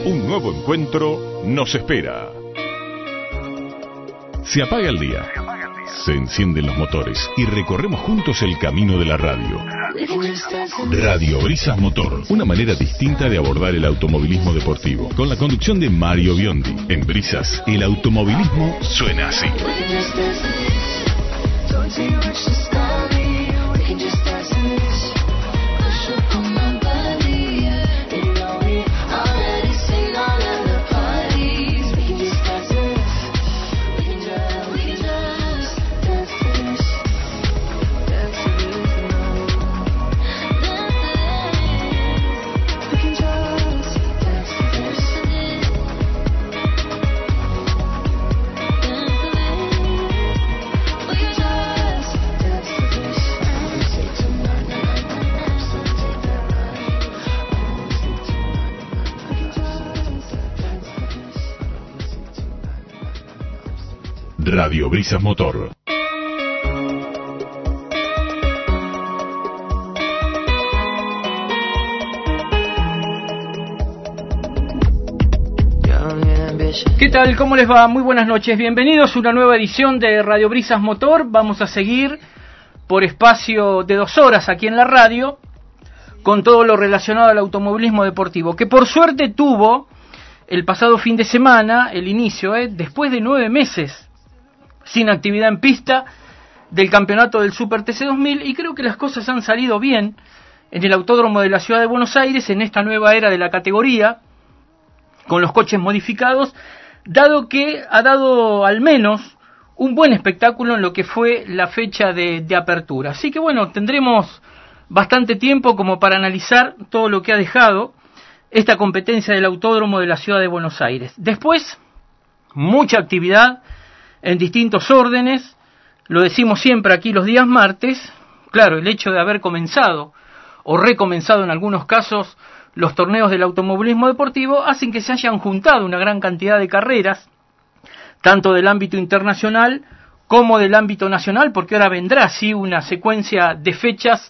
Un nuevo encuentro nos espera. Se apaga el día, se encienden los motores y recorremos juntos el camino de la radio. Radio Brisas Motor, una manera distinta de abordar el automovilismo deportivo, con la conducción de Mario Biondi. En Brisas, el automovilismo suena así. Radio Brisas Motor. ¿Qué tal? ¿Cómo les va? Muy buenas noches. Bienvenidos a una nueva edición de Radio Brisas Motor. Vamos a seguir por espacio de 2 horas aquí en la radio con todo lo relacionado al automovilismo deportivo, que por suerte tuvo el pasado fin de semana el inicio, después de 9 meses sin actividad en pista, del campeonato del Super TC2000, y creo que las cosas han salido bien en el Autódromo de la Ciudad de Buenos Aires en esta nueva era de la categoría, con los coches modificados, dado que ha dado al menos un buen espectáculo en lo que fue la fecha de apertura. Así que bueno, tendremos bastante tiempo como para analizar todo lo que ha dejado esta competencia del Autódromo de la Ciudad de Buenos Aires. Después, mucha actividad en distintos órdenes, lo decimos siempre aquí los días martes. Claro, el hecho de haber comenzado o recomenzado en algunos casos los torneos del automovilismo deportivo hacen que se hayan juntado una gran cantidad de carreras, tanto del ámbito internacional como del ámbito nacional, porque ahora vendrá así una secuencia de fechas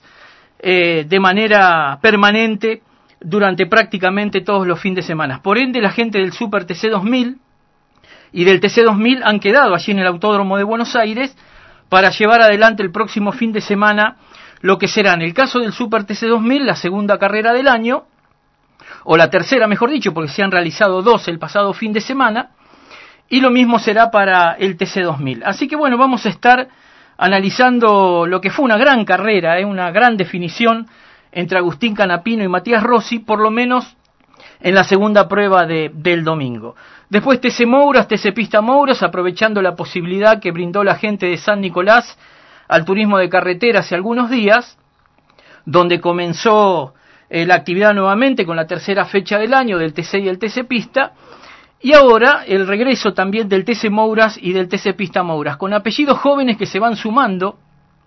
de manera permanente durante prácticamente todos los fines de semana. Por ende, la gente del Super TC2000 y del TC2000 han quedado allí en el Autódromo de Buenos Aires para llevar adelante el próximo fin de semana lo que será, en el caso del Super TC2000, la segunda carrera del año, o la tercera mejor dicho, porque se han realizado 2 el pasado fin de semana, y lo mismo será para el TC2000. Así que bueno, vamos a estar analizando lo que fue una gran carrera, una gran definición entre Agustín Canapino y Matías Rossi, por lo menos en la segunda prueba del domingo. Después TC Mouras, TC Pista Mouras, aprovechando la posibilidad que brindó la gente de San Nicolás al turismo de carretera hace algunos días, donde comenzó la actividad nuevamente con la tercera fecha del año del TC y el TC Pista, y ahora el regreso también del TC Mouras y del TC Pista Mouras, con apellidos jóvenes que se van sumando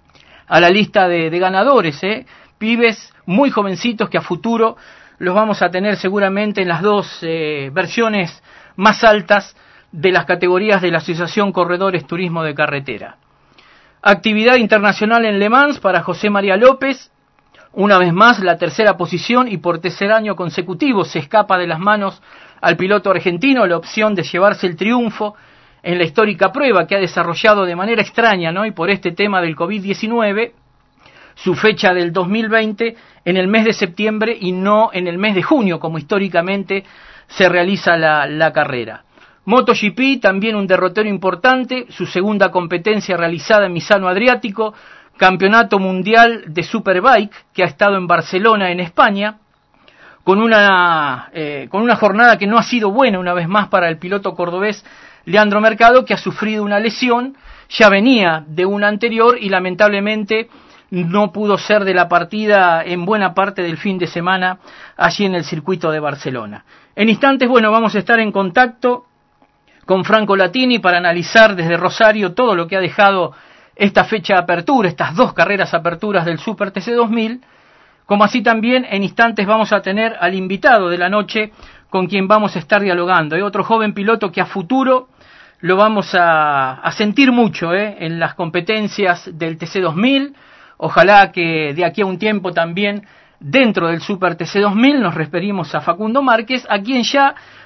a la lista de ganadores, pibes muy jovencitos que a futuro los vamos a tener seguramente en las 2 versiones más altas de las categorías de la Asociación Corredores Turismo de Carretera. Actividad internacional en Le Mans para José María López, una vez más la tercera posición, y por tercer año consecutivo se escapa de las manos al piloto argentino la opción de llevarse el triunfo en la histórica prueba que ha desarrollado de manera extraña, y por este tema del COVID-19, su fecha del 2020 en el mes de septiembre y no en el mes de junio, como históricamente se realiza la carrera. MotoGP, también un derrotero importante, su segunda competencia realizada en Misano Adriático, campeonato mundial de Superbike que ha estado en Barcelona, en España, con una jornada que no ha sido buena una vez más para el piloto cordobés Leandro Mercado, que ha sufrido una lesión, ya venía de una anterior y lamentablemente no pudo ser de la partida en buena parte del fin de semana allí en el circuito de Barcelona. En instantes, bueno, vamos a estar en contacto con Franco Latini para analizar desde Rosario todo lo que ha dejado esta fecha de apertura, estas 2 carreras aperturas del Super TC2000, como así también en instantes vamos a tener al invitado de la noche con quien vamos a estar dialogando. Hay otro joven piloto que a futuro lo vamos a sentir mucho en las competencias del TC2000. Ojalá que de aquí a un tiempo también dentro del Super TC2000. Nos referimos a Facundo Márquez, a quien ya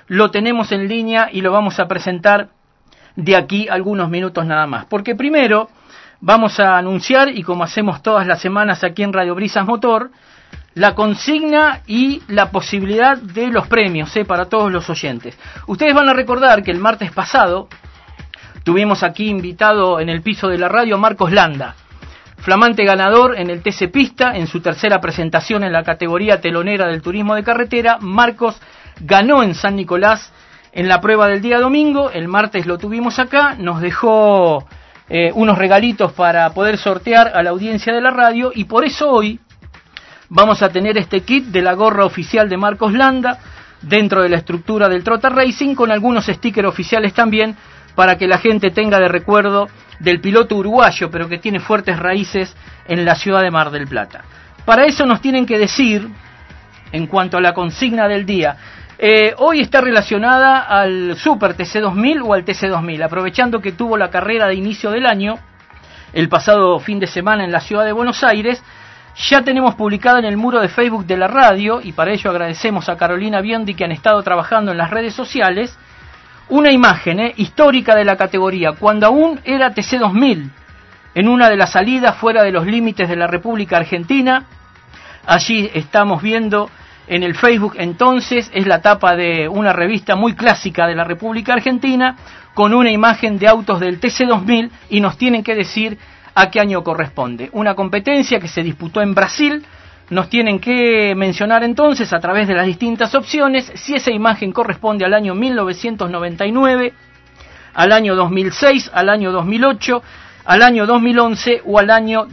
lo tenemos en línea y lo vamos a presentar de aquí algunos minutos nada más. Porque primero vamos a anunciar, y como hacemos todas las semanas aquí en Radio Brisas Motor, la consigna y la posibilidad de los premios para todos los oyentes. Ustedes van a recordar que el martes pasado tuvimos aquí invitado en el piso de la radio Marcos Landa, flamante ganador en el TC Pista, en su tercera presentación en la categoría telonera del turismo de carretera. Marcos ganó en San Nicolás en la prueba del día domingo, el martes lo tuvimos acá, nos dejó unos regalitos para poder sortear a la audiencia de la radio, y por eso hoy vamos a tener este kit de la gorra oficial de Marcos Landa dentro de la estructura del Trota Racing, con algunos stickers oficiales también para que la gente tenga de recuerdo del piloto uruguayo, pero que tiene fuertes raíces en la ciudad de Mar del Plata. Para eso nos tienen que decir, en cuanto a la consigna del día, hoy está relacionada al Super TC2000 o al TC2000, aprovechando que tuvo la carrera de inicio del año, el pasado fin de semana en la ciudad de Buenos Aires. Ya tenemos publicada en el muro de Facebook de la radio, y para ello agradecemos a Carolina Biondi que han estado trabajando en las redes sociales, una imagen histórica de la categoría, cuando aún era TC2000, en una de las salidas fuera de los límites de la República Argentina. Allí estamos viendo en el Facebook entonces, es la tapa de una revista muy clásica de la República Argentina, con una imagen de autos del TC2000, y nos tienen que decir a qué año corresponde. Una competencia que se disputó en Brasil. Nos tienen que mencionar entonces a través de las distintas opciones si esa imagen corresponde al año 1999, al año 2006, al año 2008, al año 2011 o al año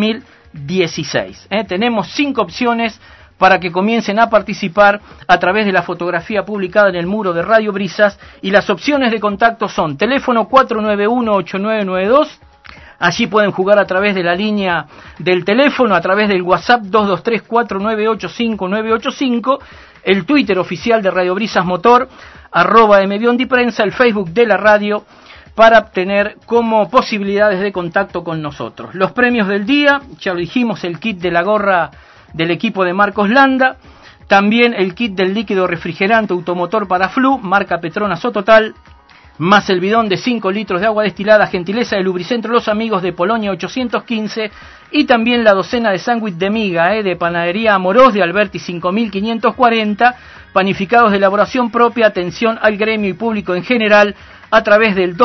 2016. Tenemos 5 opciones para que comiencen a participar a través de la fotografía publicada en el muro de Radio Brisas, y las opciones de contacto son teléfono 491-8992, allí pueden jugar a través de la línea del teléfono, a través del WhatsApp 223-4985-985, el Twitter oficial de Radio Brisas Motor, @mbiondiPrensa, el Facebook de la radio, para obtener como posibilidades de contacto con nosotros. Los premios del día, ya lo dijimos, el kit de la gorra del equipo de Marcos Landa, también el kit del líquido refrigerante automotor para Flu, marca Petronas o Total, más el bidón de 5 litros de agua destilada, gentileza de Lubricentro Los Amigos de Polonia 815, y también la docena de sándwich de miga de Panadería Amorós de Alberti 5540, panificados de elaboración propia. Atención al gremio y público en general a través del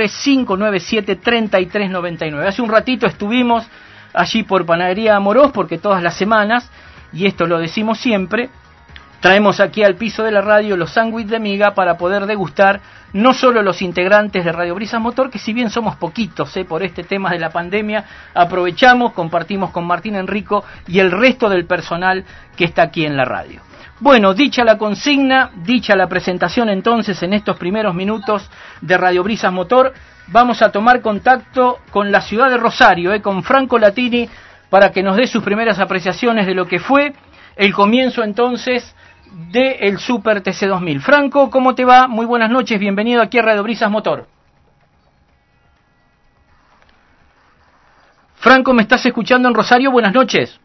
223-597-3399. Hace un ratito estuvimos allí por Panadería Amorós, porque todas las semanas, y esto lo decimos siempre, traemos aquí al piso de la radio los sándwiches de miga para poder degustar no solo los integrantes de Radio Brisas Motor, que si bien somos poquitos por este tema de la pandemia, aprovechamos, compartimos con Martín Enrico y el resto del personal que está aquí en la radio. Bueno, dicha la consigna, dicha la presentación entonces en estos primeros minutos de Radio Brisas Motor, vamos a tomar contacto con la ciudad de Rosario, con Franco Latini, para que nos dé sus primeras apreciaciones de lo que fue el comienzo entonces del Super TC2000. Franco, ¿cómo te va? Muy buenas noches, bienvenido aquí a Radio Brisas Motor. Franco, ¿me estás escuchando en Rosario? Buenas noches.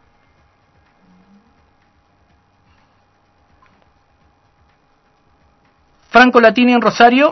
Franco Latini en Rosario.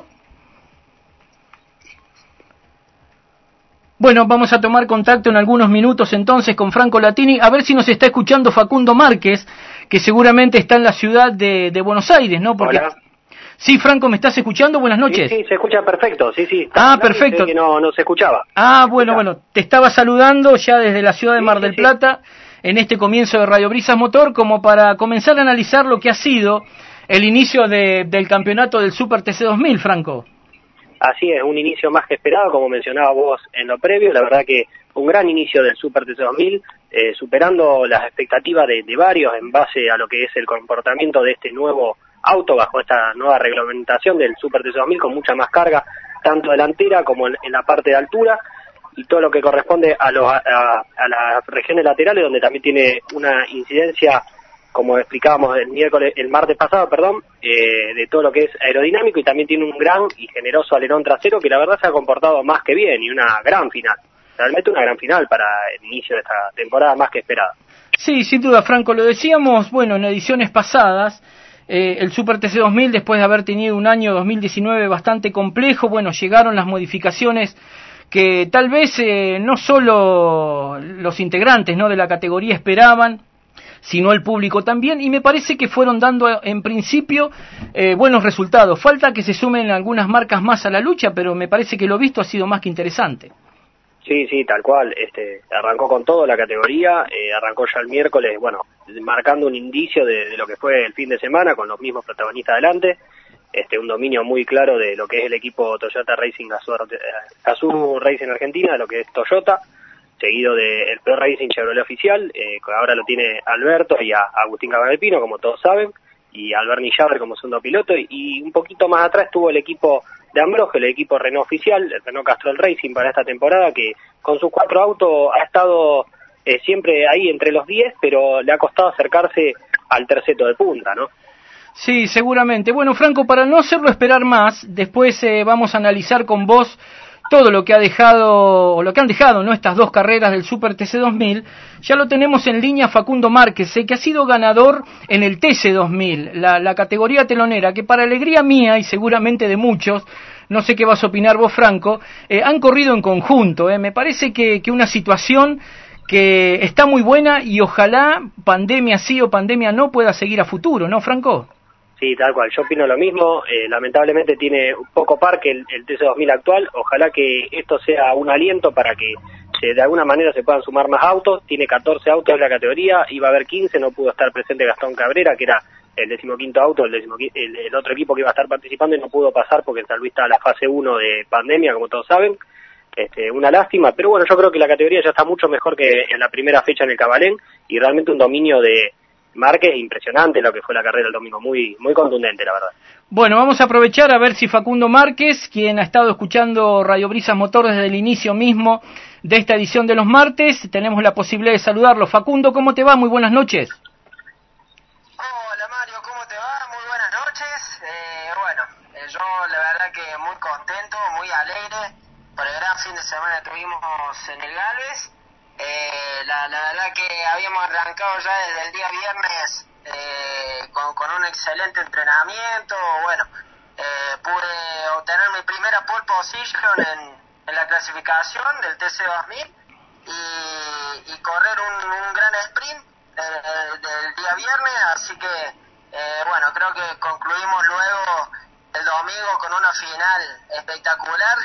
Bueno, vamos a tomar contacto en algunos minutos entonces con Franco Latini, a ver si nos está escuchando Facundo Márquez, que seguramente está en la ciudad de Buenos Aires, ¿no? Porque... Hola. Sí, Franco, ¿me estás escuchando? Buenas noches. Sí, se escucha perfecto, sí. Perfecto. Que no se escuchaba. Bueno, te estaba saludando ya desde la ciudad de Mar del Plata, en este comienzo de Radio Brisas Motor, como para comenzar a analizar lo que ha sido el inicio del campeonato del Super TC2000, Franco. Así es, un inicio más que esperado, como mencionaba vos en lo previo. La verdad que un gran inicio del Super TC2000, superando las expectativas de varios en base a lo que es el comportamiento de este nuevo auto bajo esta nueva reglamentación del Super TC2000, con mucha más carga, tanto delantera como en la parte de altura, y todo lo que corresponde a las regiones laterales, donde también tiene una incidencia, como explicábamos el martes pasado, de todo lo que es aerodinámico, y también tiene un gran y generoso alerón trasero que la verdad se ha comportado más que bien, y una gran final, realmente una gran final para el inicio de esta temporada más que esperada. Sí, sin duda, Franco, lo decíamos, en ediciones pasadas, el Super TC 2000, después de haber tenido un año 2019 bastante complejo, bueno, llegaron las modificaciones que tal vez no solo los integrantes, ¿no?, de la categoría esperaban, sino el público también, y me parece que fueron dando en principio buenos resultados. Falta que se sumen algunas marcas más a la lucha, pero me parece que lo visto ha sido más que interesante. Sí, tal cual. Arrancó con todo la categoría, arrancó ya el miércoles, bueno, marcando un indicio de lo que fue el fin de semana, con los mismos protagonistas adelante, un dominio muy claro de lo que es el equipo Toyota Racing Gazoo Racing Argentina, de lo que es Toyota, seguido del Pro Racing Chevrolet oficial, que ahora lo tiene Alberto y a Agustín Cabanelpino, como todos saben, y Albert Nillarre como segundo piloto, y un poquito más atrás estuvo el equipo de Ambrogio, el equipo Renault oficial, el Renault Castrol Racing para esta temporada, que con sus 4 autos ha estado siempre ahí entre los 10, pero le ha costado acercarse al terceto de punta, ¿no? Sí, seguramente. Bueno, Franco, para no hacerlo esperar más, después vamos a analizar con vos todo lo que ha dejado, o lo que han dejado, ¿no?, estas 2 carreras del Super TC 2000. Ya lo tenemos en línea Facundo Márquez, que ha sido ganador en el TC 2000, la categoría telonera, que para alegría mía y seguramente de muchos, no sé qué vas a opinar vos, Franco, han corrido en conjunto. Me parece que una situación que está muy buena y ojalá, pandemia sí o pandemia no, pueda seguir a futuro, ¿no, Franco? Sí, tal cual, yo opino lo mismo. Lamentablemente tiene un poco parque el TC2000 actual. Ojalá que esto sea un aliento para que de alguna manera se puedan sumar más autos. Tiene 14 autos en la categoría, iba a haber 15, no pudo estar presente Gastón Cabrera, que era el 15º auto, el otro equipo que iba a estar participando, y no pudo pasar porque en San Luis está la fase 1 de pandemia, como todos saben. Una lástima, pero bueno, yo creo que la categoría ya está mucho mejor que en la primera fecha en el Cabalén, y realmente un dominio de Márquez impresionante lo que fue la carrera el domingo, muy contundente, la verdad. Bueno, vamos a aprovechar a ver si Facundo Márquez, quien ha estado escuchando Radio Brisas Motor desde el inicio mismo de esta edición de los martes, tenemos la posibilidad de saludarlo. Facundo, ¿cómo te va? Muy buenas noches. Hola Mario, ¿cómo te va? Muy buenas noches. Yo la verdad que muy contento, muy alegre por el gran fin de semana que tuvimos en el Galvez. La verdad que habíamos arrancado ya desde el día viernes con un excelente entrenamiento. Bueno, pude obtener mi primera pole position en la clasificación del TC2000 y correr un gran sprint del día viernes, así que creo que concluimos luego el domingo con una final espectacular.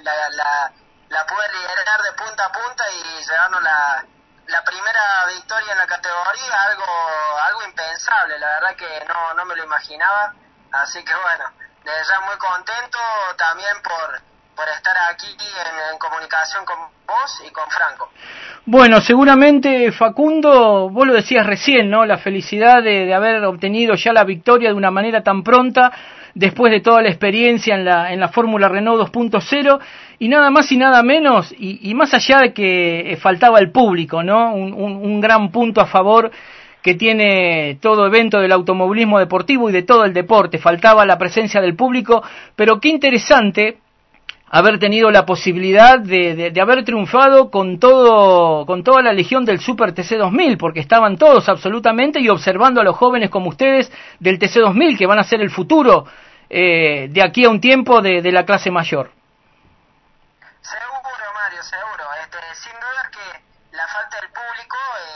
La pude liderar de punta a punta y llevarnos la primera victoria en la categoría, algo impensable, la verdad que no me lo imaginaba, así que bueno, desde ya muy contento también por estar aquí en comunicación con vos y con Franco. Bueno, seguramente, Facundo, vos lo decías recién, ¿no?, la felicidad de haber obtenido ya la victoria de una manera tan pronta, después de toda la experiencia en la Fórmula Renault 2.0, y nada más y nada menos, y más allá de que faltaba el público, ¿no?, un gran punto a favor que tiene todo evento del automovilismo deportivo y de todo el deporte, faltaba la presencia del público, pero qué interesante haber tenido la posibilidad de haber triunfado con toda la legión del Super TC 2000, porque estaban todos absolutamente y observando a los jóvenes como ustedes del TC 2000, que van a ser el futuro de aquí a un tiempo de la clase mayor. Seguro, Mario, seguro. Sin duda que la falta del público,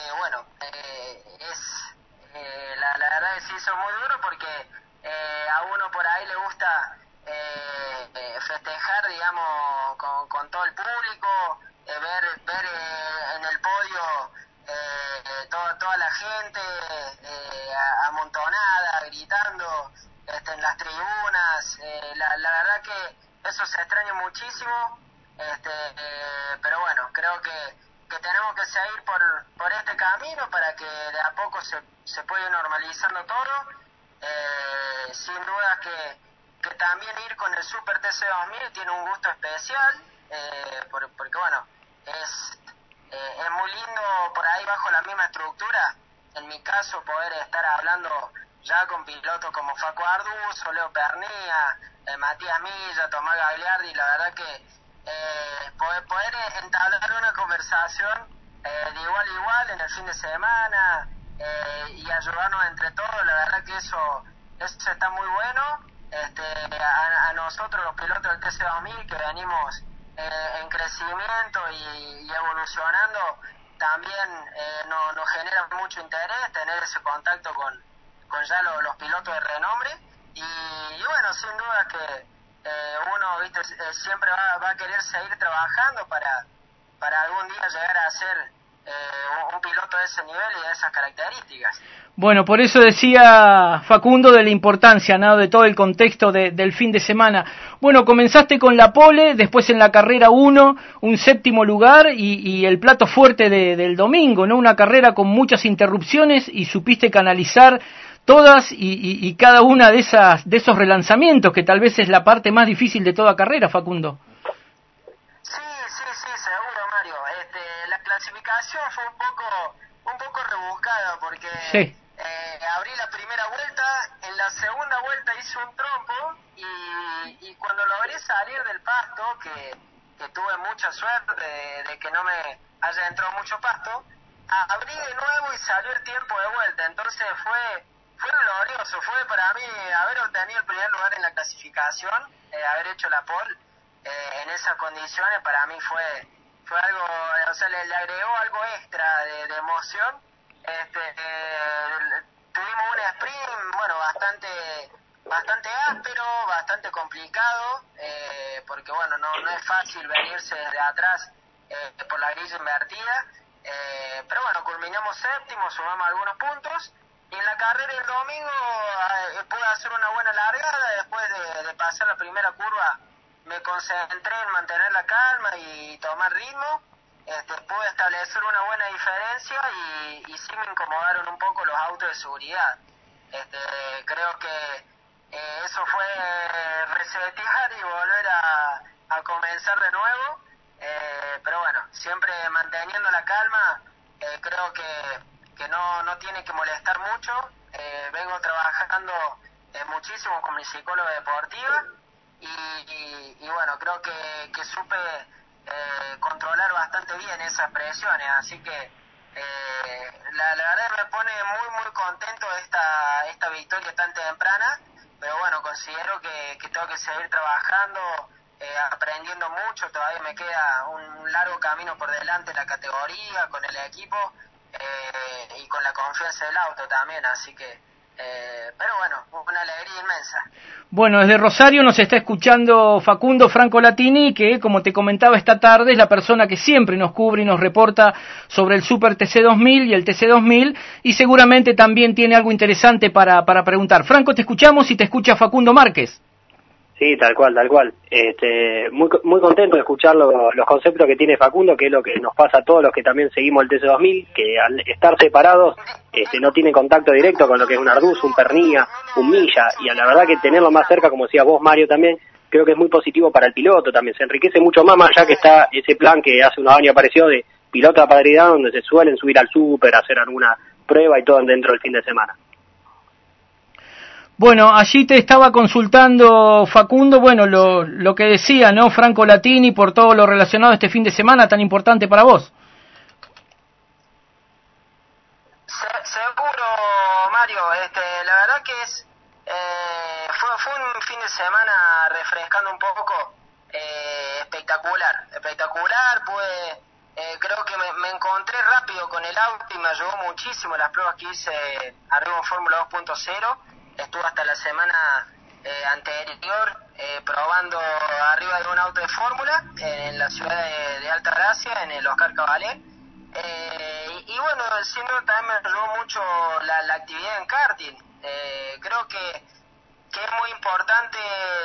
la verdad que se hizo muy duro porque a uno por ahí le gusta festejar, digamos, con todo el público, ver en el podio toda la gente amontonada, gritando en las tribunas. La verdad que eso se extraña muchísimo, pero bueno, creo que tenemos que seguir por este camino para que de a poco se pueda ir normalizando todo. Sin duda que también ir con el Super TC2000 tiene un gusto especial, porque bueno, es muy lindo por ahí bajo la misma estructura, en mi caso poder estar hablando ya con pilotos como Facu Arduzo, Leo Pernía, Matías Milla, Tomás Gagliardi. La verdad que poder entablar una conversación de igual a igual en el fin de semana y ayudarnos entre todos, la verdad que eso eso está muy bueno. A nosotros los pilotos del TC2000 que venimos en crecimiento y evolucionando, también nos genera mucho interés tener ese contacto con ya los pilotos de renombre y bueno, sin duda que uno, viste, siempre va a querer seguir trabajando para algún día llegar a ser un piloto de ese nivel y de esas características. Bueno, por eso decía Facundo de la importancia, ¿no?, de todo el contexto del fin de semana. Bueno, comenzaste con la pole, después en la carrera 1, un 7º lugar y el plato fuerte del domingo, ¿no? Una carrera con muchas interrupciones y supiste canalizar todas y cada una de esos relanzamientos, que tal vez es la parte más difícil de toda carrera, Facundo. Sí, seguro, Mario. La clasificación fue un poco rebuscada porque sí. Abrí la primera vuelta, en la segunda vuelta hice un trompo y cuando logré salir del pasto, que tuve mucha suerte de que no me haya entrado mucho pasto, abrí de nuevo y salió el tiempo de vuelta. Entonces fue glorioso, fue para mí haber obtenido el primer lugar en la clasificación, haber hecho la pole en esas condiciones. Para mí fue algo, o sea, le agregó algo extra de emoción. Tuvimos un sprint, bueno, bastante áspero, bastante complicado, porque bueno, no es fácil venirse desde atrás por la grilla invertida, pero bueno, culminamos 7º, sumamos algunos puntos. Y en la carrera del domingo pude hacer una buena largada. Después de pasar la primera curva me concentré en mantener la calma y tomar ritmo. Pude establecer una buena diferencia y sí me incomodaron un poco los autos de seguridad. Creo que eso fue resetear y volver a comenzar de nuevo. Pero bueno, siempre manteniendo la calma, creo que no tiene que molestar mucho. Vengo trabajando muchísimo con mi psicóloga deportiva y bueno, creo que supe controlar bastante bien esas presiones, así que la verdad me pone muy contento esta victoria tan temprana, pero bueno, considero que tengo que seguir trabajando, aprendiendo mucho. Todavía me queda un largo camino por delante en la categoría, con el equipo y con la confianza del auto también, así que pero bueno, una alegría inmensa. Bueno, desde Rosario nos está escuchando Facundo Franco Latini, que como te comentaba esta tarde es la persona que siempre nos cubre y nos reporta sobre el Super TC2000 y el TC2000 y seguramente también tiene algo interesante para preguntar. Franco, te escuchamos y te escucha Facundo Márquez. Sí, tal cual. Muy contento de escuchar los conceptos que tiene Facundo, que es lo que nos pasa a todos los que también seguimos el TC2000, que al estar separados no tienen contacto directo con lo que es un Arduz, un Pernilla, un Milla, y a la verdad que tenerlo más cerca, como decías vos, Mario, también, creo que es muy positivo para el piloto también. Se enriquece mucho más allá que está ese plan que hace unos años apareció de piloto a padridad, donde se suelen subir al súper, hacer alguna prueba y todo dentro del fin de semana. Bueno, allí te estaba consultando, Facundo, bueno, lo que decía, ¿no?, Franco Latini, por todo lo relacionado a este fin de semana tan importante para vos. Seguro, Mario, la verdad que fue un fin de semana refrescando un poco, espectacular, creo que me encontré rápido con el auto y me ayudó muchísimo las pruebas que hice arriba en Fórmula 2.0. Estuve hasta la semana anterior probando arriba de un auto de Fórmula en la ciudad de Altagracia, en el Oscar Cabalé. Y bueno, sin duda también me ayudó mucho la actividad en karting. Creo que es muy importante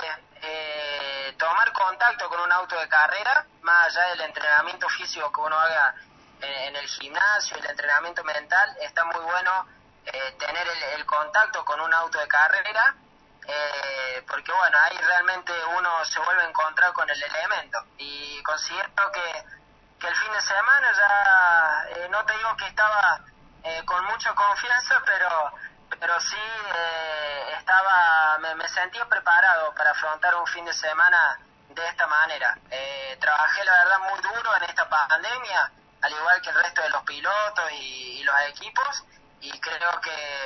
tomar contacto con un auto de carrera, más allá del entrenamiento físico que uno haga en el gimnasio, el entrenamiento mental. Está muy bueno tener el contacto con un auto de carrera, porque bueno, ahí realmente uno se vuelve a encontrar con el elemento, y considero que el fin de semana ya, no te digo que estaba con mucha confianza, pero sí me sentía preparado para afrontar un fin de semana de esta manera. Trabajé la verdad muy duro en esta pandemia, al igual que el resto de los pilotos y los equipos, y creo que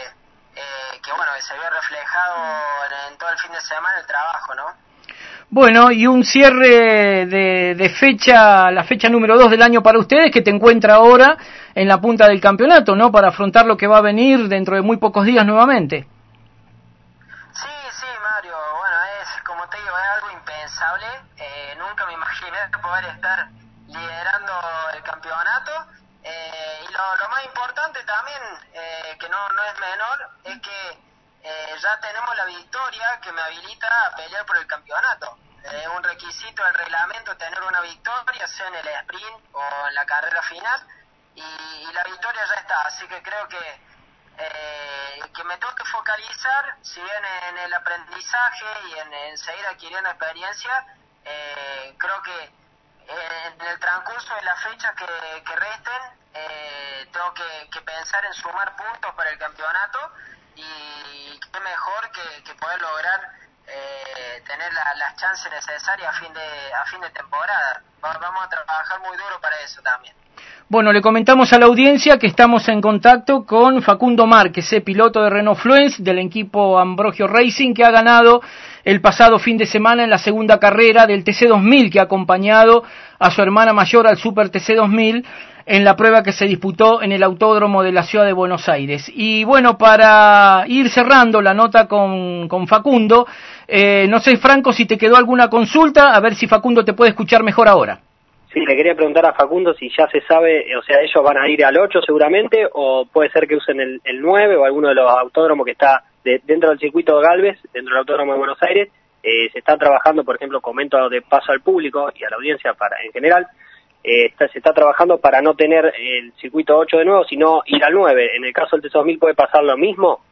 que bueno, que se vio reflejado en todo el fin de semana el trabajo, ¿no? Bueno, y un cierre de fecha, la fecha número 2 del año para ustedes, que te encuentra ahora en la punta del campeonato, ¿no? Para afrontar lo que va a venir dentro de muy pocos días nuevamente. Sí, Mario, bueno, es como te digo, es algo impensable, nunca me imaginé poder estar liderando el campeonato, y lo más importante también, que no es menor, es que ya tenemos la victoria que me habilita a pelear por el campeonato. Es un requisito del reglamento tener una victoria, sea en el sprint o en la carrera final, y la victoria ya está, así que creo que me tengo que focalizar, si bien en el aprendizaje y en seguir adquiriendo experiencia, creo que en el transcurso de las fechas que resten, tengo que pensar en sumar puntos para el campeonato, y qué mejor que poder lograr tener las chances necesarias a fin de temporada. Vamos a trabajar muy duro para eso también. Bueno, le comentamos a la audiencia que estamos en contacto con Facundo Márquez, piloto de Renault Fluence del equipo Ambrogio Racing, que ha ganado el pasado fin de semana en la segunda carrera del TC2000, que ha acompañado a su hermana mayor al Super TC2000 en la prueba que se disputó en el Autódromo de la Ciudad de Buenos Aires. Y bueno, para ir cerrando la nota con Facundo, no sé, Franco, si te quedó alguna consulta, a ver si Facundo te puede escuchar mejor ahora. Sí, le quería preguntar a Facundo si ya se sabe, o sea, ellos van a ir al 8 seguramente, o puede ser que usen el 9 o alguno de los autódromos que está dentro del circuito de Galvez, dentro del Autódromo de Buenos Aires. Se está trabajando, por ejemplo, comento de paso al público y a la audiencia en general, se está trabajando para no tener el circuito 8 de nuevo, sino ir al 9. En el caso del TC2000 puede pasar lo mismo.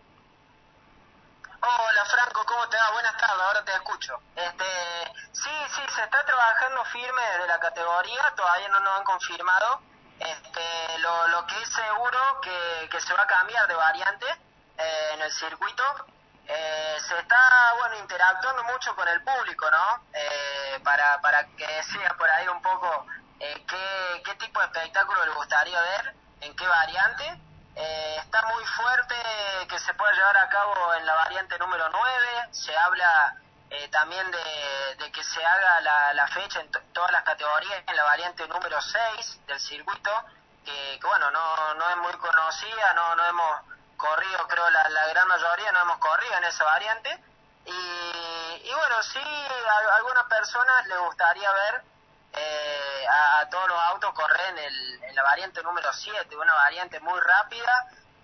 Hola Franco, ¿cómo te va? Buenas tardes, ahora te escucho. Sí, se está trabajando firme desde la categoría, todavía no nos han confirmado. Lo que es seguro que se va a cambiar de variante en el circuito. Se está, interactuando mucho con el público, ¿no? Para que decida por ahí un poco qué tipo de espectáculo le gustaría ver, en qué variante. Está muy fuerte que se pueda llevar a cabo en la variante número 9, se habla también de que se haga la fecha en todas las categorías en la variante número 6 del circuito, que no es muy conocida, no hemos corrido, creo la gran mayoría no hemos corrido en esa variante, y bueno, sí, a algunas personas les gustaría ver a todos los autos correr en la variante número 7, una variante muy rápida,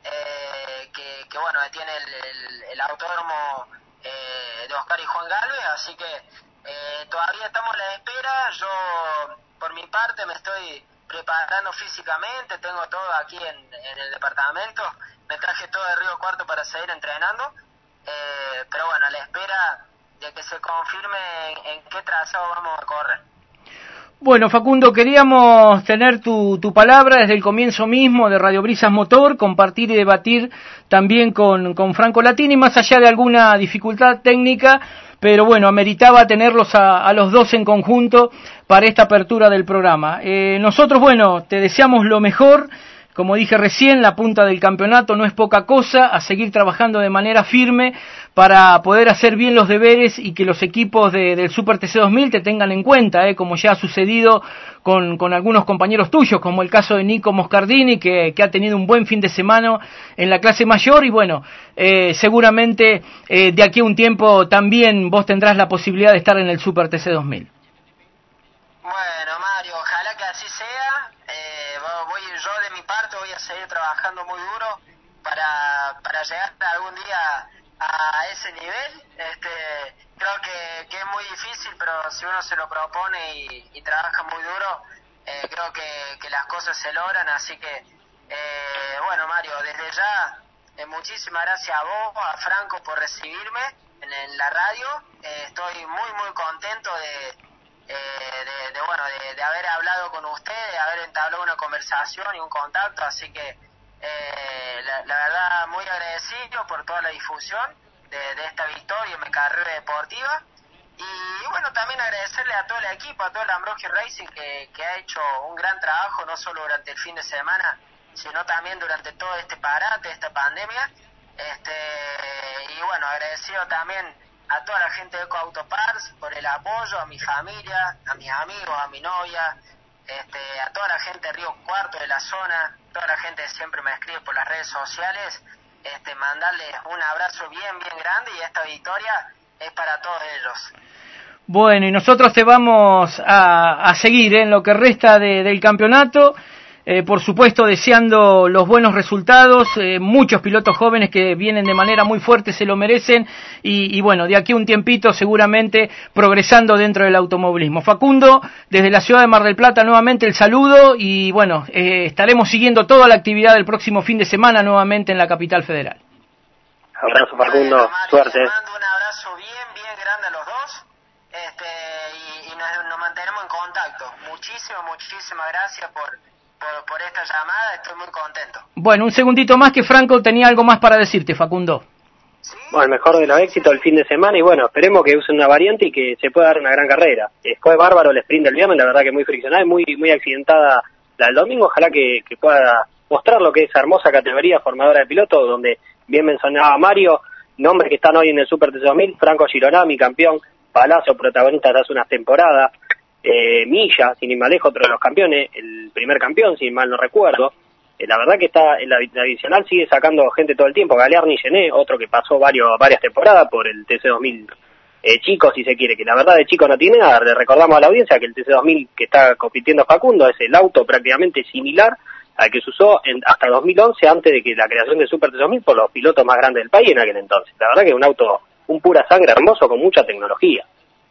que tiene el autódromo de Oscar y Juan Galvez, así que todavía estamos a la espera. Yo por mi parte me estoy preparando físicamente, tengo todo aquí en el departamento, me traje todo de Río Cuarto para seguir entrenando, pero bueno, a la espera de que se confirme en qué trazado vamos a correr. Bueno, Facundo, queríamos tener tu palabra desde el comienzo mismo de Radio Brisas Motor, compartir y debatir también con Franco Latini, más allá de alguna dificultad técnica, pero bueno, ameritaba tenerlos a los dos en conjunto para esta apertura del programa. Nosotros, te deseamos lo mejor. Como dije recién, la punta del campeonato no es poca cosa, a seguir trabajando de manera firme para poder hacer bien los deberes y que los equipos del Super TC2000 te tengan en cuenta, como ya ha sucedido con algunos compañeros tuyos, como el caso de Nico Moscardini, que ha tenido un buen fin de semana en la clase mayor, y seguramente de aquí a un tiempo también vos tendrás la posibilidad de estar en el Super TC2000. Bueno, Mario, ojalá que así sea. Yo de mi parte voy a seguir trabajando muy duro para llegar algún día a ese nivel. Creo que es muy difícil, pero si uno se lo propone y trabaja muy duro, creo que las cosas se logran. Así que, Mario, desde ya, muchísimas gracias a vos, a Franco, por recibirme en la radio. Estoy muy contento de haber hablado con ustedes, de haber entablado una conversación y un contacto, así que la verdad muy agradecido por toda la difusión de esta victoria en mi carrera deportiva, y también agradecerle a todo el equipo, a todo el Ambrogio Racing que ha hecho un gran trabajo, no solo durante el fin de semana, sino también durante todo este parate, esta pandemia, Y bueno, agradecido también a toda la gente de Eco Auto Parts por el apoyo, a mi familia, a mis amigos, a mi novia, a toda la gente de Río Cuarto, de la zona, toda la gente que siempre me escribe por las redes sociales, mandarles un abrazo bien grande, y esta victoria es para todos ellos. Bueno, y nosotros te vamos a seguir en lo que resta del campeonato, por supuesto deseando los buenos resultados, muchos pilotos jóvenes que vienen de manera muy fuerte, se lo merecen, y bueno, de aquí a un tiempito seguramente progresando dentro del automovilismo. Facundo, desde la ciudad de Mar del Plata nuevamente el saludo, y bueno, estaremos siguiendo toda la actividad del próximo fin de semana nuevamente en la capital federal. Abrazo, Facundo, bueno, Mario, suerte. Les mando un abrazo bien grande a los dos, y nos mantenemos en contacto. Muchísimas gracias por esta llamada, estoy muy contento. Bueno, un segundito más que Franco tenía algo más para decirte, Facundo. ¿Sí? Bueno, el mejor de los éxitos el fin de semana, y bueno, esperemos que usen una variante y que se pueda dar una gran carrera. Fue bárbaro el sprint del viernes, la verdad que muy friccionada, muy accidentada la del domingo. Ojalá que pueda mostrar lo que es hermosa categoría formadora de pilotos, donde bien mencionaba Mario, nombres que están hoy en el Super TC2000, Franco Girolami, campeón, Palazzo, protagonista de hace unas temporadas, Milla, sin ir más lejos, otro de los campeones, el primer campeón, si mal no recuerdo. La verdad que está en la adicional, sigue sacando gente todo el tiempo. Galearni Gené, otro que pasó varias temporadas por el TC2000 chico, si se quiere, que la verdad de chico no tiene nada. Le recordamos a la audiencia que el TC2000 que está compitiendo Facundo es el auto prácticamente similar al que se usó hasta 2011, antes de que la creación del Super TC2000 por los pilotos más grandes del país en aquel entonces. La verdad que es un auto, un pura sangre hermoso con mucha tecnología.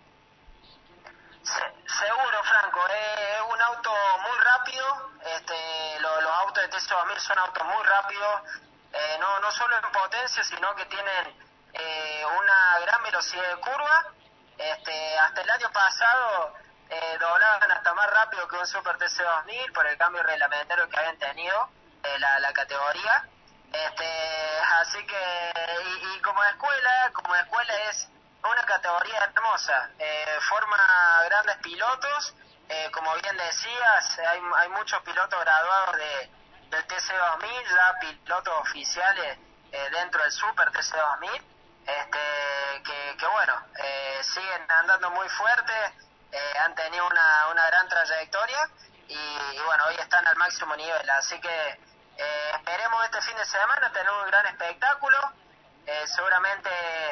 Seguro, Franco, es un auto muy rápido. Los autos de TC2000 son autos muy rápidos, no solo en potencia, sino que tienen una gran velocidad de curva. Hasta el año pasado doblaban hasta más rápido que un Super TC2000 por el cambio reglamentario que habían tenido la categoría. Así que, y como escuela es una categoría hermosa, forma grandes pilotos, como bien decías, hay muchos pilotos graduados del TC2000, ya pilotos oficiales dentro del Super TC2000, que bueno, siguen andando muy fuerte, han tenido una gran trayectoria, y bueno, hoy están al máximo nivel, así que esperemos este fin de semana tener un gran espectáculo. Seguramente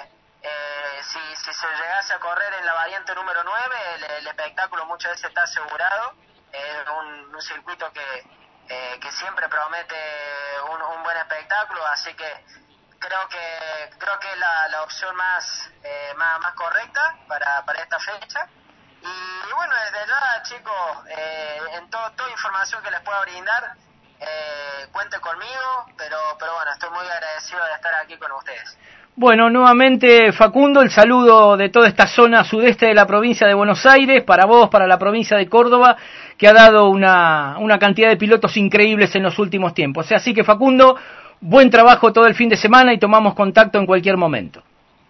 si se llegase a correr en la variante número 9, el espectáculo muchas veces está asegurado. Es un circuito que siempre promete un buen espectáculo, así que creo que es la opción más correcta para esta fecha. Y bueno, desde ya, chicos, en toda información que les pueda brindar, cuente conmigo, pero bueno, estoy muy agradecido de estar aquí con ustedes. Bueno, nuevamente Facundo, el saludo de toda esta zona sudeste de la provincia de Buenos Aires, para vos, para la provincia de Córdoba, que ha dado una cantidad de pilotos increíbles en los últimos tiempos. Así que Facundo, buen trabajo todo el fin de semana y tomamos contacto en cualquier momento.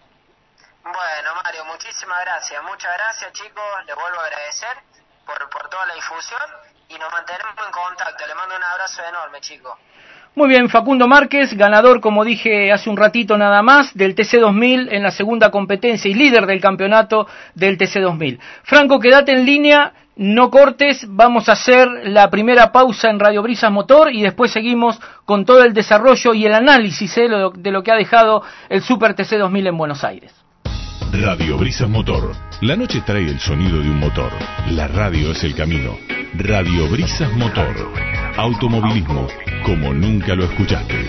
Bueno, Mario, muchísimas gracias. Muchas gracias, chicos. Les vuelvo a agradecer por toda la difusión y nos mantenemos en contacto. Les mando un abrazo enorme, chicos. Muy bien, Facundo Márquez, ganador, como dije hace un ratito nada más, del TC2000 en la segunda competencia y líder del campeonato del TC2000. Franco, quédate en línea, no cortes, vamos a hacer la primera pausa en Radio Brisas Motor y después seguimos con todo el desarrollo y el análisis de lo que ha dejado el Super TC2000 en Buenos Aires. Radio Brisas Motor. La noche trae el sonido de un motor. La radio es el camino. Radio Brisas Motor. Automovilismo como nunca lo escuchaste.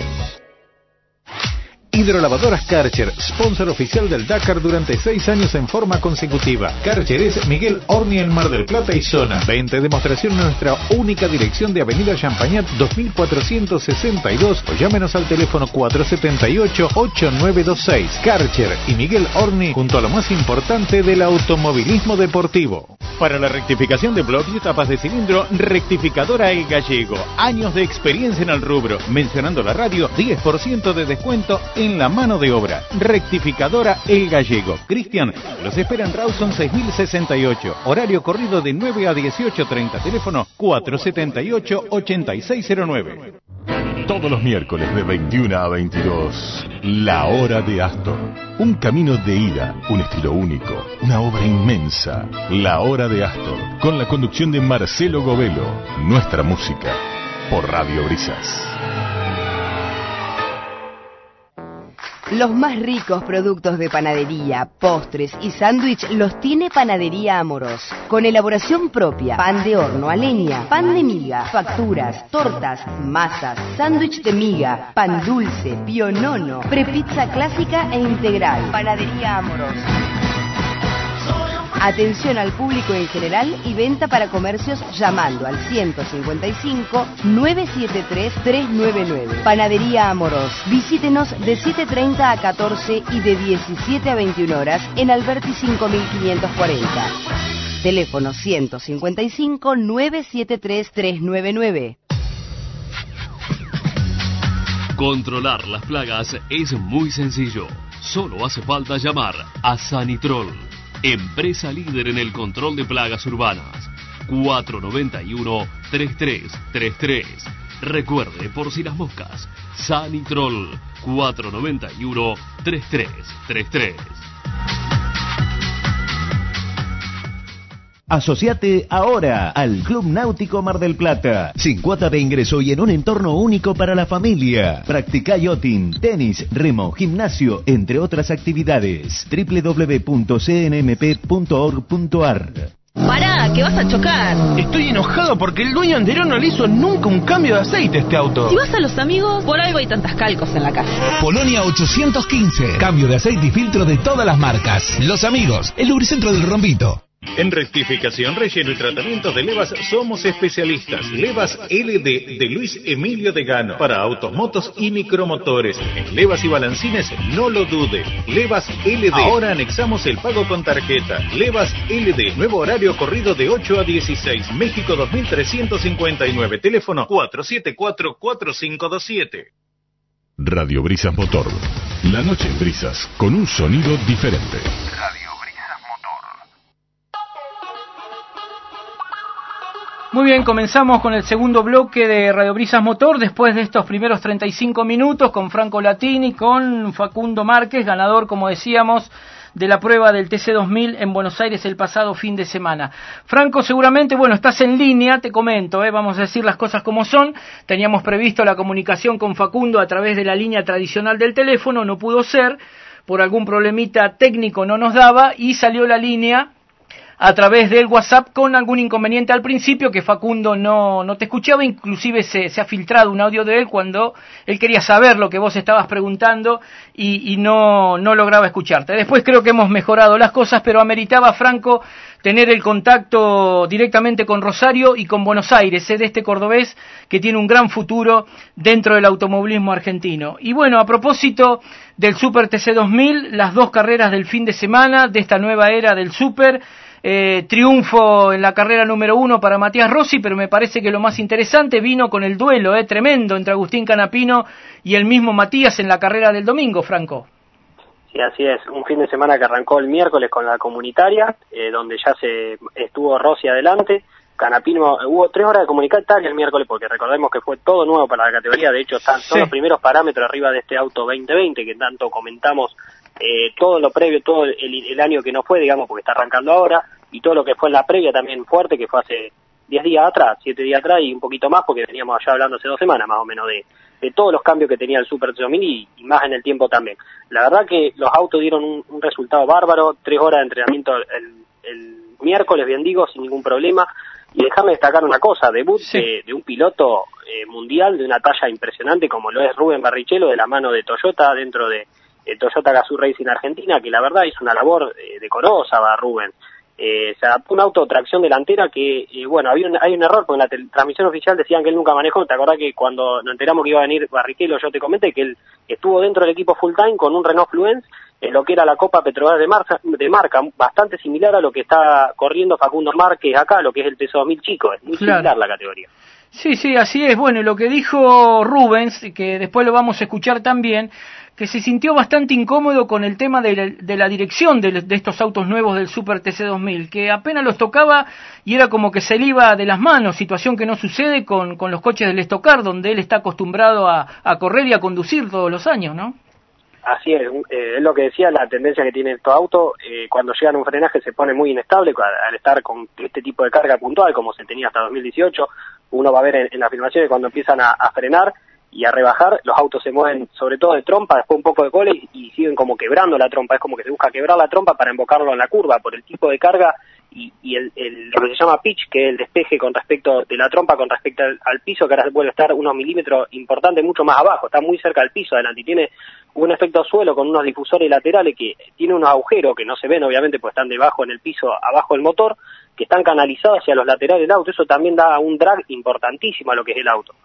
Hidrolavadoras Karcher, sponsor oficial del Dakar durante 6 años en forma consecutiva. Karcher es Miguel Orni en Mar del Plata y zona. Venta y demostración en nuestra única dirección de Avenida Champagnat 2462 o llámenos al teléfono 478-8926. Karcher y Miguel Orni junto a lo más importante del automovilismo deportivo. Para la rectificación de bloques y tapas de cilindro, Rectificadora El Gallego. Años de experiencia en el rubro. Mencionando la radio, 10% de descuento en la mano de obra. Rectificadora El Gallego. Cristian, los espera en Rawson 6068. Horario corrido de 9 a 18:30. Teléfono 478-8609. Todos los miércoles de 21 a 22, La Hora de Astor. Un camino de ida, un estilo único, una obra inmensa. La Hora de Astor, con la conducción de Marcelo Govelo. Nuestra música, por Radio Brisas. Los más ricos productos de panadería, postres y sándwich los tiene Panadería Amorós. Con elaboración propia, pan de horno a leña, pan de miga, facturas, tortas, masas, sándwich de miga, pan dulce, pionono, prepizza clásica e integral. Panadería Amorós. Atención al público en general y venta para comercios llamando al 155-973-399. Panadería Amorós. Visítenos de 7:30 a 14 y de 17 a 21 horas en Alberti 5540. Teléfono 155-973-399. Controlar las plagas es muy sencillo. Solo hace falta llamar a Sanitrol, empresa líder en el control de plagas urbanas. 491-3333. Recuerde, por si las moscas, Sanitrol 491-3333. Asociate ahora al Club Náutico Mar del Plata, sin cuota de ingreso y en un entorno único para la familia. Practica yachting, tenis, remo, gimnasio, entre otras actividades. www.cnmp.org.ar. Pará, que vas a chocar. Estoy enojado porque el dueño anterior no le hizo nunca un cambio de aceite a este auto. Si vas a Los Amigos, por algo hay tantas calcos en la calle. Polonia 815. Cambio de aceite y filtro de todas las marcas. Los Amigos, el lubricentro del Rombito. En rectificación, relleno y tratamientos de levas somos especialistas. Levas LD de Luis Emilio Degano para autos, motos y micromotores. En levas y balancines, no lo dude. Levas LD. Ahora anexamos el pago con tarjeta. Levas LD. Nuevo horario corrido de 8 a 16. México 2359. Teléfono 474-4527. Radio Brisas Motor. La noche en Brisas con un sonido diferente. Muy bien, comenzamos con el segundo bloque de Radio Brisas Motor, después de estos primeros 35 minutos con Franco Latini, con Facundo Márquez, ganador, como decíamos, de la prueba del TC2000 en Buenos Aires el pasado fin de semana. Franco, seguramente, bueno, estás en línea, te comento, vamos a decir las cosas como son. Teníamos previsto la comunicación con Facundo a través de la línea tradicional del teléfono, no pudo ser, por algún problemita técnico no nos daba, y salió la línea a través del WhatsApp con algún inconveniente al principio, que Facundo no te escuchaba, inclusive se ha filtrado un audio de él cuando él quería saber lo que vos estabas preguntando y no lograba escucharte. Después creo que hemos mejorado las cosas, pero ameritaba, Franco, tener el contacto directamente con Rosario y con Buenos Aires, de este cordobés que tiene un gran futuro dentro del automovilismo argentino. Y bueno, a propósito del Super TC2000, las dos carreras del fin de semana, de esta nueva era del Super, triunfo en la carrera número 1 para Matías Rossi, pero me parece que lo más interesante vino con el duelo tremendo entre Agustín Canapino y el mismo Matías en la carrera del domingo, Franco. Sí, así es, un fin de semana que arrancó el miércoles con la comunitaria, donde ya estuvo Rossi adelante. Canapino, hubo 3 horas de comunitaria el miércoles, porque recordemos que fue todo nuevo para la categoría. De hecho son los primeros parámetros arriba de este auto 2020 que tanto comentamos, todo lo previo, todo el año que no fue, digamos, porque está arrancando ahora, y todo lo que fue en la previa también fuerte, que fue hace 10 días atrás, 7 días atrás y un poquito más, porque veníamos allá hablando hace 2 semanas más o menos de todos los cambios que tenía el Super 2000 y más en el tiempo también. La verdad que los autos dieron un resultado bárbaro, 3 horas de entrenamiento el miércoles, bien digo, sin ningún problema. Y déjame destacar una cosa, debut de un piloto mundial de una talla impresionante como lo es Rubén Barrichello, de la mano de Toyota, dentro de Toyota Gazoo Racing Argentina, que la verdad hizo una labor decorosa, Rubén. Se adaptó un auto tracción delantera que, bueno, hay un error, porque en la transmisión oficial decían que él nunca manejó. ¿Te acordás que cuando nos enteramos que iba a venir Barrichello, yo te comenté que él estuvo dentro del equipo full time con un Renault Fluence, en lo que era la Copa Petrogas de marca, bastante similar a lo que está corriendo Facundo Márquez acá, lo que es el TC2000 chico, es muy similar la categoría. Sí, sí, así es. Bueno, y lo que dijo Rubens, que después lo vamos a escuchar también, que se sintió bastante incómodo con el tema de la dirección de estos autos nuevos del Super TC2000, que apenas los tocaba y era como que se le iba de las manos, situación que no sucede con los coches del Stock Car, donde él está acostumbrado a correr y a conducir todos los años, ¿no? Así es lo que decía, la tendencia que tiene estos autos, cuando llegan a un frenaje se pone muy inestable al estar con este tipo de carga puntual, como se tenía hasta 2018, uno va a ver en la filmación que cuando empiezan a frenar y a rebajar, los autos se mueven sobre todo de trompa, después un poco de cola y siguen como quebrando la trompa, es como que se busca quebrar la trompa para embocarlo en la curva, por el tipo de carga y lo que se llama pitch, que es el despeje con respecto de la trompa con respecto al piso, que ahora vuelve a estar unos milímetros importantes mucho más abajo, está muy cerca del piso adelante y tiene un efecto suelo con unos difusores laterales que tiene unos agujeros que no se ven obviamente porque están debajo en el piso, abajo del motor, que están canalizados hacia los laterales del auto, eso también da un drag importantísimo a lo que es el auto.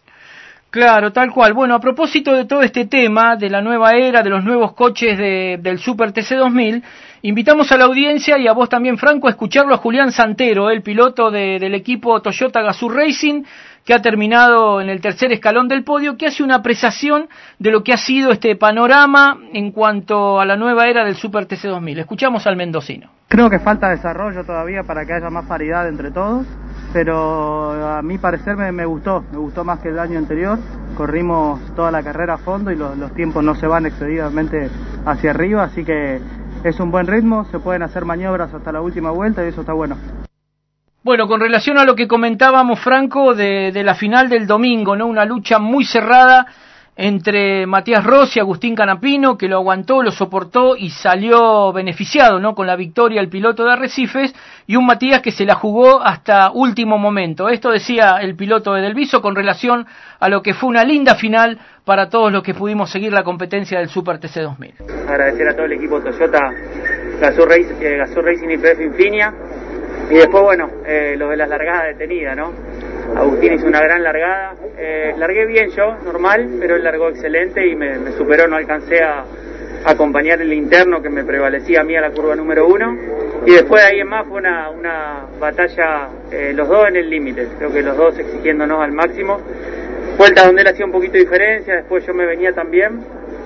Claro, tal cual. Bueno, a propósito de todo este tema, de la nueva era, de los nuevos coches del Super TC2000, invitamos a la audiencia y a vos también, Franco, a escucharlo a Julián Santero, el piloto del equipo Toyota Gazoo Racing, que ha terminado en el tercer escalón del podio, que hace una apreciación de lo que ha sido este panorama en cuanto a la nueva era del Super TC2000. Escuchamos al mendocino. Creo que falta desarrollo todavía para que haya más paridad entre todos, pero a mi parecer me gustó más que el año anterior. Corrimos toda la carrera a fondo y los tiempos no se van excesivamente hacia arriba, así que es un buen ritmo, se pueden hacer maniobras hasta la última vuelta y eso está bueno. Bueno, con relación a lo que comentábamos, Franco, de la final del domingo, ¿no? Una lucha muy cerrada entre Matías Rossi y Agustín Canapino, que lo aguantó, lo soportó y salió beneficiado, ¿no? Con la victoria el piloto de Arrecifes, y un Matías que se la jugó hasta último momento. Esto decía el piloto de Delviso con relación a lo que fue una linda final para todos los que pudimos seguir la competencia del Super TC2000. Agradecer a todo el equipo Toyota, Gazoo Racing y PF Infinia. Y después, bueno, lo de las largadas detenidas, ¿no? Agustín hizo una gran largada. Largué bien yo, normal, pero él largó excelente y me superó. No alcancé a acompañar el interno que me prevalecía a mí a la curva número 1. Y después de ahí en más fue una batalla, los dos en el límite. Creo que los dos exigiéndonos al máximo. Vueltas donde él hacía un poquito de diferencia, después yo me venía también.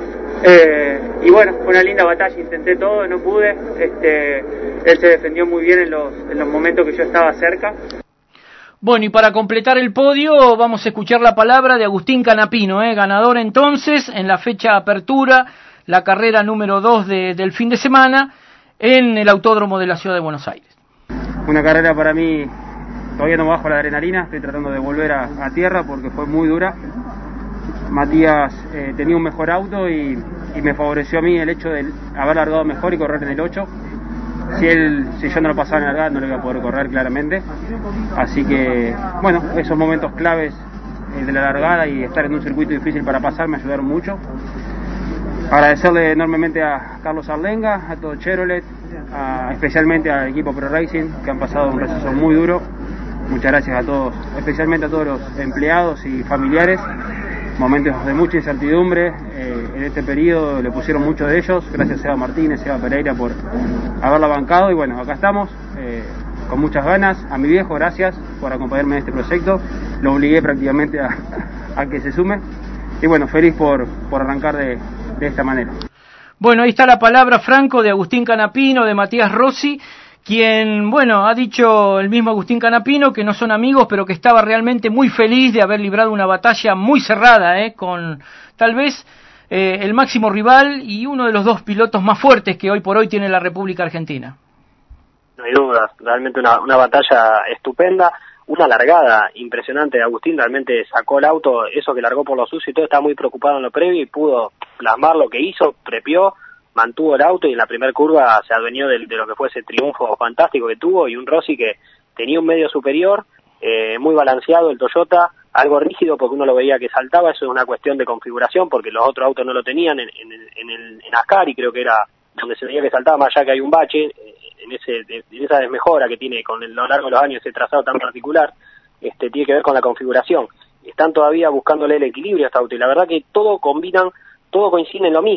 Y bueno, fue una linda batalla, intenté todo, no pude. Él se defendió muy bien en los momentos que yo estaba cerca. Bueno, y para completar el podio vamos a escuchar la palabra de Agustín Canapino, ganador entonces en la fecha apertura, la carrera número 2 del fin de semana en el Autódromo de la Ciudad de Buenos Aires. Una carrera para mí, todavía no bajo la adrenalina, estoy tratando de volver a tierra porque fue muy dura. Matías tenía un mejor auto y me favoreció a mí el hecho de haber largado mejor y correr en el 8. Si yo no lo pasaba en la largada no lo iba a poder correr claramente. Así que, bueno, esos momentos claves de la largada y estar en un circuito difícil para pasar me ayudaron mucho. Agradecerle enormemente a Carlos Arlenga, a todo Chevrolet, especialmente al equipo Pro Racing, que han pasado un receso muy duro. Muchas gracias a todos, especialmente a todos los empleados y familiares. Momentos de mucha incertidumbre en este periodo, le pusieron mucho de ellos. Gracias a Seba Martínez, Seba Pereira por haberla bancado y bueno, acá estamos con muchas ganas. A mi viejo, gracias por acompañarme en este proyecto, lo obligué prácticamente a que se sume y bueno, feliz por arrancar de esta manera. Bueno, ahí está la palabra, Franco, de Agustín Canapino, de Matías Rossi, quien, bueno, ha dicho el mismo Agustín Canapino que no son amigos, pero que estaba realmente muy feliz de haber librado una batalla muy cerrada, con tal vez el máximo rival y uno de los dos pilotos más fuertes que hoy por hoy tiene la República Argentina. No hay duda, realmente una batalla estupenda, una largada impresionante de Agustín, realmente sacó el auto, eso que largó por lo sucio y todo, estaba muy preocupado en lo previo y pudo plasmar lo que hizo, prepió, mantuvo el auto y en la primera curva se adueñó de lo que fue ese triunfo fantástico que tuvo, y un Rossi que tenía un medio superior, muy balanceado el Toyota, algo rígido porque uno lo veía que saltaba, eso es una cuestión de configuración porque los otros autos no lo tenían en Ascari, creo que era donde se veía que saltaba, más allá que hay un bache, en esa desmejora que tiene con lo largo de los años ese trazado tan particular, tiene que ver con la configuración. Están todavía buscándole el equilibrio a este auto y la verdad que todo coincide en lo mismo.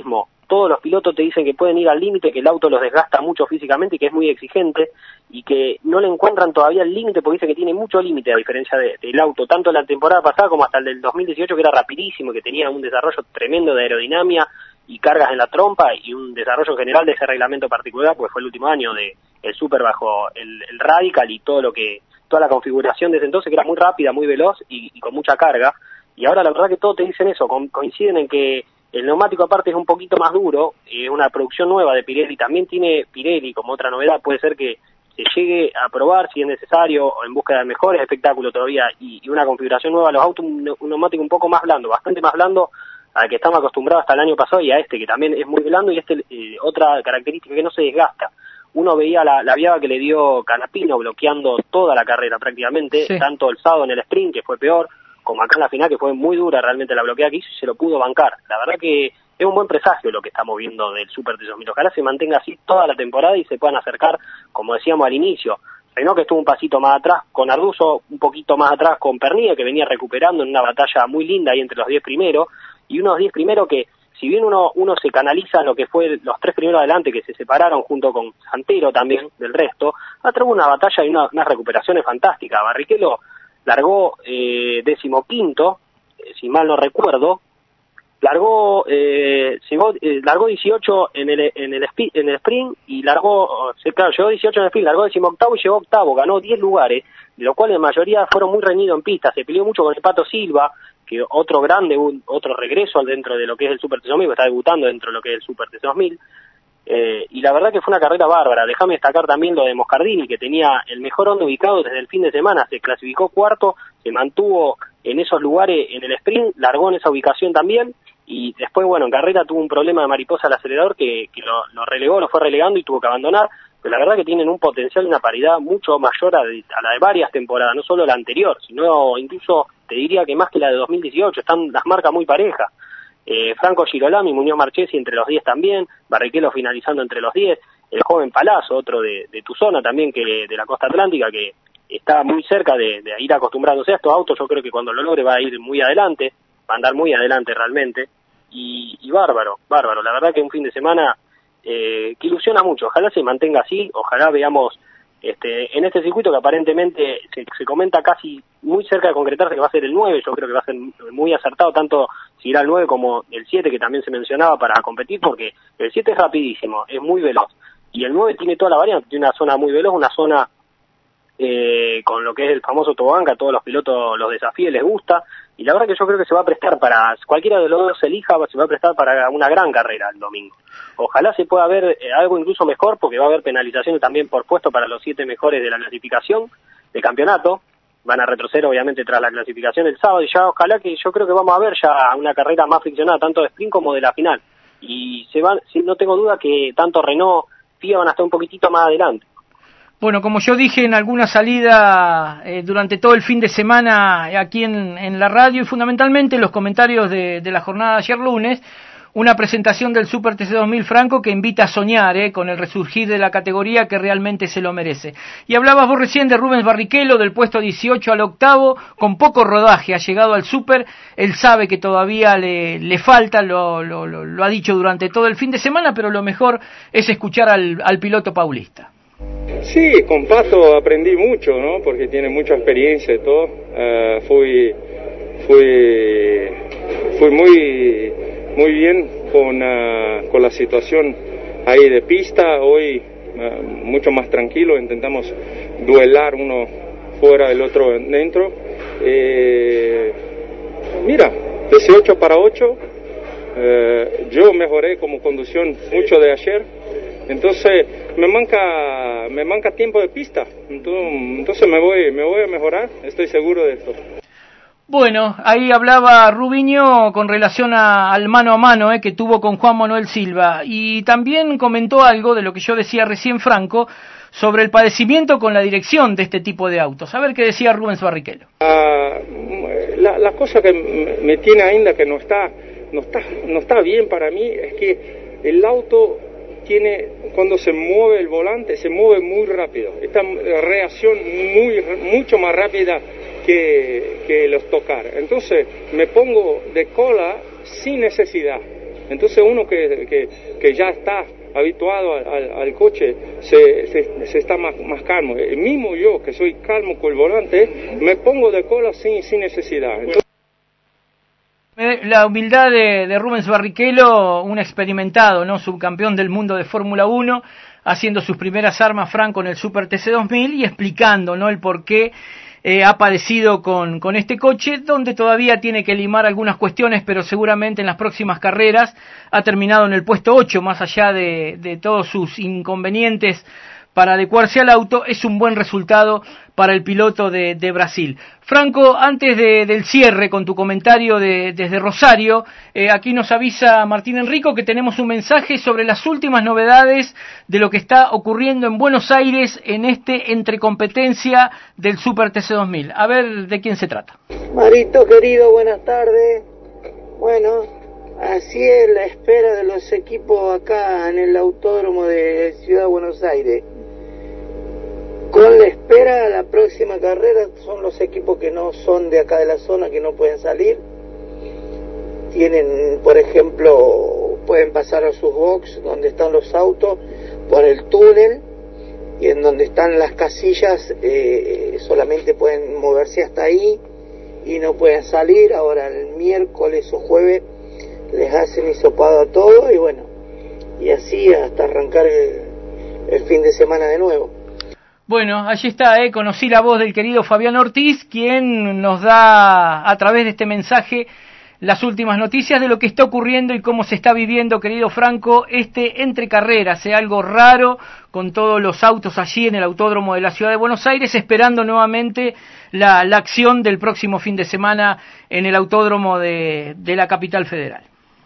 todos los pilotos te dicen que pueden ir al límite, que el auto los desgasta mucho físicamente y que es muy exigente, y que no le encuentran todavía el límite, porque dice que tiene mucho límite a diferencia del auto, tanto la temporada pasada como hasta el del 2018, que era rapidísimo, que tenía un desarrollo tremendo de aerodinámica y cargas en la trompa, y un desarrollo general de ese reglamento particular, pues fue el último año de el Super bajo el Radical y toda la configuración desde entonces, que era muy rápida, muy veloz y con mucha carga. Y ahora la verdad que todos te dicen eso, coinciden en que el neumático aparte es un poquito más duro, una producción nueva de Pirelli, también tiene Pirelli como otra novedad, puede ser que se llegue a probar si es necesario o en búsqueda de mejores espectáculos todavía y una configuración nueva de los autos, un neumático un poco más blando, bastante más blando al que estamos acostumbrados hasta el año pasado, y a este que también es muy blando, y otra característica que no se desgasta. Uno veía la viada que le dio Canapino bloqueando toda la carrera prácticamente, sí, tanto el sábado en el sprint, que fue peor, como acá en la final, que fue muy dura realmente la bloqueada que hizo, y se lo pudo bancar. La verdad que es un buen presagio lo que estamos viendo del Super TC2000. Ojalá se mantenga así toda la temporada y se puedan acercar, como decíamos al inicio. Renault que estuvo un pasito más atrás con Arduzzo, un poquito más atrás con Pernilla, que venía recuperando en una batalla muy linda ahí entre los 10 primeros, y unos 10 primeros que, si bien uno se canaliza en lo que fue los 3 primeros adelante, que se separaron junto con Santero también del resto, atrás hubo una batalla y unas recuperaciones fantásticas. Barrichello largó 15º, si mal no recuerdo, largó 18 en el sprint y llegó 18 en el sprint, largó 18º y llegó octavo, ganó 10 lugares, de los cuales la mayoría fueron muy reñidos en pista. Se peleó mucho con el Pato Silva, que otro grande, otro regreso dentro de lo que es el Super TC2000, que está debutando dentro de lo que es el Super TC2000, y la verdad que fue una carrera bárbara. Déjame destacar también lo de Moscardini, que tenía el mejor Honda ubicado desde el fin de semana, se clasificó cuarto, se mantuvo en esos lugares en el sprint, largó en esa ubicación también, y después, bueno, en carrera tuvo un problema de mariposa al acelerador que lo relegó, lo fue relegando y tuvo que abandonar. Pero la verdad que tienen un potencial y una paridad mucho mayor a la de varias temporadas, no solo la anterior, sino incluso te diría que más que la de 2018, están las marcas muy parejas. Franco Girolami, Muñoz Marchesi entre los 10 también, Barrichello finalizando entre los 10, el joven Palazzo, otro de tu zona también, que de la costa atlántica, que está muy cerca de ir acostumbrándose a estos autos. Yo creo que cuando lo logre va a ir muy adelante, va a andar muy adelante realmente, y bárbaro, la verdad que un fin de semana que ilusiona mucho. Ojalá se mantenga así, ojalá veamos en este circuito que aparentemente se comenta casi muy cerca de concretarse que va a ser el 9, yo creo que va a ser muy acertado tanto si irá el 9 como el 7, que también se mencionaba para competir, porque el 7 es rapidísimo, es muy veloz, y el 9 tiene toda la variante, tiene una zona muy veloz, una zona con lo que es el famoso tobogán, que a todos los pilotos los desafíe, les gusta, y la verdad que yo creo que se va a prestar para, cualquiera de los dos se elija, se va a prestar para una gran carrera el domingo. Ojalá se pueda ver algo incluso mejor, porque va a haber penalizaciones también por puesto para los 7 mejores de la clasificación de campeonato, van a retroceder obviamente tras la clasificación el sábado, y ya ojalá que yo creo que vamos a ver ya una carrera más friccionada, tanto de sprint como de la final, y no tengo duda que tanto Renault, FIA van a estar un poquitito más adelante. Bueno, como yo dije en alguna salida durante todo el fin de semana aquí en la radio, y fundamentalmente en los comentarios de la jornada de ayer lunes, una presentación del Super TC2000 Franco que invita a soñar con el resurgir de la categoría, que realmente se lo merece. Y hablabas vos recién de Rubens Barrichello, del puesto 18 al octavo, con poco rodaje, ha llegado al Super, él sabe que todavía le falta, lo ha dicho durante todo el fin de semana, pero lo mejor es escuchar al piloto paulista. Sí, con Pato aprendí mucho, ¿no? Porque tiene mucha experiencia y todo. Fui muy bien con la situación ahí de pista. Hoy mucho más tranquilo, intentamos duelar uno fuera, el otro dentro. Mira, 18 para 8, yo mejoré como conducción mucho de ayer. Entonces me manca tiempo de pista, entonces me voy a mejorar, estoy seguro de esto. Bueno, ahí hablaba Rubiño con relación al mano a mano que tuvo con Juan Manuel Silva, y también comentó algo de lo que yo decía recién, Franco, sobre el padecimiento con la dirección de este tipo de autos. A ver qué decía Rubens Barrichello. La cosa que me tiene ainda que no está bien para mí es que el auto cuando se mueve el volante, se mueve muy rápido. Esta reacción mucho más rápida que los tocar. Entonces me pongo de cola sin necesidad. Entonces uno que ya está habituado al coche se está más calmo. Mismo yo, que soy calmo con el volante, me pongo de cola sin necesidad. Entonces, la humildad de Rubens Barrichello, un experimentado, ¿no? Subcampeón del mundo de Fórmula 1, haciendo sus primeras armas, Franco, en el Super TC2000 y explicando, ¿no?, el por qué ha padecido con este coche, donde todavía tiene que limar algunas cuestiones, pero seguramente en las próximas carreras ha terminado en el puesto 8, más allá de todos sus inconvenientes para adecuarse al auto. Es un buen resultado para el piloto de Brasil. Franco, antes del cierre, con tu comentario desde Rosario, aquí nos avisa Martín Enrico que tenemos un mensaje sobre las últimas novedades de lo que está ocurriendo en Buenos Aires en entrecompetencia del Super TC2000. A ver de quién se trata. Marito querido, buenas tardes. Bueno, así es la espera de los equipos acá en el autódromo de Ciudad de Buenos Aires. Con la espera, la próxima carrera son los equipos que no son de acá de la zona, que no pueden salir. Tienen, por ejemplo, pueden pasar a sus box donde están los autos por el túnel, y en donde están las casillas solamente pueden moverse hasta ahí y no pueden salir. Ahora el miércoles o jueves les hacen hisopado a todo, y bueno, y así hasta arrancar el fin de semana de nuevo. Bueno, allí está, conocí la voz del querido Fabián Ortiz, quien nos da a través de este mensaje las últimas noticias de lo que está ocurriendo y cómo se está viviendo, querido Franco, entre carreras, algo raro, con todos los autos allí en el autódromo de la Ciudad de Buenos Aires, esperando nuevamente la acción del próximo fin de semana en el autódromo de la capital federal.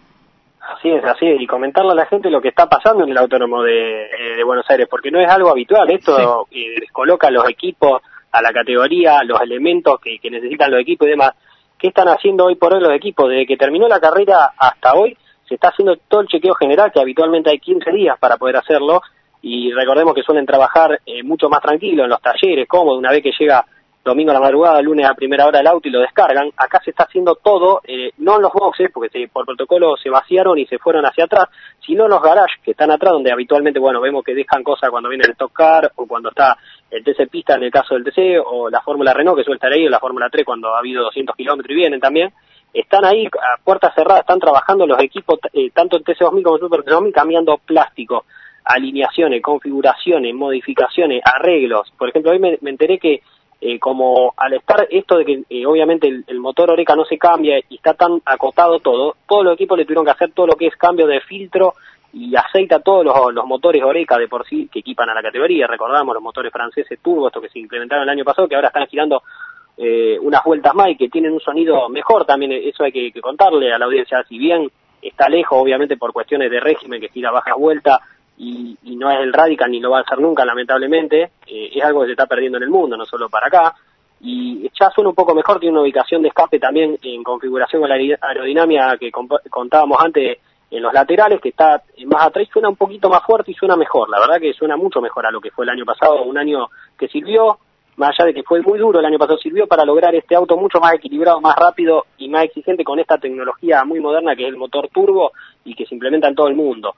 Así es, y comentarle a la gente lo que está pasando en el autódromo de Buenos Aires, porque no es algo habitual. Esto descoloca a los equipos, a la categoría, los elementos que necesitan los equipos y demás. ¿Qué están haciendo hoy por hoy los equipos? Desde que terminó la carrera hasta hoy se está haciendo todo el chequeo general, que habitualmente hay 15 días para poder hacerlo, y recordemos que suelen trabajar mucho más tranquilo en los talleres, cómodo, una vez que llega domingo a la madrugada, lunes a primera hora el auto y lo descargan. Acá se está haciendo todo, no en los boxes, porque por protocolo se vaciaron y se fueron hacia atrás, sino en los garages que están atrás, donde habitualmente, bueno, vemos que dejan cosas cuando viene el Stock Car, o cuando está el TC Pista en el caso del TC, o la Fórmula Renault que suele estar ahí, o la Fórmula 3 cuando ha habido 200 kilómetros y vienen también. Están ahí a puertas cerradas, están trabajando los equipos, tanto el TC2000 como el Super TC2000, cambiando plástico, alineaciones, configuraciones, modificaciones, arreglos. Por ejemplo, hoy me enteré que como al estar esto de que obviamente el motor Oreca no se cambia y está tan acotado todo, todos los equipos le tuvieron que hacer todo lo que es cambio de filtro y aceite a todos los motores Oreca de por sí que equipan a la categoría. Recordamos los motores franceses turbo, estos que se implementaron el año pasado, que ahora están girando unas vueltas más y que tienen un sonido mejor también. Eso hay que contarle a la audiencia. Si bien está lejos, obviamente por cuestiones de régimen, que gira bajas vueltas, y no es el Radical ni lo va a hacer nunca, lamentablemente, es algo que se está perdiendo en el mundo, no solo para acá, y ya suena un poco mejor, tiene una ubicación de escape también en configuración con la aerodinámica que contábamos antes en los laterales, que está más atrás, suena un poquito más fuerte y suena mejor. La verdad que suena mucho mejor a lo que fue el año pasado, un año que sirvió, más allá de que fue muy duro el año pasado, sirvió para lograr este auto mucho más equilibrado, más rápido y más exigente con esta tecnología muy moderna que es el motor turbo y que se implementa en todo el mundo.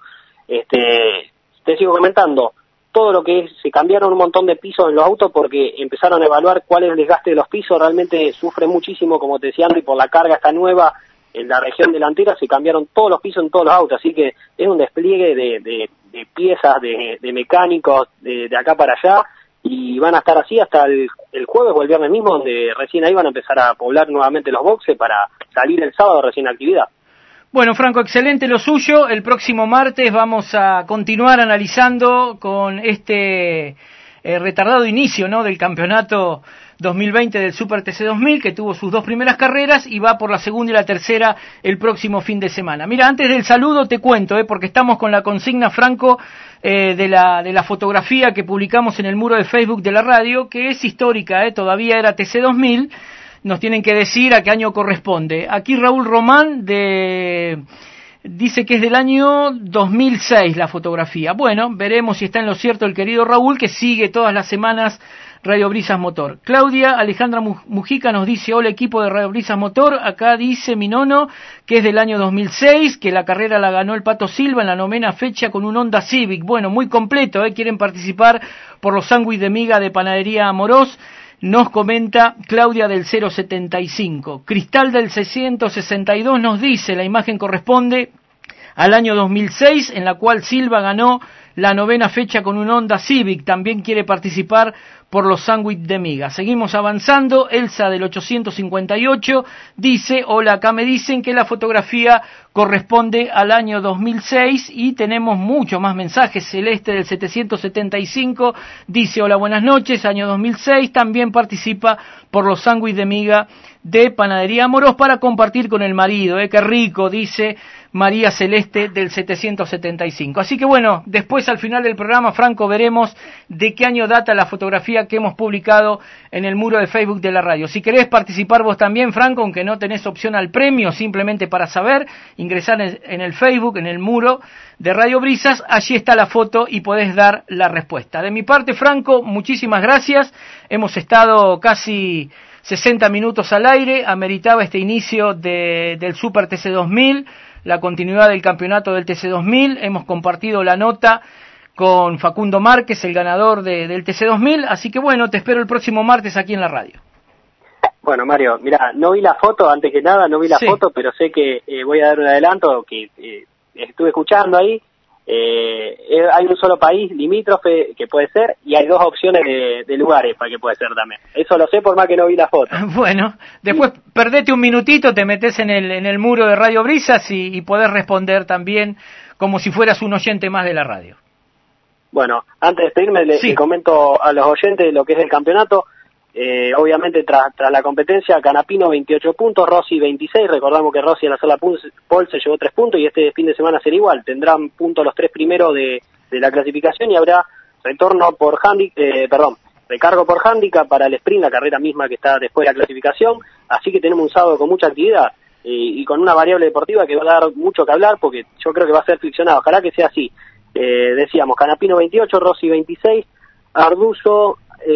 Te sigo comentando, todo lo que es, se cambiaron un montón de pisos en los autos porque empezaron a evaluar cuál es el desgaste de los pisos, realmente sufre muchísimo, como te decía antes, y por la carga esta nueva, en la región delantera se cambiaron todos los pisos en todos los autos, así que es un despliegue de piezas, de mecánicos, de acá para allá, y van a estar así hasta el jueves o el viernes mismo, donde recién ahí van a empezar a poblar nuevamente los boxes para salir el sábado recién a actividad. Bueno, Franco, excelente lo suyo. El próximo martes vamos a continuar analizando con este retardado inicio, ¿no?, del campeonato 2020 del Super TC2000, que tuvo sus dos primeras carreras y va por la segunda y la tercera el próximo fin de semana. Mira, antes del saludo te cuento, porque estamos con la consigna, Franco, de la fotografía que publicamos en el muro de Facebook de la radio, que es histórica, todavía era TC2000. Nos tienen que decir a qué año corresponde. Aquí Raúl Román de Dice que es del año 2006 la fotografía. Bueno, veremos si está en lo cierto el querido Raúl, que sigue todas las semanas Radio Brisas Motor. Claudia Alejandra Mujica nos dice: hola equipo de Radio Brisas Motor, acá dice mi nono que es del año 2006, que la carrera la ganó el Pato Silva en la 9ª fecha con un Honda Civic. Bueno, muy completo, quieren participar por los sándwiches de miga de Panadería Amorós. Nos comenta Claudia del 075. Cristal del 662 nos dice: la imagen corresponde al año 2006, en la cual Silva ganó la 9ª fecha con un Honda Civic. También quiere participar por los sándwiches de miga. Seguimos avanzando. Elsa del 858 dice: hola, acá me dicen que la fotografía corresponde al año 2006 y tenemos muchos más mensajes. Celeste del 775 dice: hola, buenas noches, año 2006, también participa por los sándwiches de miga de Panadería Amorós para compartir con el marido. Qué rico, dice María Celeste del 775. Así que bueno, después al final del programa, Franco, veremos de qué año data la fotografía que hemos publicado en el muro de Facebook de la radio. Si querés participar vos también, Franco, aunque no tenés opción al premio, simplemente para saber, ingresar en el Facebook, en el muro de Radio Brisas, allí está la foto y podés dar la respuesta. De mi parte, Franco, muchísimas gracias. Hemos estado casi 60 minutos al aire, ameritaba este inicio del Super TC2000, la continuidad del campeonato del TC2000. Hemos compartido la nota con Facundo Márquez, el ganador del TC2000, así que bueno, te espero el próximo martes aquí en la radio. Bueno, Mario, mira, no vi la foto, antes que nada no vi la foto, pero sé que voy a dar un adelanto que estuve escuchando ahí. Hay un solo país limítrofe que puede ser y hay 2 opciones de lugares para que puede ser también. Eso lo sé por más que no vi la foto. Bueno, después perdete un minutito, te metes en el muro de Radio Brisas y podés responder también como si fueras un oyente más de la radio. Bueno, antes de despedirme le comento a los oyentes lo que es el campeonato. Obviamente tras la competencia, Canapino 28 puntos, Rossi 26, recordamos que Rossi al hacer la pole se llevó 3 puntos y este fin de semana será igual, tendrán puntos los 3 primeros de la clasificación y habrá recargo por handicap para el sprint, la carrera misma que está después de la clasificación, así que tenemos un sábado con mucha actividad y con una variable deportiva que va a dar mucho que hablar porque yo creo que va a ser friccionado, ojalá que sea así. Decíamos, Canapino 28, Rossi 26, Arduzo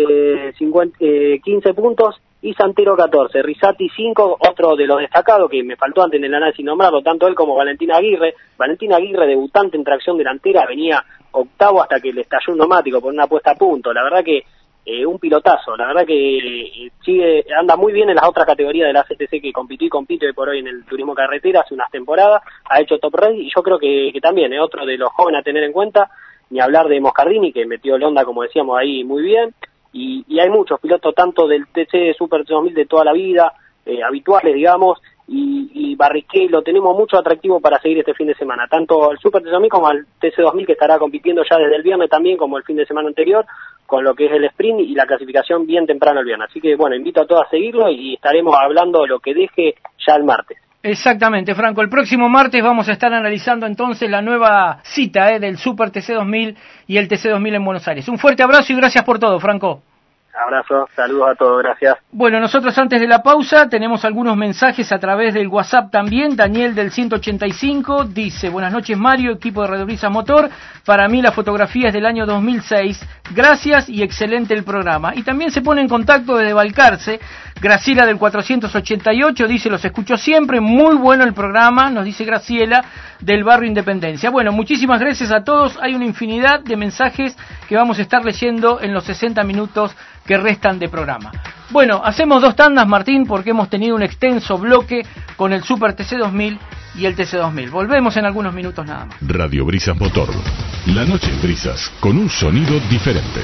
15 puntos y Santero 14, Risati 5, otro de los destacados que me faltó antes en el análisis nombrarlo, tanto él como Valentín Aguirre, debutante en tracción delantera, venía octavo hasta que le estalló un neumático por una puesta a punto, la verdad que un pilotazo, la verdad que anda muy bien en las otras categorías de la CTC que compitió y compite hoy por hoy en el turismo carretera hace unas temporadas, ha hecho top race y yo creo que también es otro de los jóvenes a tener en cuenta, ni hablar de Moscardini que metió el Honda como decíamos ahí muy bien. Y hay muchos pilotos, tanto del TC Super 2000 de toda la vida, habituales, digamos, y Barrichello, tenemos mucho atractivo para seguir este fin de semana, tanto el Super 2000 como el TC 2000 que estará compitiendo ya desde el viernes también, como el fin de semana anterior, con lo que es el sprint y la clasificación bien temprano el viernes. Así que, bueno, invito a todos a seguirlo y estaremos hablando de lo que deje ya el martes. Exactamente, Franco. El próximo martes vamos a estar analizando entonces la nueva cita del Super TC2000 y el TC2000 en Buenos Aires. Un fuerte abrazo y gracias por todo, Franco. Abrazo, saludos a todos, gracias. Bueno, nosotros antes de la pausa tenemos algunos mensajes a través del WhatsApp también. Daniel del 185 dice: buenas noches Mario, equipo de Radio Brisas Motor, para mí la fotografía es del año 2006, gracias y excelente el programa. Y también se pone en contacto desde Balcarce, Graciela del 488 dice: los escucho siempre, muy bueno el programa, nos dice Graciela del barrio Independencia. Bueno, muchísimas gracias a todos, hay una infinidad de mensajes que vamos a estar leyendo en los 60 minutos que restan de programa. Bueno, hacemos 2 tandas, Martín, porque hemos tenido un extenso bloque con el Super TC2000 y el TC2000. Volvemos en algunos minutos nada más. Radio Brisas Motor. La noche en Brisas, con un sonido diferente.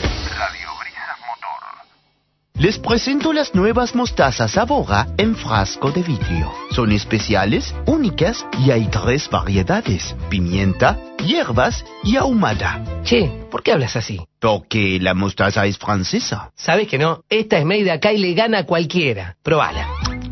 Les presento las nuevas mostazas Sabora en frasco de vidrio. Son especiales, únicas y hay 3 variedades: pimienta, hierbas y ahumada. Che, ¿por qué hablas así? Porque la mostaza es francesa. ¿Sabes que no? Esta es made acá y le gana a cualquiera. Probala.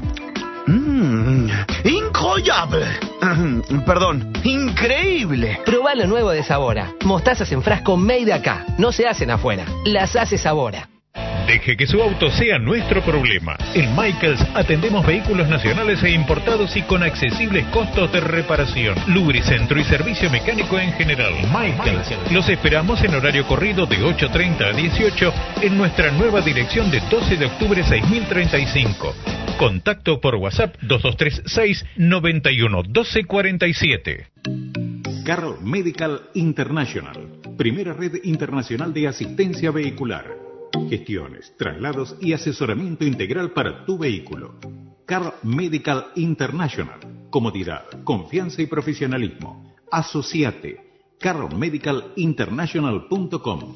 ¡Incroyable! Perdón, increíble. Probá lo nuevo de Sabora. Mostazas en frasco made acá. No se hacen afuera. Las hace Sabora. Deje que su auto sea nuestro problema. En Michaels atendemos vehículos nacionales e importados y con accesibles costos de reparación, lubricentro y servicio mecánico en general. Michaels. Los esperamos en horario corrido de 8:30 a 18 en nuestra nueva dirección de 12 de octubre 6035. Contacto por WhatsApp 2236 91 1247. Carl Medical International, primera red internacional de asistencia vehicular. Gestiones, traslados y asesoramiento integral para tu vehículo. Carl Medical International, comodidad, confianza y profesionalismo. Asociate. carlmedicalinternational.com.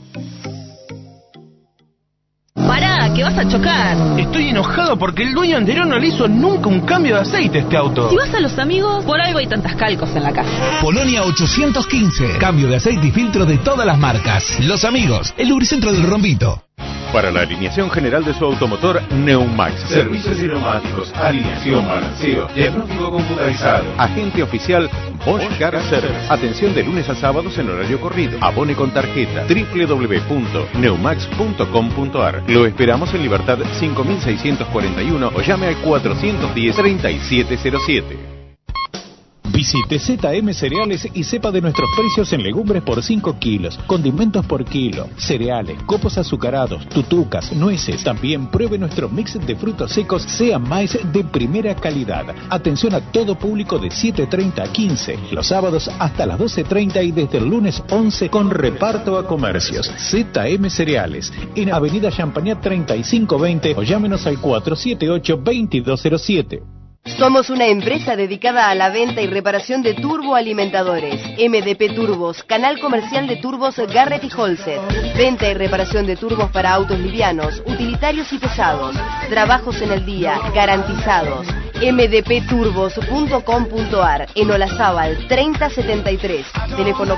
Pará, que vas a chocar. Estoy enojado porque el dueño anterior no le hizo nunca un cambio de aceite a este auto. Si vas a Los Amigos, por algo hay tantas Calcos en la casa. Polonia 815. Cambio de aceite y filtro de todas las marcas. Los Amigos, el lubricentro del Rombito. Para la alineación general de su automotor, Neumax. Servicios y neumáticos, alineación, balanceo, diagnóstico computarizado. Agente oficial Bosch Car Service. Atención de lunes a sábados en horario corrido. Abone con tarjeta. www.neumax.com.ar. Lo esperamos en Libertad 5641 o llame al 410-3707. Visite ZM Cereales y sepa de nuestros precios en legumbres por 5 kilos, condimentos por kilo, cereales, copos azucarados, tutucas, nueces. También pruebe nuestro mix de frutos secos Sea Maíz de primera calidad. Atención a todo público de 7:30 a 15, los sábados hasta las 12:30 y desde el lunes 11 con reparto a comercios. ZM Cereales, en Avenida Champagnat 3520 o llámenos al 478-2207. Somos una empresa dedicada a la venta y reparación de turboalimentadores. MDP Turbos, canal comercial de turbos Garrett y Holset. Venta y reparación de turbos para autos livianos, utilitarios y pesados. Trabajos en el día, garantizados. mdpturbos.com.ar, en Olazábal 3073. Teléfono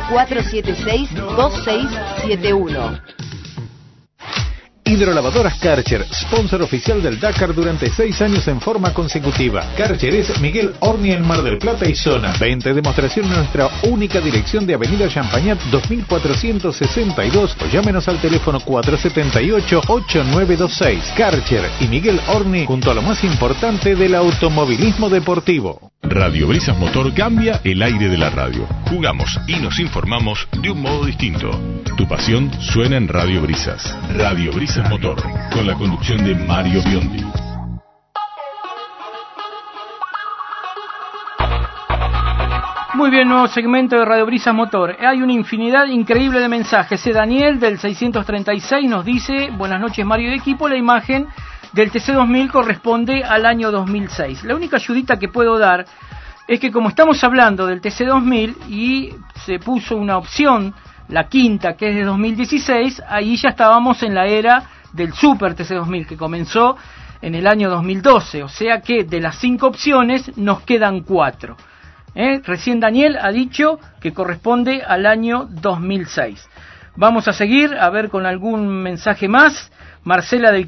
476-2671. Hidrolavadoras Karcher, sponsor oficial del Dakar durante 6 años en forma consecutiva. Karcher es Miguel Orni en Mar del Plata y zona. Venta y demostración en nuestra única dirección de Avenida Champagnat 2462 o llámenos al teléfono 478-8926. Karcher y Miguel Orni junto a lo más importante del automovilismo deportivo. Radio Brisas Motor cambia el aire de la radio. Jugamos y nos informamos de un modo distinto. Tu pasión suena en Radio Brisas. Radio Brisas Motor, con la conducción de Mario Biondi. Muy bien, nuevo segmento de Radio Brisas Motor. Hay una infinidad increíble de mensajes. Daniel del 636 nos dice: buenas noches Mario y equipo, la imagen del TC2000 corresponde al año 2006. La única ayudita que puedo dar es que como estamos hablando del TC2000 y se puso una opción, la quinta, que es de 2016, ahí ya estábamos en la era del Super TC2000, que comenzó en el año 2012, o sea que de las 5 opciones nos quedan 4. Recién Daniel ha dicho que corresponde al año 2006. Vamos a seguir, a ver con algún mensaje más. Marcela del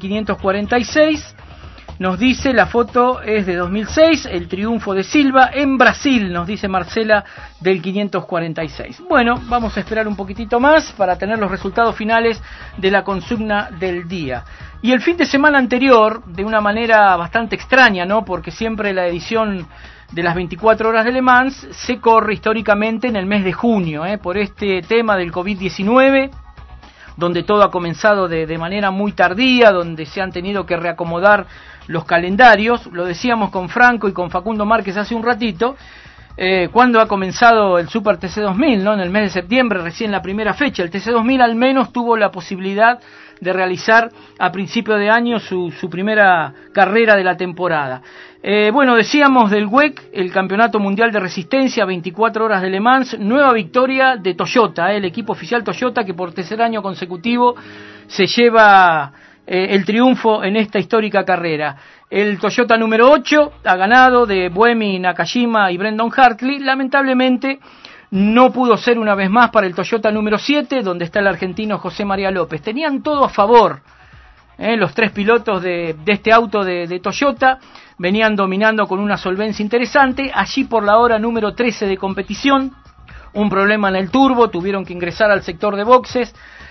546 nos dice: la foto es de 2006, el triunfo de Silva en Brasil, nos dice Marcela del 546. Bueno, vamos a esperar un poquitito más para tener los resultados finales de la consigna del día. Y el fin de semana anterior, de una manera bastante extraña, ¿no? Porque siempre la edición de las 24 horas de Le Mans se corre históricamente en el mes de junio, por este tema del COVID-19, donde todo ha comenzado de manera muy tardía, donde se han tenido que reacomodar los calendarios. Lo decíamos con Franco y con Facundo Márquez hace un ratito, cuando ha comenzado el Super TC2000, ¿no? En el mes de septiembre, recién la primera fecha. El TC2000 al menos tuvo la posibilidad de realizar a principio de año su primera carrera de la temporada. Bueno, decíamos del WEC, el Campeonato Mundial de Resistencia, 24 horas de Le Mans, nueva victoria de Toyota, el equipo oficial Toyota, que por tercer año consecutivo se lleva el triunfo en esta histórica carrera. El Toyota número 8 ha ganado, de Buemi, Nakajima y Brendan Hartley. Lamentablemente no pudo ser una vez más para el Toyota número 7, donde está el argentino José María López. Tenían todo a favor, los 3 pilotos de este auto de Toyota venían dominando con una solvencia interesante. Allí por la hora número 13 de competición, un problema en el turbo, tuvieron que ingresar al sector de boxes,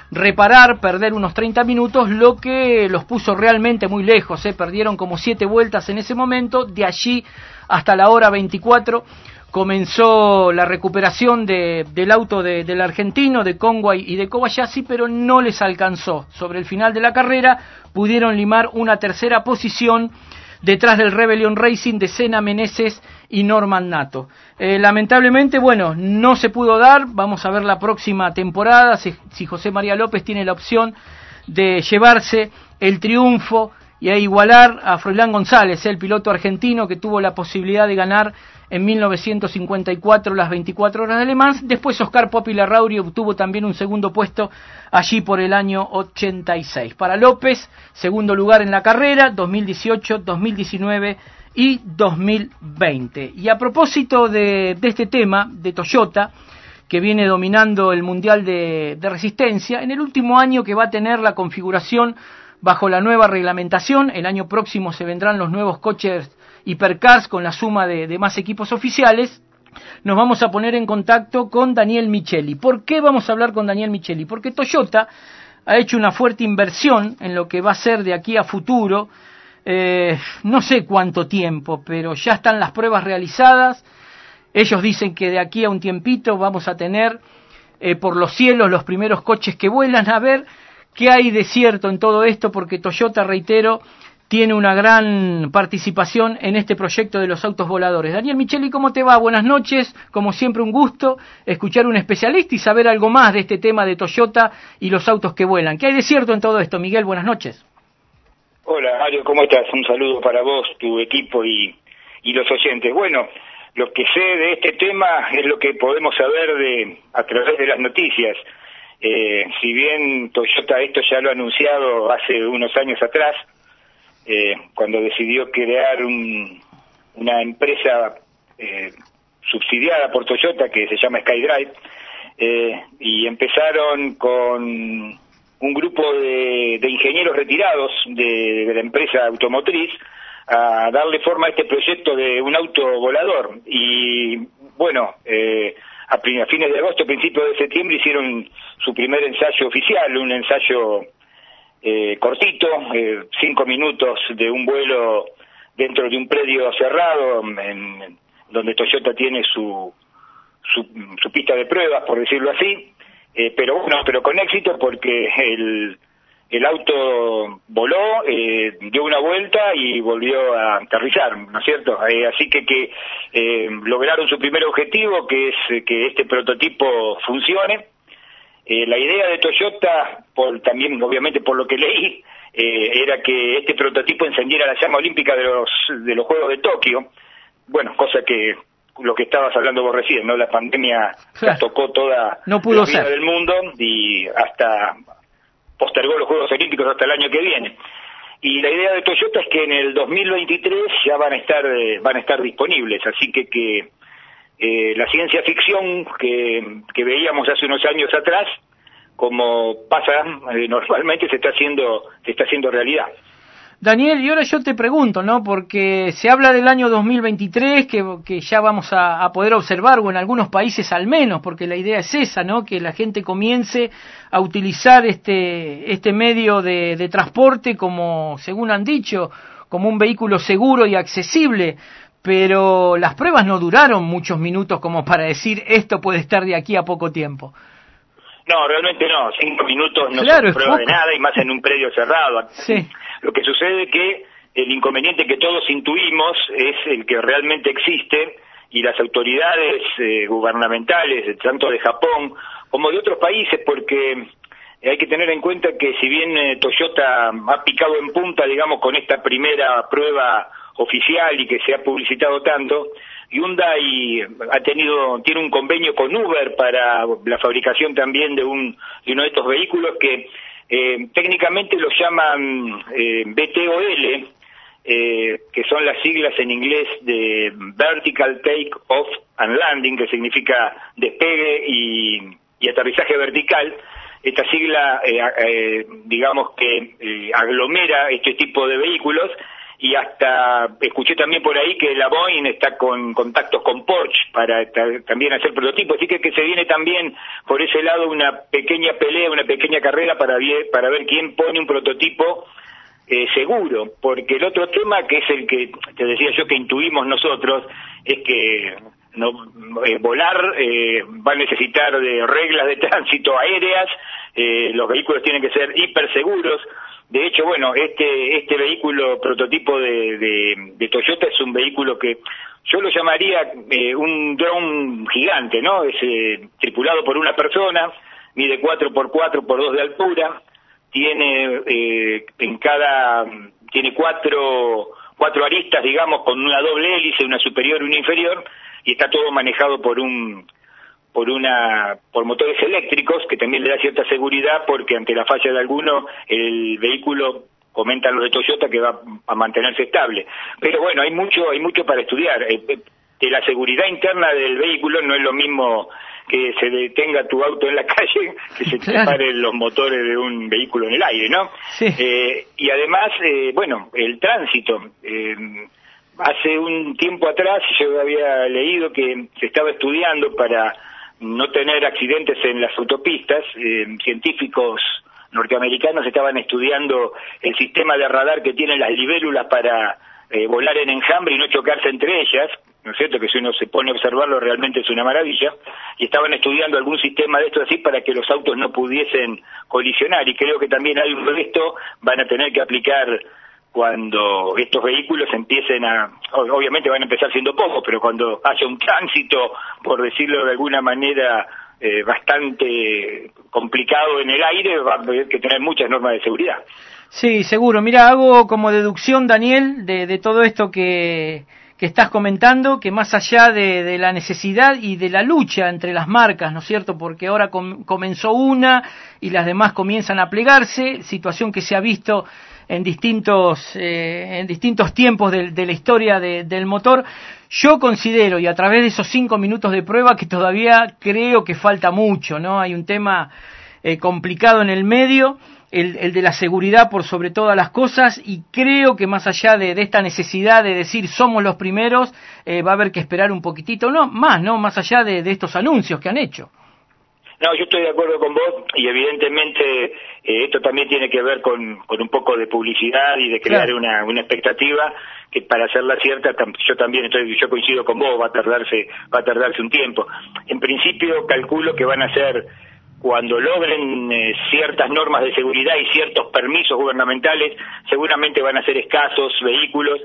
reparar, perder unos 30 minutos, lo que los puso realmente muy lejos, perdieron como 7 vueltas en ese momento. De allí hasta la hora 24 comenzó la recuperación del auto del argentino, de Conway y de Kobayashi, pero no les alcanzó. Sobre el final de la carrera pudieron limar una tercera posición detrás del Rebellion Racing de Senna Meneses y Norman Nato. Lamentablemente, bueno, no se pudo dar. Vamos a ver la próxima temporada si José María López tiene la opción de llevarse el triunfo y a igualar a Froilán González, el piloto argentino que tuvo la posibilidad de ganar en 1954 las 24 horas de Le Mans. Después Oscar Popi Larrauri obtuvo también un segundo puesto allí por el año 86. Para López, segundo lugar en la carrera, 2018, 2019 y 2020. Y a propósito de este tema, de Toyota, que viene dominando el Mundial de Resistencia, en el último año que va a tener la configuración bajo la nueva reglamentación, el año próximo se vendrán los nuevos coches Hipercars con la suma de más equipos oficiales, nos vamos a poner en contacto con Daniel Micheli. ¿Por qué vamos a hablar con Daniel Micheli? Porque Toyota ha hecho una fuerte inversión en lo que va a ser de aquí a futuro, no sé cuánto tiempo, pero ya están las pruebas realizadas. Ellos dicen que de aquí a un tiempito vamos a tener por los cielos los primeros coches que vuelan. A ver qué hay de cierto en todo esto, porque Toyota, reitero, tiene una gran participación en este proyecto de los autos voladores. Daniel Micheli, ¿cómo te va? Buenas noches. Como siempre, un gusto escuchar a un especialista y saber algo más de este tema de Toyota y los autos que vuelan. ¿Qué hay de cierto en todo esto? Miguel, buenas noches. Hola, Mario, ¿cómo estás? Un saludo para vos, tu equipo y los oyentes. Bueno, lo que sé de este tema es lo que podemos saber a través de las noticias. Si bien Toyota esto ya lo ha anunciado hace unos años atrás, cuando decidió crear una empresa subsidiada por Toyota que se llama SkyDrive, y empezaron con un grupo de ingenieros retirados de la empresa automotriz a darle forma a este proyecto de un auto volador. Y bueno, a fines de agosto, principios de septiembre hicieron su primer ensayo oficial, un ensayo cortito, 5 minutos de un vuelo dentro de un predio cerrado, donde Toyota tiene su pista de pruebas, por decirlo así, pero con éxito, porque el auto voló, dio una vuelta y volvió a aterrizar, ¿no es cierto? Así que lograron su primer objetivo, que es que este prototipo funcione. La idea de Toyota, también obviamente por lo que leí, era que este prototipo encendiera la llama olímpica de los Juegos de Tokio. Bueno, cosa que lo que estabas hablando vos recién, ¿no? La pandemia tocó toda la vida del mundo y hasta postergó los Juegos Olímpicos hasta el año que viene. Y la idea de Toyota es que en el 2023 ya van a estar disponibles, así que la ciencia ficción que veíamos hace unos años atrás, como pasa normalmente, se está haciendo realidad. Daniel, y ahora yo te pregunto, ¿no? Porque se habla del año 2023 que ya vamos a poder observar, o en algunos países al menos, porque la idea es esa, ¿no? Que la gente comience a utilizar este medio de transporte como, según han dicho, como un vehículo seguro y accesible. Pero las pruebas no duraron muchos minutos como para decir esto puede estar de aquí a poco tiempo. No, realmente no, 5 minutos no se prueba de nada, y más en un predio cerrado. Sí. Lo que sucede es que el inconveniente que todos intuimos es el que realmente existe, y las autoridades gubernamentales, tanto de Japón como de otros países, porque hay que tener en cuenta que si bien Toyota ha picado en punta, digamos, con esta primera prueba oficial y que se ha publicitado tanto, Hyundai tiene un convenio con Uber para la fabricación también de uno de estos vehículos que técnicamente los llaman VTOL, que son las siglas en inglés de Vertical Take Off and Landing, que significa despegue y aterrizaje vertical. Esta sigla digamos que aglomera este tipo de vehículos, y hasta escuché también por ahí que la Boeing está con contactos con Porsche para también hacer prototipos, así que se viene también por ese lado una pequeña pelea, una pequeña carrera para ver quién pone un prototipo seguro, porque el otro tema, que es el que te decía yo que intuimos nosotros, es que volar va a necesitar de reglas de tránsito aéreas, los vehículos tienen que ser hiperseguros. De hecho, bueno, este vehículo prototipo de Toyota es un vehículo que yo lo llamaría un dron gigante, ¿no? Es tripulado por una persona, mide 4x4 por 2 de altura, tiene tiene cuatro aristas, digamos, con una doble hélice, una superior y una inferior, y está todo manejado por motores eléctricos, que también le da cierta seguridad, porque ante la falla de alguno el vehículo, comentan los de Toyota, que va a mantenerse estable. Pero bueno, hay mucho para estudiar. De la seguridad interna del vehículo no es lo mismo que se detenga tu auto en la calle que se te paren los motores de un vehículo en el aire, ¿no? Sí. Y además, bueno, el tránsito. Hace un tiempo atrás yo había leído que se estaba estudiando para no tener accidentes en las autopistas. Científicos norteamericanos estaban estudiando el sistema de radar que tienen las libélulas para volar en enjambre y no chocarse entre ellas, ¿no es cierto? Que si uno se pone a observarlo realmente es una maravilla, y estaban estudiando algún sistema de esto así para que los autos no pudiesen colisionar, y creo que también algo de esto van a tener que aplicar cuando estos vehículos empiecen obviamente van a empezar siendo pocos, pero cuando haya un tránsito, por decirlo de alguna manera, bastante complicado en el aire, va a haber que tener muchas normas de seguridad. Sí, seguro. Mira, hago como deducción, Daniel, de todo esto que estás comentando, que más allá de la necesidad y de la lucha entre las marcas, ¿no es cierto? Porque ahora comenzó una y las demás comienzan a plegarse, situación que se ha visto en distintos tiempos de la historia del motor. Yo considero, y a través de esos 5 minutos de prueba, que todavía creo que falta mucho, ¿no? Hay un tema complicado en el medio, el de la seguridad por sobre todas las cosas, y creo que más allá de esta necesidad de decir somos los primeros, va a haber que esperar un poquitito más allá de estos anuncios que han hecho. No, yo estoy de acuerdo con vos, y evidentemente esto también tiene que ver con un poco de publicidad y de crear una expectativa que, para hacerla cierta, yo coincido con vos, va a tardarse un tiempo. En principio calculo que van a ser, cuando logren ciertas normas de seguridad y ciertos permisos gubernamentales, seguramente van a ser escasos vehículos.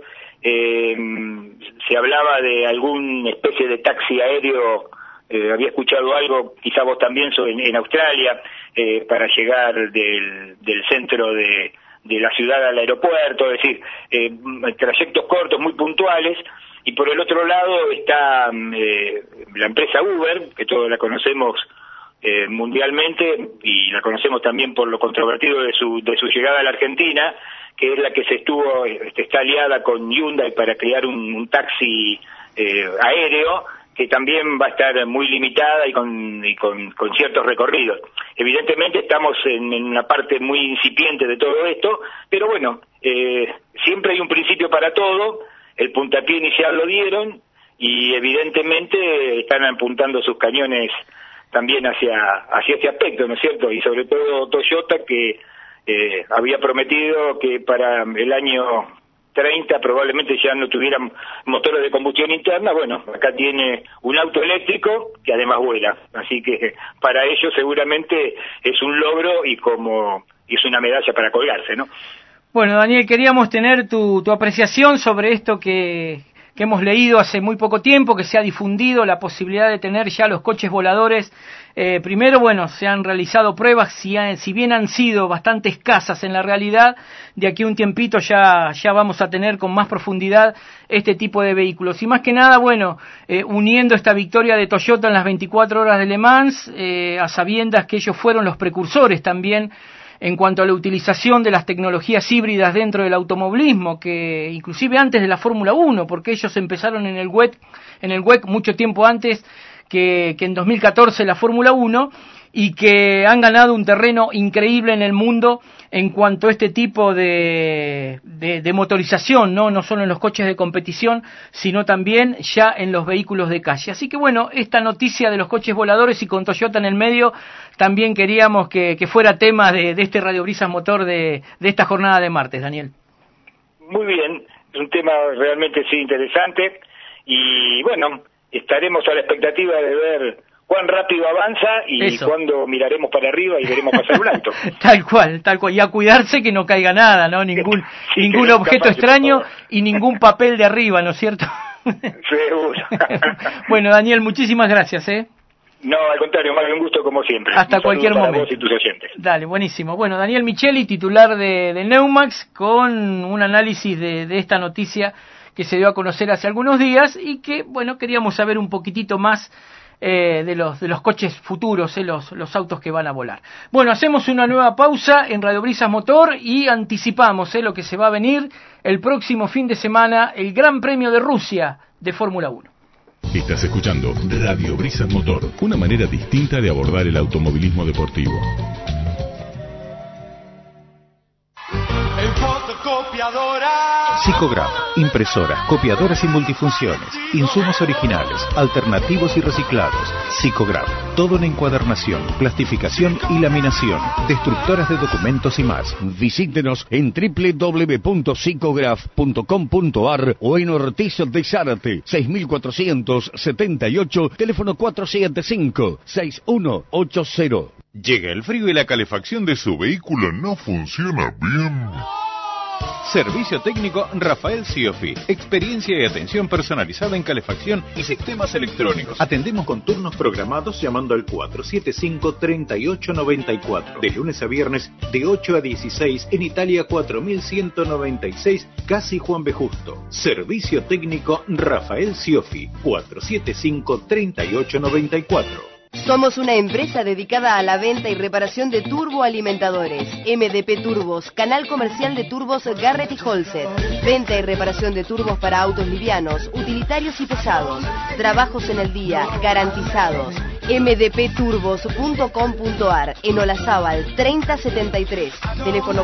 Se hablaba de alguna especie de taxi aéreo. Había escuchado algo, quizá vos también, en Australia, para llegar del centro de la ciudad al aeropuerto, es decir, trayectos cortos, muy puntuales. Y por el otro lado está la empresa Uber, que todos la conocemos mundialmente, y la conocemos también por lo controvertido de su llegada a la Argentina, que es la que está aliada con Hyundai para crear un taxi aéreo, que también va a estar muy limitada y con ciertos recorridos. Evidentemente estamos en una parte muy incipiente de todo esto, pero bueno, siempre hay un principio para todo. El puntapié inicial lo dieron, y evidentemente están apuntando sus cañones también hacia este aspecto, ¿no es cierto? Y sobre todo Toyota, que había prometido que para el año 30 probablemente ya no tuvieran motores de combustión interna. Bueno, acá tiene un auto eléctrico que además vuela, así que para ellos seguramente es un logro y es una medalla para colgarse, ¿no? Bueno, Daniel, queríamos tener tu apreciación sobre esto que hemos leído hace muy poco tiempo, que se ha difundido la posibilidad de tener ya los coches voladores. Primero, bueno, se han realizado pruebas, si bien han sido bastante escasas en la realidad, de aquí a un tiempito ya vamos a tener con más profundidad este tipo de vehículos. Y más que nada, bueno, uniendo esta victoria de Toyota en las 24 horas de Le Mans, a sabiendas que ellos fueron los precursores también en cuanto a la utilización de las tecnologías híbridas dentro del automovilismo, que inclusive antes de la Fórmula 1, porque ellos empezaron en el WEC mucho tiempo antes que en 2014 la Fórmula 1, y que han ganado un terreno increíble en el mundo en cuanto a este tipo de motorización, no solo en los coches de competición, sino también ya en los vehículos de calle. Así que bueno, esta noticia de los coches voladores y con Toyota en el medio, también queríamos que fuera tema de este Radio Brisas Motor de esta jornada de martes, Daniel. Muy bien, es un tema realmente sí interesante, y bueno, estaremos a la expectativa de ver cuán rápido avanza y cuándo miraremos para arriba y veremos pasar un auto. Tal cual. Y a cuidarse que no caiga nada, ¿no? Ningún objeto extraño y ningún papel de arriba, ¿no es cierto? Seguro. Bueno, Daniel, muchísimas gracias, ¿eh? No, al contrario, Mario, un gusto como siempre. Hasta cualquier momento. Vos y tus oyentes. Dale, buenísimo. Bueno, Daniel Micheli, titular de Neumax, con un análisis de esta noticia que se dio a conocer hace algunos días y que, bueno, queríamos saber un poquitito más de los coches futuros, los autos que van a volar. Bueno, hacemos una nueva pausa en Radio Brisas Motor y anticipamos lo que se va a venir el próximo fin de semana, el Gran Premio de Rusia de Fórmula 1. Estás escuchando Radio Brisas Motor, una manera distinta de abordar el automovilismo deportivo. Psicograph, impresoras, copiadoras y multifunciones, insumos originales, alternativos y reciclados. Psicograph, todo en encuadernación, plastificación y laminación, destructoras de documentos y más. Visítenos en www.psicograph.com.ar o en Ortiz de Zárate, 6478, teléfono 475-6180. Llega el frío y la calefacción de su vehículo no funciona bien. Servicio técnico Rafael Siofi. Experiencia y atención personalizada en calefacción y sistemas electrónicos. Atendemos con turnos programados llamando al 475-3894. De lunes a viernes de 8 a 16 en Italia 4196, casi Juan B. Justo. Servicio técnico Rafael Siofi. 475-3894. Somos una empresa dedicada a la venta y reparación de turboalimentadores. MDP Turbos, canal comercial de turbos Garrett y Holset. Venta y reparación de turbos para autos livianos, utilitarios y pesados. Trabajos en el día, garantizados. mdpturbos.com.ar, en Olazábal 3073. Teléfono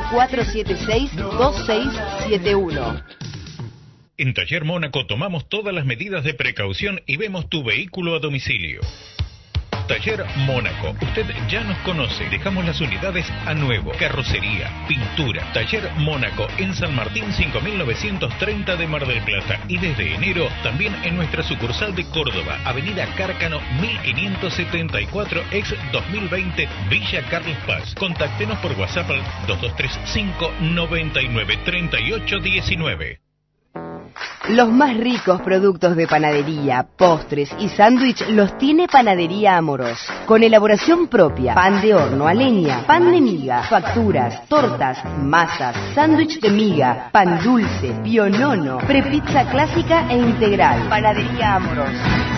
476-2671. En Taller Mónaco tomamos todas las medidas de precaución y vemos tu vehículo a domicilio. Taller Mónaco, usted ya nos conoce, dejamos las unidades a nuevo, carrocería, pintura. Taller Mónaco en San Martín 5930 de Mar del Plata y desde enero también en nuestra sucursal de Córdoba, Avenida Cárcano 1574 ex 2020 Villa Carlos Paz. Contáctenos por WhatsApp al 2235-993819. Los más ricos productos de panadería, postres y sándwich los tiene Panadería Amorós. Con elaboración propia, pan de horno a leña, pan de miga, facturas, tortas, masas, sándwich de miga, pan dulce, pionono, prepizza clásica e integral. Panadería Amorós.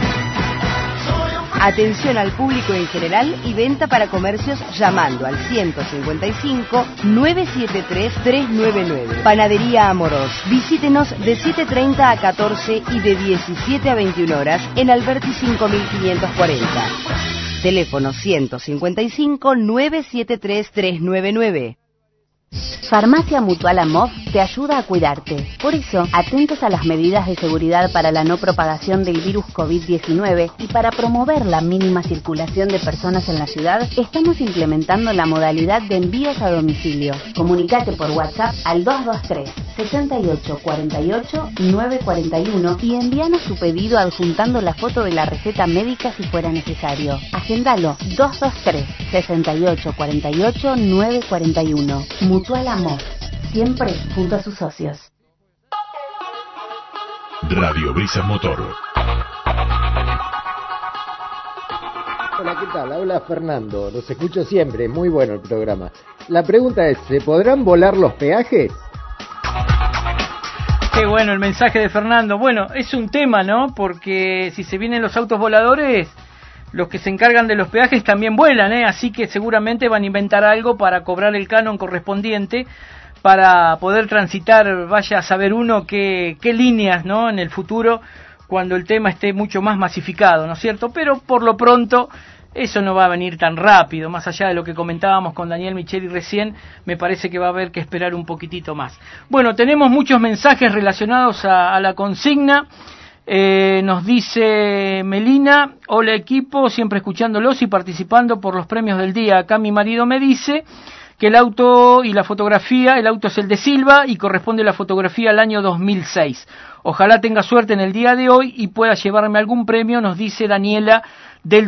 Atención al público en general y venta para comercios llamando al 155-973-399. Panadería Amorós. Visítenos de 7:30 a 14 y de 17 a 21 horas en Alberti 5540. Teléfono 155-973-399. Farmacia Mutual Amov te ayuda a cuidarte. Por eso, atentos a las medidas de seguridad para la no propagación del virus COVID-19 y para promover la mínima circulación de personas en la ciudad, estamos implementando la modalidad de envíos a domicilio. Comunicate por WhatsApp al 223-6848-941 y envíanos tu pedido adjuntando la foto de la receta médica si fuera necesario. Agendalo 223-6848-941. Mutual Amor, siempre junto a sus socios. Radio Brisas Motor. Hola, ¿qué tal? Habla Fernando, los escucho siempre, muy bueno el programa. La pregunta es, ¿se podrán volar los peajes? Qué bueno el mensaje de Fernando. Bueno, es un tema, ¿no? Porque si se vienen los autos voladores, los que se encargan de los peajes también vuelan, así que seguramente van a inventar algo para cobrar el canon correspondiente para poder transitar, vaya a saber uno qué líneas, ¿no? En el futuro, cuando el tema esté mucho más masificado, ¿no es cierto? Pero por lo pronto eso no va a venir tan rápido, más allá de lo que comentábamos con Daniel Micheli recién, me parece que va a haber que esperar un poquitito más. Bueno, tenemos muchos mensajes relacionados a la consigna. Nos dice Melina: hola equipo, siempre escuchándolos y participando por los premios del día. Acá mi marido me dice que el auto y la fotografía, el auto es el de Silva y corresponde la fotografía al año 2006. Ojalá tenga suerte en el día de hoy y pueda llevarme algún premio, nos dice Daniela del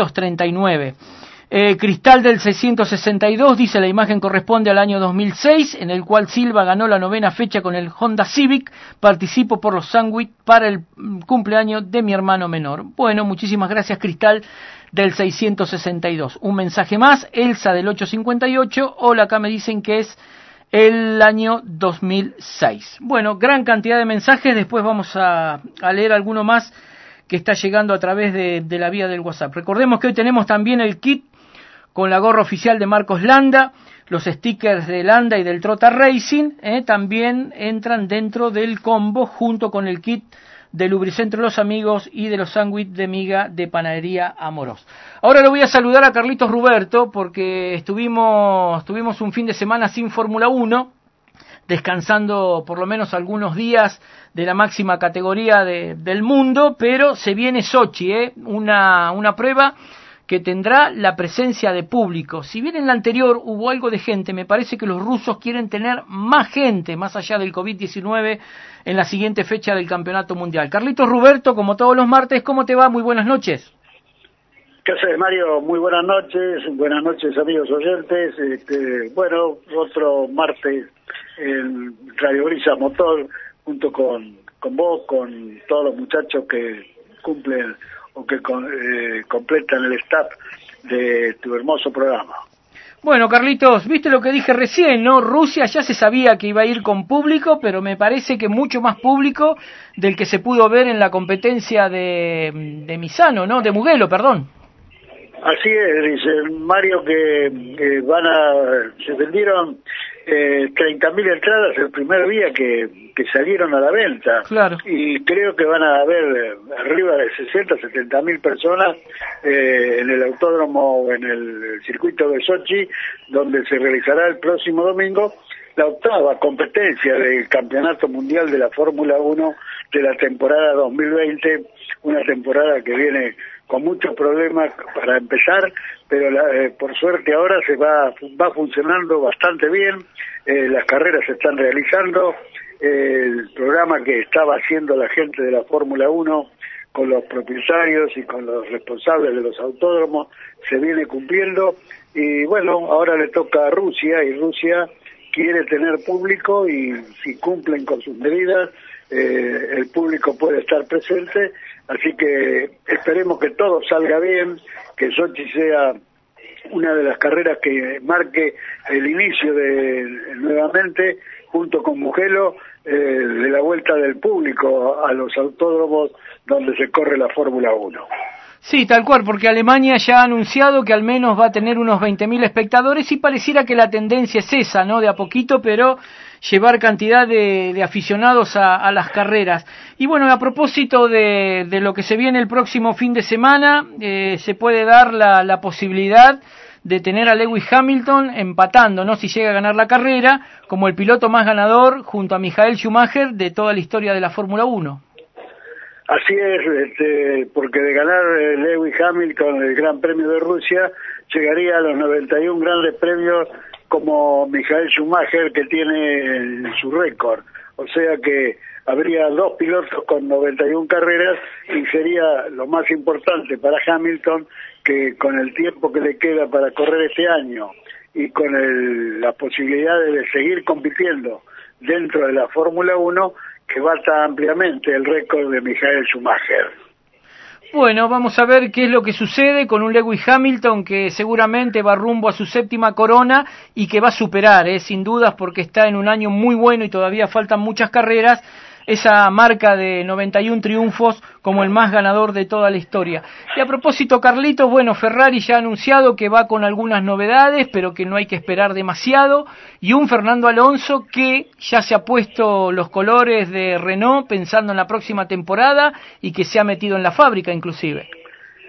239. Cristal del 662 dice: la imagen corresponde al año 2006, en el cual Silva ganó la 9ª fecha con el Honda Civic. Participo por los sándwich para el cumpleaños de mi hermano menor. Bueno, muchísimas gracias, Cristal del 662. Un mensaje más, Elsa del 858. Hola, acá me dicen que es el año 2006. Bueno, gran cantidad de mensajes, después vamos a leer alguno más que está llegando a través de la vía del WhatsApp. Recordemos que hoy tenemos también el kit con la gorra oficial de Marcos Landa, los stickers de Landa y del Trota Racing, también entran dentro del combo junto con el kit de Lubricentro Los Amigos y de los sándwiches de miga de Panadería Amorós. Ahora le voy a saludar a Carlitos Ruberto porque tuvimos un fin de semana sin Fórmula 1, descansando por lo menos algunos días de la máxima categoría del mundo, pero se viene Sochi, una prueba que tendrá la presencia de público. Si bien en la anterior hubo algo de gente, me parece que los rusos quieren tener más gente, más allá del COVID-19, en la siguiente fecha del Campeonato Mundial. Carlitos Ruberto, como todos los martes, ¿cómo te va? Muy buenas noches. ¿Qué haces, Mario? Muy buenas noches amigos oyentes. Bueno, otro martes en Radio Brisas Motor, junto con vos, con todos los muchachos que cumplen o que completan el staff de tu hermoso programa. Bueno, Carlitos, viste lo que dije recién, ¿no? Rusia ya se sabía que iba a ir con público, pero me parece que mucho más público del que se pudo ver en la competencia de Misano, ¿no? De Mugello, perdón. Así es, dice Mario, que se vendieron 30.000 entradas el primer día que salieron a la venta. Claro. Y creo que van a haber arriba de 60.000 personas en el autódromo, en el circuito de Sochi, donde se realizará el próximo domingo la 8ª competencia del Campeonato Mundial de la Fórmula 1 de la temporada 2020, una temporada que viene con muchos problemas para empezar, pero por suerte ahora se va funcionando bastante bien. Las carreras se están realizando, el programa que estaba haciendo la gente de la Fórmula 1 con los propietarios y con los responsables de los autódromos se viene cumpliendo, y bueno, ahora le toca a Rusia, y Rusia quiere tener público, y si cumplen con sus medidas, el público puede estar presente, así que esperemos que todo salga bien, que Sochi sea una de las carreras que marque el inicio nuevamente, junto con Mugello, de la vuelta del público a los autódromos donde se corre la Fórmula 1. Sí, tal cual, porque Alemania ya ha anunciado que al menos va a tener unos 20.000 espectadores y pareciera que la tendencia es esa, ¿no? De a poquito, pero llevar cantidad de aficionados a las carreras. Y bueno, a propósito de lo que se viene el próximo fin de semana, se puede dar la posibilidad de tener a Lewis Hamilton empatando, ¿no? Si llega a ganar la carrera, como el piloto más ganador junto a Michael Schumacher de toda la historia de la Fórmula 1. Así es, porque de ganar Lewis Hamilton el Gran Premio de Rusia, llegaría a los 91 grandes premios como Michael Schumacher, que tiene su récord. O sea que habría 2 pilotos con 91 carreras, y sería lo más importante para Hamilton, que con el tiempo que le queda para correr este año y con las posibilidades de seguir compitiendo dentro de la Fórmula 1, que bata ampliamente el récord de Michael Schumacher. Bueno, vamos a ver qué es lo que sucede con un Lewis Hamilton que seguramente va rumbo a su 7ª corona y que va a superar, sin dudas, porque está en un año muy bueno y todavía faltan muchas carreras, esa marca de 91 triunfos como el más ganador de toda la historia. Y a propósito, Carlitos, bueno, Ferrari ya ha anunciado que va con algunas novedades, pero que no hay que esperar demasiado, y un Fernando Alonso que ya se ha puesto los colores de Renault pensando en la próxima temporada y que se ha metido en la fábrica inclusive.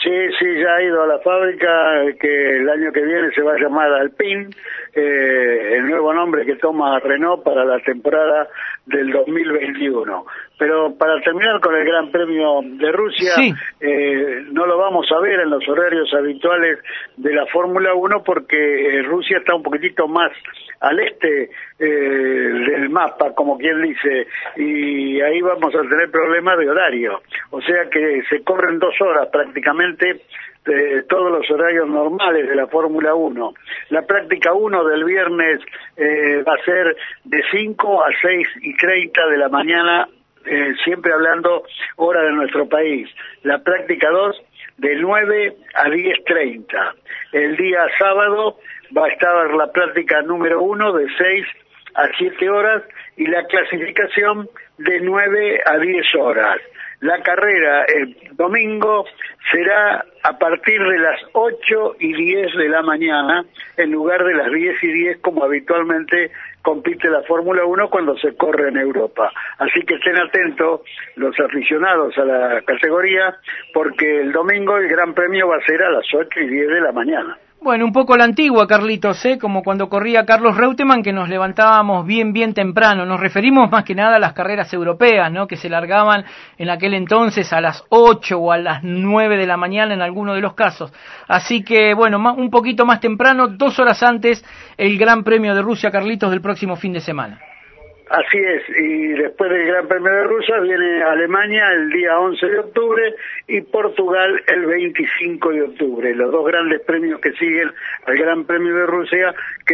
Sí, ya he ido a la fábrica, que el año que viene se va a llamar Alpine, el nuevo nombre que toma Renault para la temporada del 2021. Pero para terminar con el Gran Premio de Rusia, sí. No lo vamos a ver en los horarios habituales de la Fórmula 1 porque Rusia está un poquitito más al este del mapa, como quien dice, y ahí vamos a tener problemas de horario. O sea que se corren 2 horas prácticamente todos los horarios normales de la Fórmula 1. La práctica 1 del viernes va a ser de 5 a 6:30 de la mañana, siempre hablando hora de nuestro país. La práctica 2 de 9 a 10:30. El día sábado va a estar la práctica número 1 de 6 a 7 horas y la clasificación de 9 a 10 horas. La carrera el domingo será a partir de las 8:10 de la mañana, en lugar de las 10:10 como habitualmente compite la Fórmula 1 cuando se corre en Europa. Así que estén atentos los aficionados a la categoría, porque el domingo el Gran Premio va a ser a las 8:10 de la mañana. Bueno, un poco la antigua, Carlitos, como cuando corría Carlos Reutemann, que nos levantábamos bien temprano. Nos referimos más que nada a las carreras europeas, ¿no? Que se largaban en aquel entonces a las 8 o a las 9 de la mañana en alguno de los casos. Así que, bueno, un poquito más temprano, 2 horas antes, el Gran Premio de Rusia, Carlitos, del próximo fin de semana. Así es, y después del Gran Premio de Rusia viene Alemania el día 11 de octubre y Portugal el 25 de octubre, los 2 grandes premios que siguen al Gran Premio de Rusia,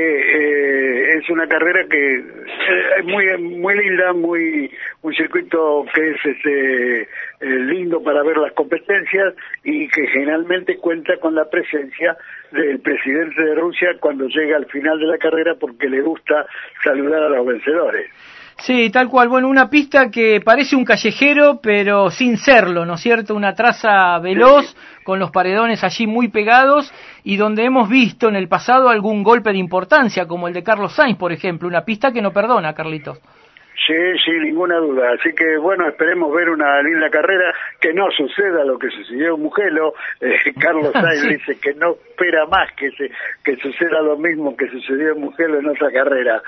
que es una carrera que es muy linda, un circuito que es lindo para ver las competencias y que generalmente cuenta con la presencia del presidente de Rusia cuando llega al final de la carrera, porque le gusta saludar a los vencedores. Sí, tal cual. Bueno, una pista que parece un callejero, pero sin serlo, ¿no es cierto? Una traza veloz, con los paredones allí muy pegados, y donde hemos visto en el pasado algún golpe de importancia, como el de Carlos Sainz, por ejemplo. Una pista que no perdona, Carlitos. Sí, ninguna duda. Así que, bueno, esperemos ver una linda carrera, que no suceda lo que sucedió en Mugello. Carlos Sainz dice que no espera más que suceda lo mismo que sucedió en Mugello en otra carrera.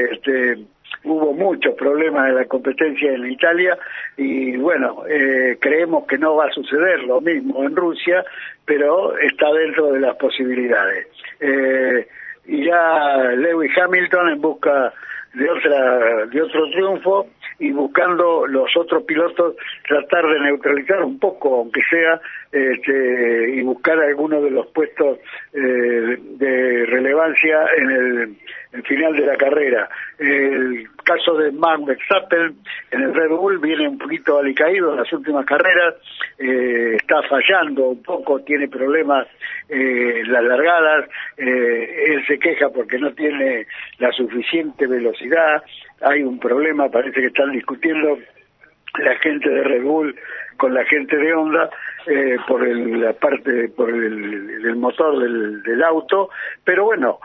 Hubo muchos problemas en la competencia en Italia y, bueno, creemos que no va a suceder lo mismo en Rusia, pero está dentro de las posibilidades. Y ya Lewis Hamilton en busca de otro triunfo y buscando los otros pilotos tratar de neutralizar un poco, aunque sea, y buscar algunos de los puestos de relevancia en el final de la carrera. El caso de Max Verstappen en el Red Bull viene un poquito alicaído en las últimas carreras, está fallando un poco, tiene problemas las largadas, él se queja porque no tiene la suficiente velocidad, hay un problema, parece que están discutiendo la gente de Red Bull con la gente de Honda por el motor del auto, pero bueno,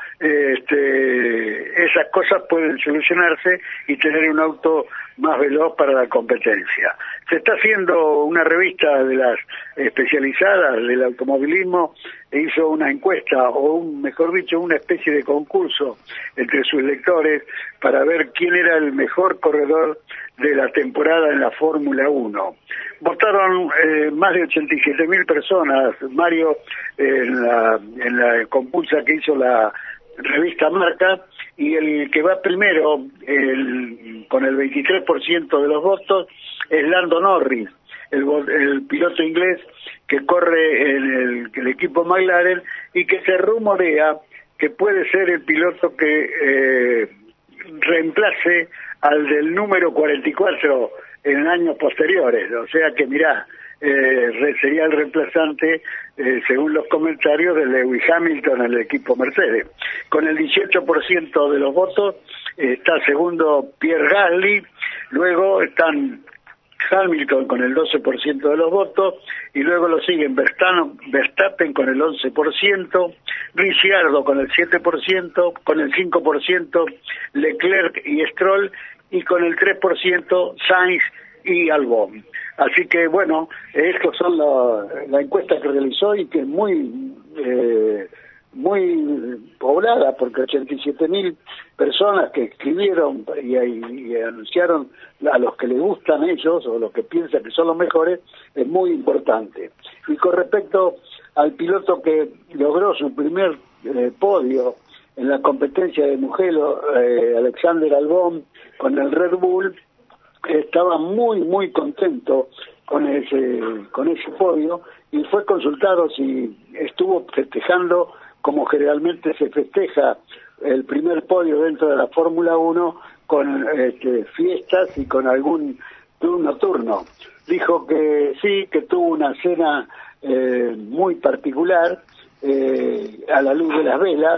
esas cosas pueden solucionarse y tener un auto más veloz para la competencia. Se está haciendo una revista de las especializadas del automovilismo, hizo una encuesta, o mejor dicho, una especie de concurso entre sus lectores para ver quién era el mejor corredor de la temporada en la Fórmula 1. Votaron más de 87.000 personas, Mario, en la compulsa que hizo la revista Marca, y el que va primero con el 23% de los votos es Lando Norris, el piloto inglés que corre en el equipo McLaren y que se rumorea que puede ser el piloto que reemplace al del número 44 en años posteriores. O sea que mirá, sería el reemplazante, según los comentarios, de Lewis Hamilton en el equipo Mercedes. Con el 18% de los votos está segundo Pierre Gasly, luego están Hamilton con el 12% de los votos, y luego lo siguen Verstappen con el 11%, Ricciardo con el 7%, con el 5% Leclerc y Stroll, y con el 3% Sainz y Albón. Así que bueno, estos son la encuesta que realizó y que es muy poblada, porque 87.000 personas que escribieron y anunciaron a los que les gustan ellos o los que piensan que son los mejores, es muy importante. Y con respecto al piloto que logró su primer podio en la competencia de Mugello, Alexander Albón, con el Red Bull, estaba muy contento con ese podio, y fue consultado si estuvo festejando como generalmente se festeja el primer podio dentro de la Fórmula 1, con fiestas y con algún turno. Dijo que sí, que tuvo una cena muy particular a la luz de las velas,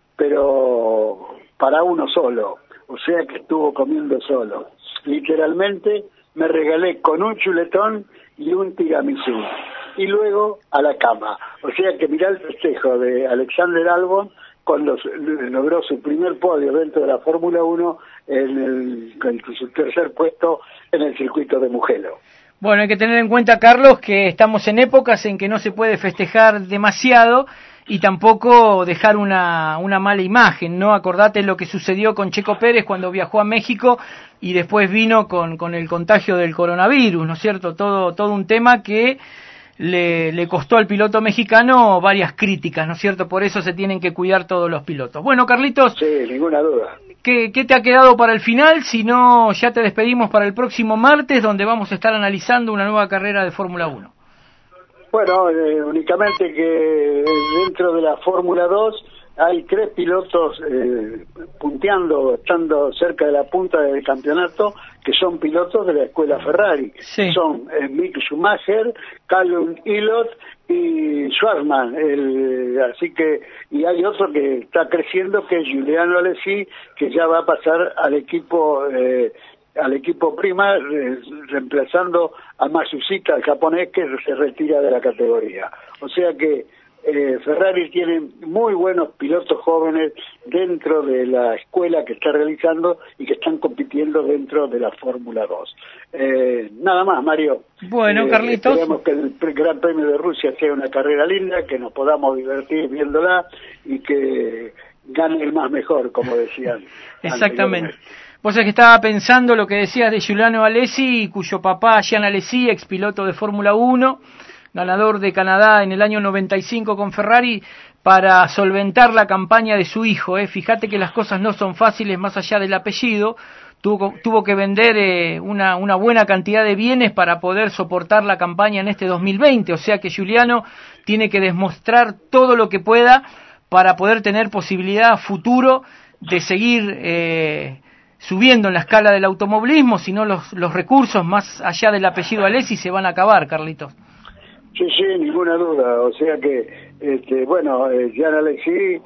pero para uno solo, o sea que estuvo comiendo solo. Literalmente me regalé con un chuletón y un tiramisú, y luego a la cama. O sea que mirá el festejo de Alexander Albon cuando logró su primer podio dentro de la Fórmula 1 con su tercer puesto en el circuito de Mugello. Bueno, hay que tener en cuenta, Carlos, que estamos en épocas en que no se puede festejar demasiado y tampoco dejar una mala imagen, ¿no? Acordate lo que sucedió con Checo Pérez cuando viajó a México y después vino con el contagio del coronavirus, ¿no es cierto? Todo un tema que le costó al piloto mexicano varias críticas, ¿no es cierto? Por eso se tienen que cuidar todos los pilotos. Bueno, Carlitos. Sí, ninguna duda. ¿Qué te ha quedado para el final? Si no, ya te despedimos para el próximo martes, donde vamos a estar analizando una nueva carrera de Fórmula 1. Bueno, únicamente que dentro de la Fórmula 2 hay 3 pilotos punteando, estando cerca de la punta del campeonato, que son pilotos de la escuela Ferrari. Sí. Son Mick Schumacher, Callum Ilott y Schwarzman. Así que, y hay otro que está creciendo, que es Giuliano Alesi, que ya va a pasar al equipo Prima, reemplazando a Matsushita, el japonés, que se retira de la categoría. O sea que Ferrari tiene muy buenos pilotos jóvenes dentro de la escuela que está realizando y que están compitiendo dentro de la Fórmula 2. Nada más, Mario. Bueno, Carlitos. Esperemos que el Gran Premio de Rusia sea una carrera linda, que nos podamos divertir viéndola y que gane el más mejor, como decían. Exactamente. Vos es que estaba pensando lo que decías de Giuliano Alesi, cuyo papá, Jean Alesi, ex piloto de Fórmula 1, ganador de Canadá en el año 95 con Ferrari, para solventar la campaña de su hijo. Fíjate que las cosas no son fáciles más allá del apellido. Tuvo que vender una buena cantidad de bienes para poder soportar la campaña en este 2020. O sea que Giuliano tiene que demostrar todo lo que pueda para poder tener posibilidad a futuro de seguir subiendo en la escala del automovilismo, si no los recursos más allá del apellido Alesi se van a acabar, Carlitos. Sí, ninguna duda. O sea que, Jean Alesi,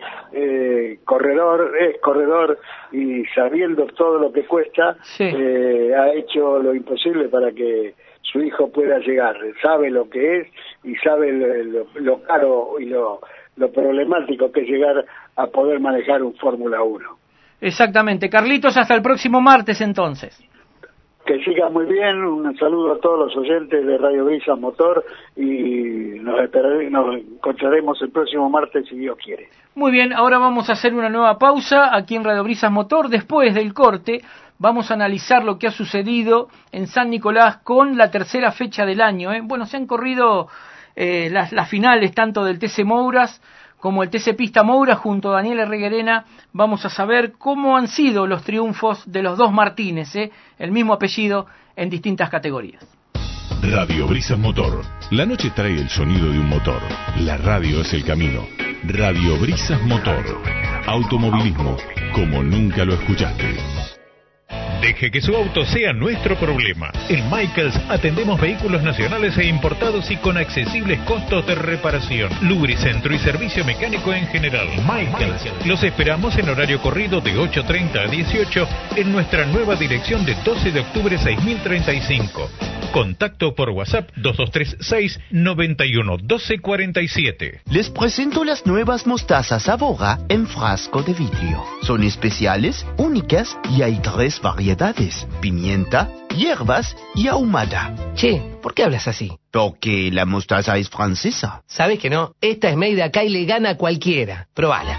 corredor y sabiendo todo lo que cuesta, sí, ha hecho lo imposible para que su hijo pueda llegar. Sabe lo que es y sabe lo caro y lo problemático que es llegar a poder manejar un Fórmula 1. Exactamente. Carlitos, hasta el próximo martes entonces. Que siga muy bien, un saludo a todos los oyentes de Radio Brisas Motor y nos encontraremos el próximo martes si Dios quiere. Muy bien, ahora vamos a hacer una nueva pausa aquí en Radio Brisas Motor. Después del corte vamos a analizar lo que ha sucedido en San Nicolás con la tercera fecha del año. Bueno, se han corrido las finales tanto del TC Mouras como el TC Pista Moura. Junto a Daniel Reguerena vamos a saber cómo han sido los triunfos de los dos Martínez, el mismo apellido en distintas categorías. Radio Brisas Motor. La noche trae el sonido de un motor. La radio es el camino. Radio Brisas Motor. Automovilismo como nunca lo escuchaste. Deje que su auto sea nuestro problema. En Michaels atendemos vehículos nacionales e importados y con accesibles costos de reparación, lubricentro y servicio mecánico en general. Michaels. Los esperamos en horario corrido de 8:30 a 18 en nuestra nueva dirección de 12 de octubre 6035. Contacto por WhatsApp 2236 91 1247. Les presento las nuevas mostazas Aboga en frasco de vidrio. Son especiales, únicas y hay 3 variedades: pimienta, hierbas y ahumada. Che, ¿por qué hablas así? Porque la mostaza es francesa. ¿Sabes que no? Esta es made acá y le gana a cualquiera. Probala.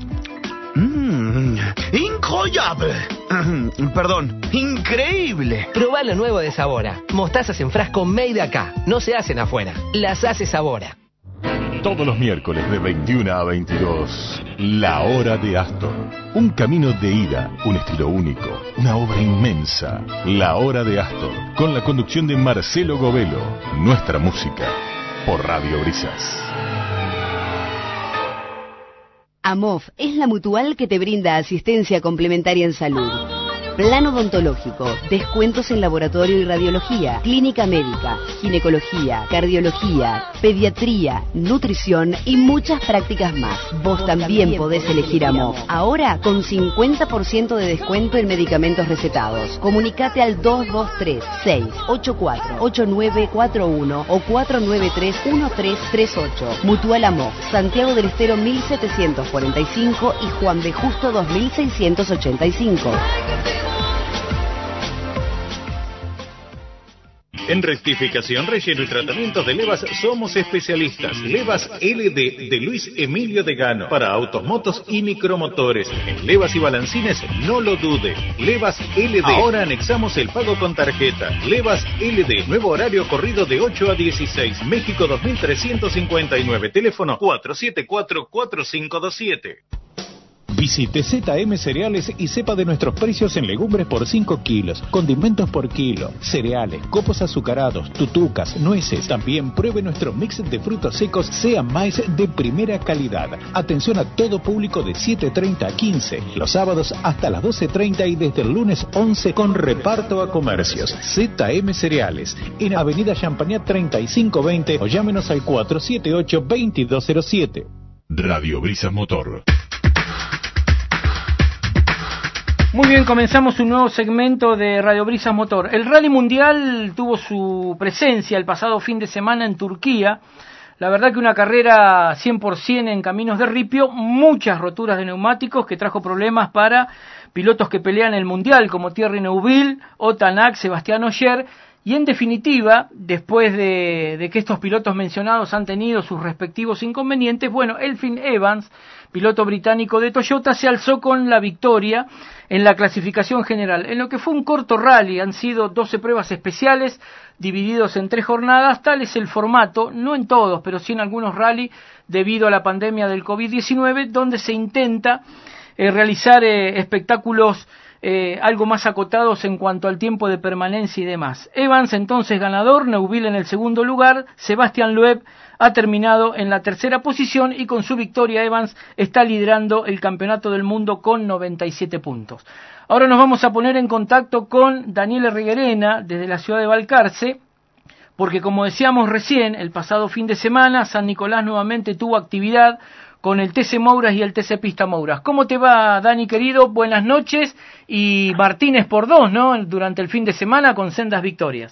¡Incroyable! Perdón, increíble. Probá lo nuevo de Sabora. Mostazas en frasco made acá. No se hacen afuera. Las hace Sabora. Todos los miércoles de 21 a 22, La Hora de Astor. Un camino de ida, un estilo único, una obra inmensa. La Hora de Astor, con la conducción de Marcelo Govelo. Nuestra música, por Radio Brisas. AMOF es la mutual que te brinda asistencia complementaria en salud. Plan odontológico, descuentos en laboratorio y radiología, clínica médica, ginecología, cardiología, pediatría, nutrición y muchas prácticas más. Vos también podés elegir AMOF. Ahora con 50% de descuento en medicamentos recetados. Comunicate al 223-684-8941 o 493-1338. Mutual AMOF, Santiago del Estero 1745 y Juan B. Justo 2685. En rectificación, relleno y tratamientos de levas somos especialistas. Levas LD de Luis Emilio Degano para autos, motos y micromotores. En levas y balancines, no lo dude. Levas LD. Ahora anexamos el pago con tarjeta. Levas LD. Nuevo horario corrido de 8 a 16. México 2359. Teléfono 474-4527. Visite ZM Cereales y sepa de nuestros precios en legumbres por 5 kilos, condimentos por kilo, cereales, copos azucarados, tutucas, nueces. También pruebe nuestro mix de frutos secos Sea Maíz de primera calidad. Atención a todo público de 7:30 a 15, los sábados hasta las 12:30 y desde el lunes 11 con reparto a comercios. ZM Cereales, en Avenida Champagnat 3520 o llámenos al 478-2207. Radio Brisas Motor. Muy bien, comenzamos un nuevo segmento de Radio Brisas Motor. El Rally Mundial tuvo su presencia el pasado fin de semana en Turquía. La verdad que una carrera 100% en caminos de ripio, muchas roturas de neumáticos que trajo problemas para pilotos que pelean el Mundial, como Thierry Neuville, Otanak, Sebastián Ogier. Y en definitiva, después de que estos pilotos mencionados han tenido sus respectivos inconvenientes, bueno, Elfyn Evans, piloto británico de Toyota, se alzó con la victoria en la clasificación general. En lo que fue un corto rally, han sido 12 pruebas especiales, divididos en 3 jornadas, tal es el formato, no en todos, pero sí en algunos rally, debido a la pandemia del COVID-19, donde se intenta realizar espectáculos algo más acotados en cuanto al tiempo de permanencia y demás. Evans entonces ganador, Neuville en el segundo lugar, Sebastián Loeb ha terminado en la tercera posición y con su victoria Evans está liderando el campeonato del mundo con 97 puntos. Ahora nos vamos a poner en contacto con Daniel Reguerena desde la ciudad de Balcarce, porque como decíamos recién, el pasado fin de semana San Nicolás nuevamente tuvo actividad con el TC Mouras y el TC Pista Mouras. ¿Cómo te va, Dani, querido? Buenas noches. Y Martínez por 2, ¿no? Durante el fin de semana con sendas victorias.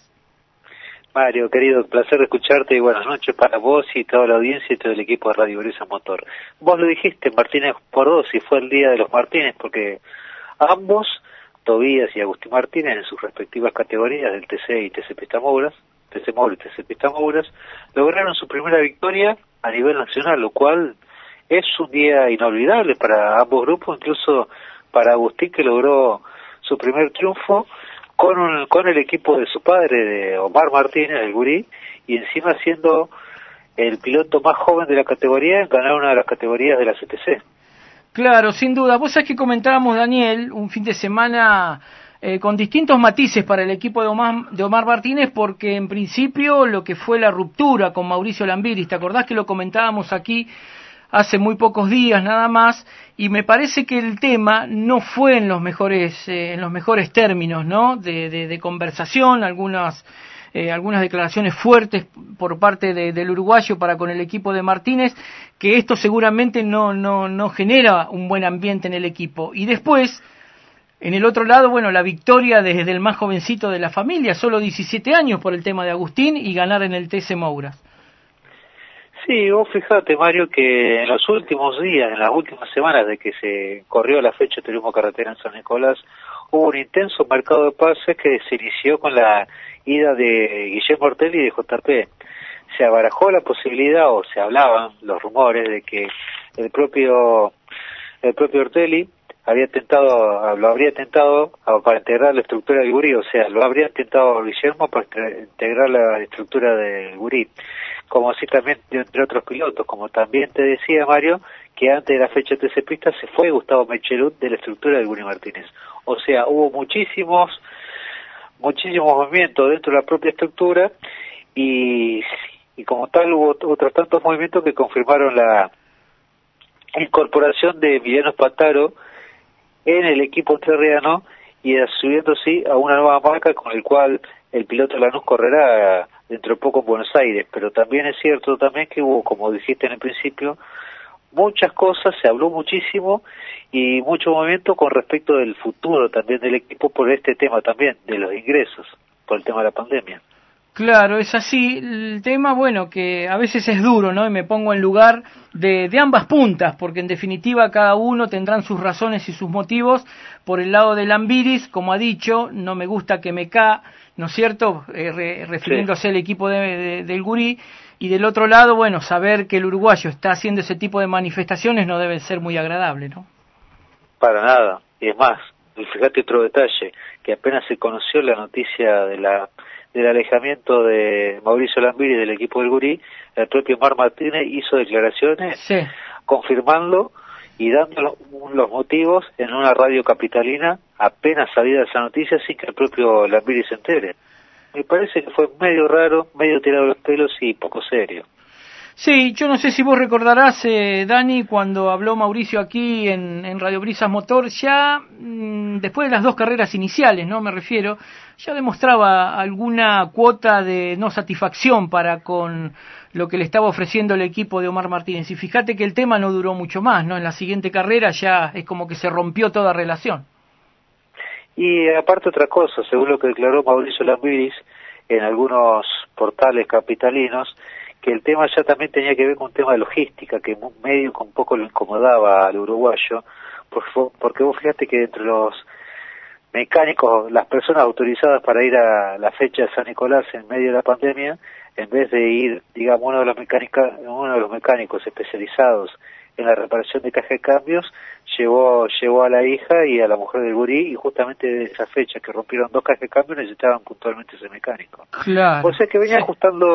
Mario, querido, placer de escucharte y buenas noches para vos y toda la audiencia y todo el equipo de Radio Brisas Motor. Vos lo dijiste, Martínez por 2, y fue el día de los Martínez, porque ambos, Tobías y Agustín Martínez, en sus respectivas categorías del TC y TC Pista Mouras, TC Mouras y TC Pista Mouras, lograron su primera victoria a nivel nacional, lo cual es un día inolvidable para ambos grupos, incluso para Agustín, que logró su primer triunfo con el equipo de su padre, de Omar Martínez, el gurí, y encima siendo el piloto más joven de la categoría en ganar una de las categorías de la CTC. Claro, sin duda. Vos sabés que comentábamos, Daniel, un fin de semana con distintos matices para el equipo de Omar Martínez, porque en principio lo que fue la ruptura con Mauricio Lambiris, ¿te acordás que lo comentábamos aquí hace muy pocos días nada más? Y me parece que el tema no fue en los mejores términos, ¿no? De conversación, algunas declaraciones fuertes por parte del uruguayo para con el equipo de Martínez, que esto seguramente no genera un buen ambiente en el equipo. Y después, en el otro lado, bueno, la victoria desde el más jovencito de la familia, solo 17 años por el tema de Agustín, y ganar en el TC Mouras. Sí, vos fíjate, Mario, que en los últimos días, en las últimas semanas de que se corrió la fecha de turismo carretera en San Nicolás, hubo un intenso mercado de pases que se inició con la ida de Guillermo Ortelli y de JP. Se barajó la posibilidad, o se hablaban los rumores, de que el propio Ortelli lo habría tentado para integrar la estructura del Gurí, o sea, lo habría tentado Guillermo para integrar la estructura del Gurí, como así también entre otros pilotos, como también te decía Mario, que antes de la fecha de TC Pista se fue Gustavo Mechelud de la estructura del Gurí Martínez. O sea, hubo muchísimos movimientos dentro de la propia estructura y como tal hubo otros tantos movimientos que confirmaron la incorporación de Emiliano Spataro en el equipo entrerriano y subiendo sí a una nueva marca con el cual el piloto Lanús correrá dentro de poco en Buenos Aires. Pero también es cierto también que hubo, como dijiste en el principio, muchas cosas, se habló muchísimo y mucho movimiento con respecto del futuro también del equipo por este tema también, de los ingresos, por el tema de la pandemia. Claro, es así. El tema, bueno, que a veces es duro, ¿no? Y me pongo en lugar de ambas puntas, porque en definitiva cada uno tendrán sus razones y sus motivos. Por el lado de Lambiris, como ha dicho, no me gusta que me ca, ¿no es cierto? Refiriéndose al equipo del Gurí. Y del otro lado, bueno, saber que el uruguayo está haciendo ese tipo de manifestaciones no debe ser muy agradable, ¿no? Para nada. Y es más, fíjate otro detalle, que apenas se conoció la noticia del alejamiento de Mauricio Lambiris del equipo del Gurí, el propio Mar Martínez hizo declaraciones confirmando y dando los motivos en una radio capitalina apenas salida esa noticia sin que el propio Lambiris se entere. Me parece que fue medio raro, medio tirado los pelos y poco serio. Sí, yo no sé si vos recordarás, Dani, cuando habló Mauricio aquí en Radio Brisas Motor, ya después de las 2 carreras iniciales, ¿no? Me refiero, ya demostraba alguna cuota de no satisfacción para con lo que le estaba ofreciendo el equipo de Omar Martínez. Y fíjate que el tema no duró mucho más, ¿no? En la siguiente carrera ya es como que se rompió toda relación. Y aparte otra cosa, según lo que declaró Mauricio Lambiris en algunos portales capitalinos, que el tema ya también tenía que ver con un tema de logística, que medio con poco lo incomodaba al uruguayo, porque vos fíjate que entre los mecánicos, las personas autorizadas para ir a la fecha de San Nicolás en medio de la pandemia, en vez de ir, digamos, uno de los mecánicos especializados en la reparación de caja de cambios, llevó a la hija y a la mujer del Gurí, y justamente de esa fecha que rompieron 2 cajas de cambios necesitaban puntualmente ese mecánico. Claro. O sea que venía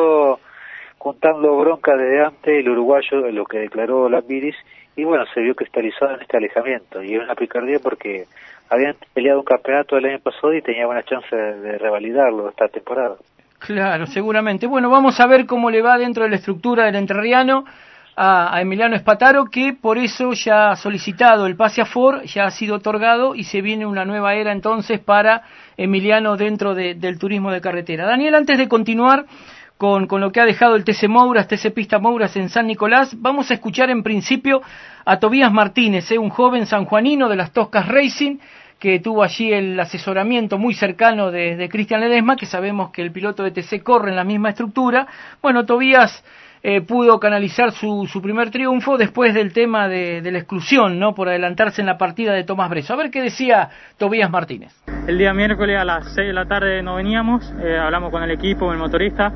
juntando bronca desde antes el uruguayo, lo que declaró Lambiris, y bueno, se vio cristalizado en este alejamiento, y es una picardía porque habían peleado un campeonato el año pasado y tenía buena chance de revalidarlo esta temporada. Claro, seguramente. Bueno, vamos a ver cómo le va dentro de la estructura del entrerriano a Emiliano Spataro, que por eso ya ha solicitado el pase a Ford, ya ha sido otorgado y se viene una nueva era entonces para Emiliano dentro del turismo de carretera. Daniel, antes de continuar con lo que ha dejado el TC Mouras, TC Pista Mouras en San Nicolás, vamos a escuchar en principio a Tobías Martínez, un joven sanjuanino de las Toscas Racing, que tuvo allí el asesoramiento muy cercano de Cristian Ledesma, que sabemos que el piloto de TC corre en la misma estructura. Bueno, Tobías pudo canalizar su primer triunfo después del tema de la exclusión, ¿no? Por adelantarse en la partida de Tomás Bresso. A ver qué decía Tobías Martínez. El día miércoles a las 6 de la tarde no veníamos, hablamos con el equipo, con el motorista,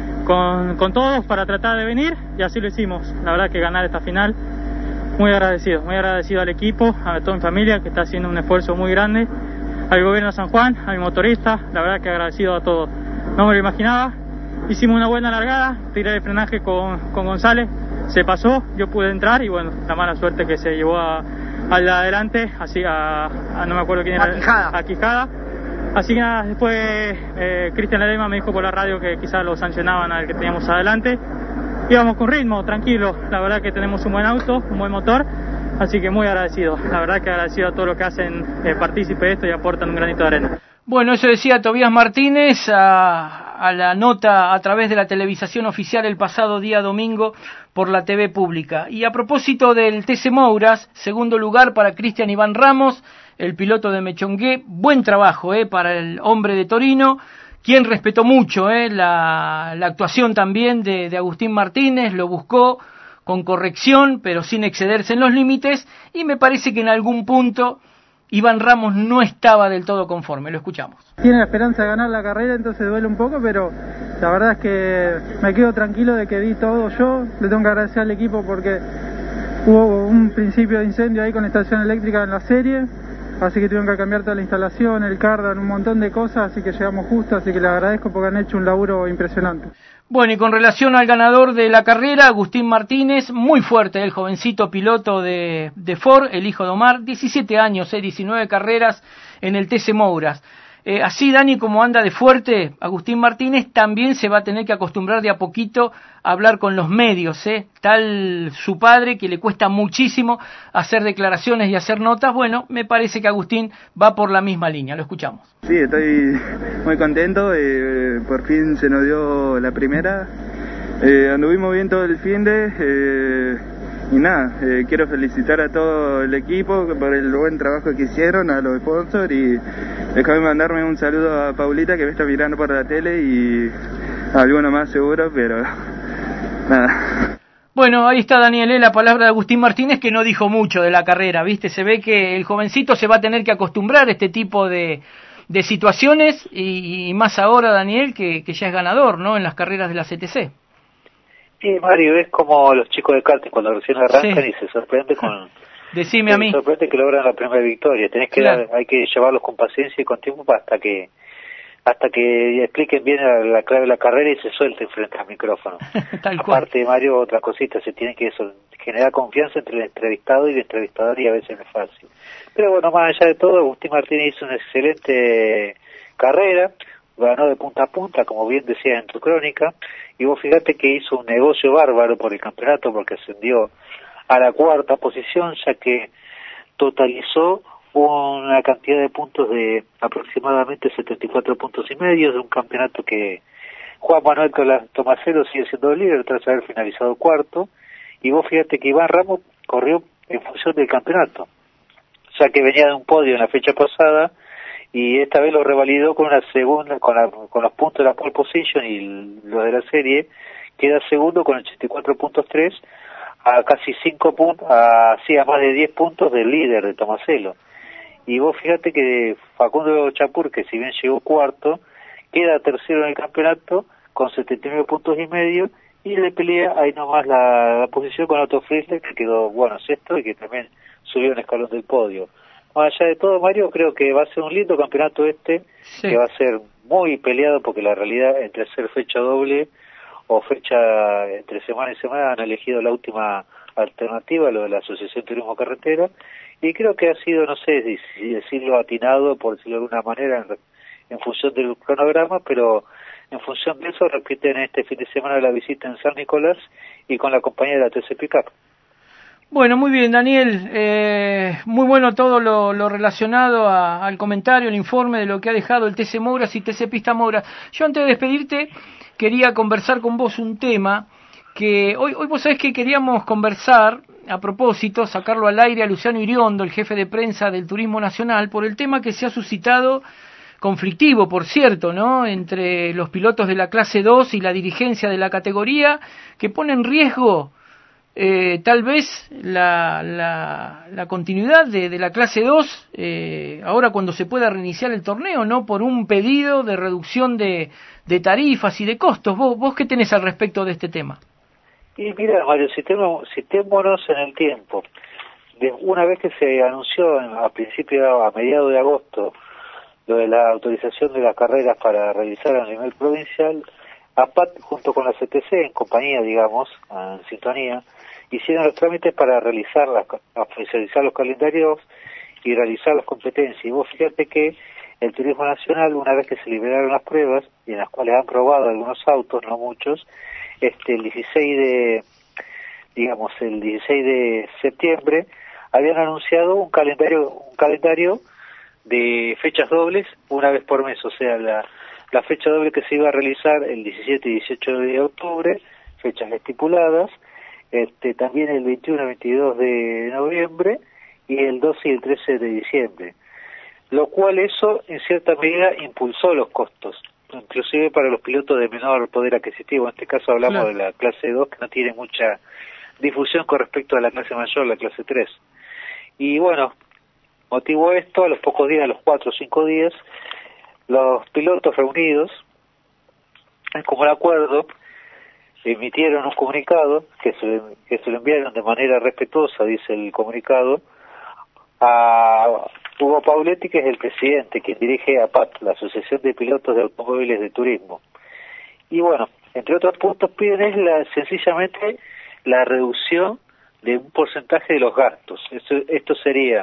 con todos para tratar de venir, y así lo hicimos. La verdad que ganar esta final, muy agradecido al equipo, a toda mi familia que está haciendo un esfuerzo muy grande, al gobierno de San Juan, a mi motorista, la verdad que agradecido a todos. No me lo imaginaba, hicimos una buena largada, tiré el frenaje con González, se pasó, yo pude entrar y bueno, la mala suerte que se llevó al de adelante, así no me acuerdo quién era, a Quijada. Así que nada, después Cristian Ledesma me dijo por la radio que quizás lo sancionaban al que teníamos adelante. Íbamos con ritmo, tranquilo, la verdad que tenemos un buen auto, un buen motor, así que muy agradecido, la verdad que agradecido a todo lo que hacen partícipe de esto y aportan un granito de arena. Bueno, eso decía Tobías Martínez a la nota a través de la televisación oficial el pasado día domingo por la TV pública. Y a propósito del TC Mouras, segundo lugar para Cristian Iván Ramos, el piloto de Mechongué, buen trabajo para el hombre de Torino, quien respetó mucho la actuación también de Agustín Martínez, lo buscó con corrección, pero sin excederse en los límites, y me parece que en algún punto Iván Ramos no estaba del todo conforme. Lo escuchamos. Tiene la esperanza de ganar la carrera, entonces duele un poco, pero la verdad es que me quedo tranquilo de que di todo yo. Le tengo que agradecer al equipo porque hubo un principio de incendio ahí con la estación eléctrica en la serie, así que tuvieron que cambiar toda la instalación, el cardan, un montón de cosas, así que llegamos justo, así que les agradezco porque han hecho un laburo impresionante. Bueno, y con relación al ganador de la carrera, Agustín Martínez, muy fuerte, el jovencito piloto de Ford, el hijo de Omar, 17 años, 19 carreras en el TC Mouras. Así, Dani, como anda de fuerte Agustín Martínez, también se va a tener que acostumbrar de a poquito a hablar con los medios, tal su padre, que le cuesta muchísimo hacer declaraciones y hacer notas. Bueno, me parece que Agustín va por la misma línea, lo escuchamos. Sí, estoy muy contento, por fin se nos dio la primera, anduvimos bien todo el finde, y nada, quiero felicitar a todo el equipo por el buen trabajo que hicieron, a los sponsors, y déjame mandarme un saludo a Paulita que me está mirando por la tele y a alguno más seguro, pero nada. Bueno, ahí está, Daniel, la palabra de Agustín Martínez, que no dijo mucho de la carrera, ¿viste? Se ve que el jovencito se va a tener que acostumbrar a este tipo de situaciones, y más ahora, Daniel, que ya es ganador, ¿no?, en las carreras de la CTC. Sí, Mario, es como los chicos de karting cuando recién arrancan y se sorprende con... Decime a mí. Se sorprende que logran la primera victoria. Hay que llevarlos con paciencia y con tiempo hasta que expliquen bien la clave de la carrera y se suelten frente al micrófono. Tal cual. Aparte, Mario, otra cosita, se tiene que generar confianza entre el entrevistado y el entrevistador, y a veces no es fácil. Pero bueno, más allá de todo, Agustín Martínez hizo una excelente carrera, ganó de punta a punta, como bien decías en tu crónica, y vos fíjate que hizo un negocio bárbaro por el campeonato, porque ascendió a la 4ª posición, ya que totalizó una cantidad de puntos de aproximadamente 74 puntos y medio, de un campeonato que Juan Manuel Tomaselo sigue siendo líder tras haber finalizado 4º, y vos fíjate que Iván Ramos corrió en función del campeonato, ya que venía de un podio en la fecha pasada, y esta vez lo revalidó con una segunda, con los puntos de la pole position y los de la serie, queda segundo con 84.3, a casi 5 puntos, a más de 10 puntos del líder de Tomaselo. Y vos fíjate que Facundo Chapur, que si bien llegó 4º, queda tercero en el campeonato con 79 puntos y medio, y le pelea ahí nomás la posición con Otto Friesler, que quedó, sexto, y que también subió un escalón del podio. Más allá de todo, Mario, creo que va a ser un lindo campeonato que va a ser muy peleado, porque la realidad, entre hacer fecha doble o fecha entre semana y semana, han elegido la última alternativa, lo de la Asociación Turismo Carretera, y creo que ha sido, no sé si decirlo atinado, por decirlo de alguna manera, en función del cronograma, pero en función de eso repiten este fin de semana la visita en San Nicolás y con la compañía de la TC Pickup. Bueno, muy bien, Daniel, muy bueno todo lo relacionado al comentario, el informe de lo que ha dejado el TC Mouras y TC Pista Mouras. Yo, antes de despedirte, quería conversar con vos un tema que hoy vos sabés que queríamos conversar, a propósito, sacarlo al aire a Luciano Iriondo, el jefe de prensa del Turismo Nacional, por el tema que se ha suscitado, conflictivo, por cierto, ¿no?, entre los pilotos de la clase 2 y la dirigencia de la categoría, que pone en riesgo tal vez la continuidad de la clase 2 ahora cuando se pueda reiniciar el torneo, ¿no?, por un pedido de reducción de tarifas y de costos. ¿Vos qué tenés al respecto de este tema? Y mira, Mario, citémonos en el tiempo. Una vez que se anunció a mediados de agosto lo de la autorización de las carreras para realizar a nivel provincial, APAT junto con la CTC, en compañía, digamos, en sintonía, hicieron los trámites para oficializar los calendarios y realizar las competencias. Y vos fíjate que el Turismo Nacional, una vez que se liberaron las pruebas, y en las cuales han probado algunos autos, no muchos, el 16 de septiembre, habían anunciado un calendario de fechas dobles una vez por mes, o sea, la fecha doble que se iba a realizar el 17 y 18 de octubre, fechas estipuladas, también el 21 y 22 de noviembre, y el 12 y el 13 de diciembre, lo cual eso en cierta medida impulsó los costos, inclusive para los pilotos de menor poder adquisitivo. En este caso hablamos de la clase 2, que no tiene mucha difusión con respecto a la clase mayor, la clase 3. Y bueno, Motivo esto, a los pocos días, a los 4 o 5 días, los pilotos reunidos, en común acuerdo, emitieron un comunicado que se lo enviaron de manera respetuosa, dice el comunicado, a Hugo Pauletti, que es el presidente, quien dirige APAT, la Asociación de Pilotos de Automóviles de Turismo. Y bueno, entre otros puntos piden sencillamente la reducción de un porcentaje de los gastos. Esto sería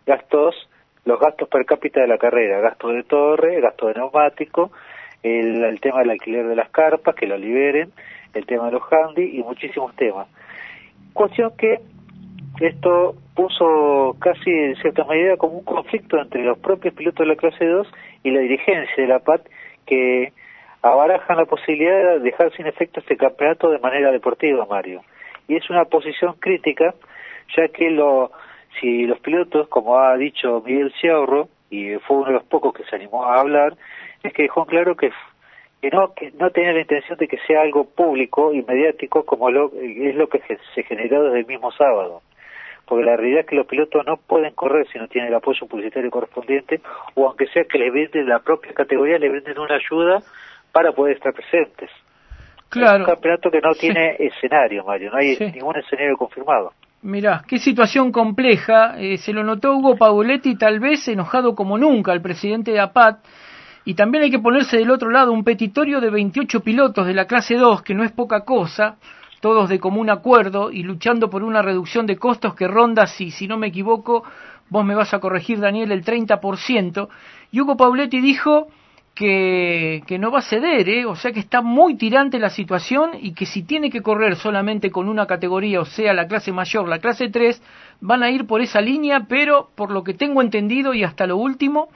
los gastos per cápita de la carrera, gastos de torre, gastos de neumático, el tema del alquiler de las carpas, que lo liberen, el tema de los handy y muchísimos temas. Cuestión que esto puso casi en cierta medida como un conflicto entre los propios pilotos de la clase 2 y la dirigencia de la PAT, que abarajan la posibilidad de dejar sin efecto este campeonato de manera deportiva, Mario. Y es una posición crítica, ya que si los pilotos, como ha dicho Miguel Ciaurro, y fue uno de los pocos que se animó a hablar, es que dejó claro que no tenía la intención de que sea algo público y mediático como es lo que se generó desde el mismo sábado. Porque la realidad es que los pilotos no pueden correr si no tienen el apoyo publicitario correspondiente, o aunque sea que les brinden la propia categoría, les brinden una ayuda para poder estar presentes. Claro. Es un campeonato que no tiene escenario, Mario, no hay ningún escenario confirmado. Mirá, qué situación compleja. Se lo notó Hugo Pauletti, tal vez enojado como nunca, el presidente de APAT. Y también hay que ponerse del otro lado un petitorio de 28 pilotos de la clase 2, que no es poca cosa, todos de común acuerdo y luchando por una reducción de costos que ronda, si no me equivoco, vos me vas a corregir, Daniel, el 30%. Y Hugo Pauletti dijo que no va a ceder, o sea que está muy tirante la situación y que si tiene que correr solamente con una categoría, o sea, la clase mayor, la clase 3, van a ir por esa línea, pero por lo que tengo entendido y hasta lo último,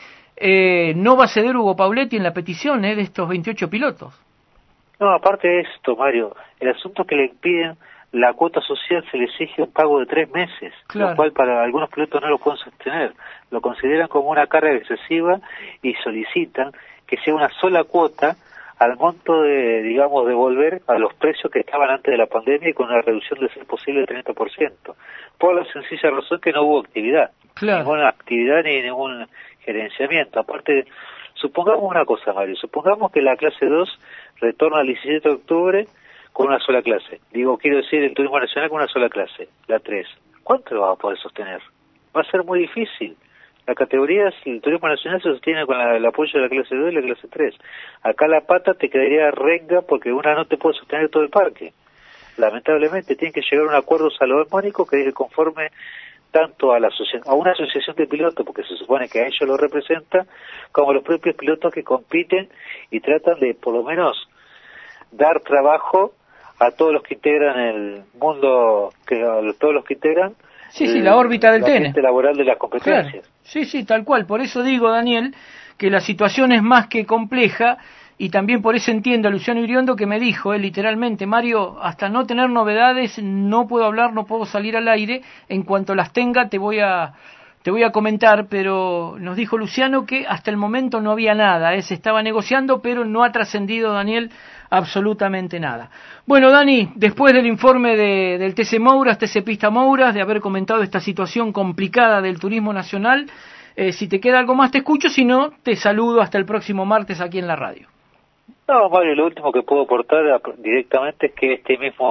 no va a ceder Hugo Pauletti en la petición de estos 28 pilotos. No, aparte de esto, Mario, el asunto que le piden la cuota social se le exige un pago de 3 meses, claro, lo cual para algunos pilotos no lo pueden sostener. Lo consideran como una carga excesiva y solicitan que sea una sola cuota al monto de, digamos, devolver a los precios que estaban antes de la pandemia y con una reducción de ser posible del 30%. Por la sencilla razón que no hubo actividad. Claro. Ninguna actividad ni ningún gerenciamiento. Aparte, supongamos una cosa, Mario, supongamos que la clase 2 retorna el 17 de octubre con una sola clase. Quiero decir, el turismo nacional con una sola clase, la 3. ¿Cuánto lo va a poder sostener? Va a ser muy difícil. La categoría, si el turismo nacional se sostiene con el apoyo de la clase 2 y la clase 3. Acá la pata te quedaría renga porque una no te puede sostener todo el parque. Lamentablemente tienen que llegar a un acuerdo salomónico que deje conforme tanto a una asociación de pilotos, porque se supone que a ellos lo representa, como a los propios pilotos que compiten y tratan de, por lo menos, dar trabajo a todos los que integran el mundo, a todos los que integran la órbita del TN, laboral de las competencias. Claro. Sí, tal cual. Por eso digo, Daniel, que la situación es más que compleja y también por eso entiendo a Luciano Iriondo que me dijo, literalmente, Mario, hasta no tener novedades no puedo hablar, no puedo salir al aire, en cuanto las tenga te voy a comentar, pero nos dijo Luciano que hasta el momento no había nada, se estaba negociando, pero no ha trascendido, Daniel, absolutamente nada. Bueno, Dani, después del informe del TC Mouras, TC Pista Mouras, de haber comentado esta situación complicada del turismo nacional, si te queda algo más te escucho, si no, te saludo hasta el próximo martes aquí en la radio. No, Mario, lo último que puedo aportar directamente es que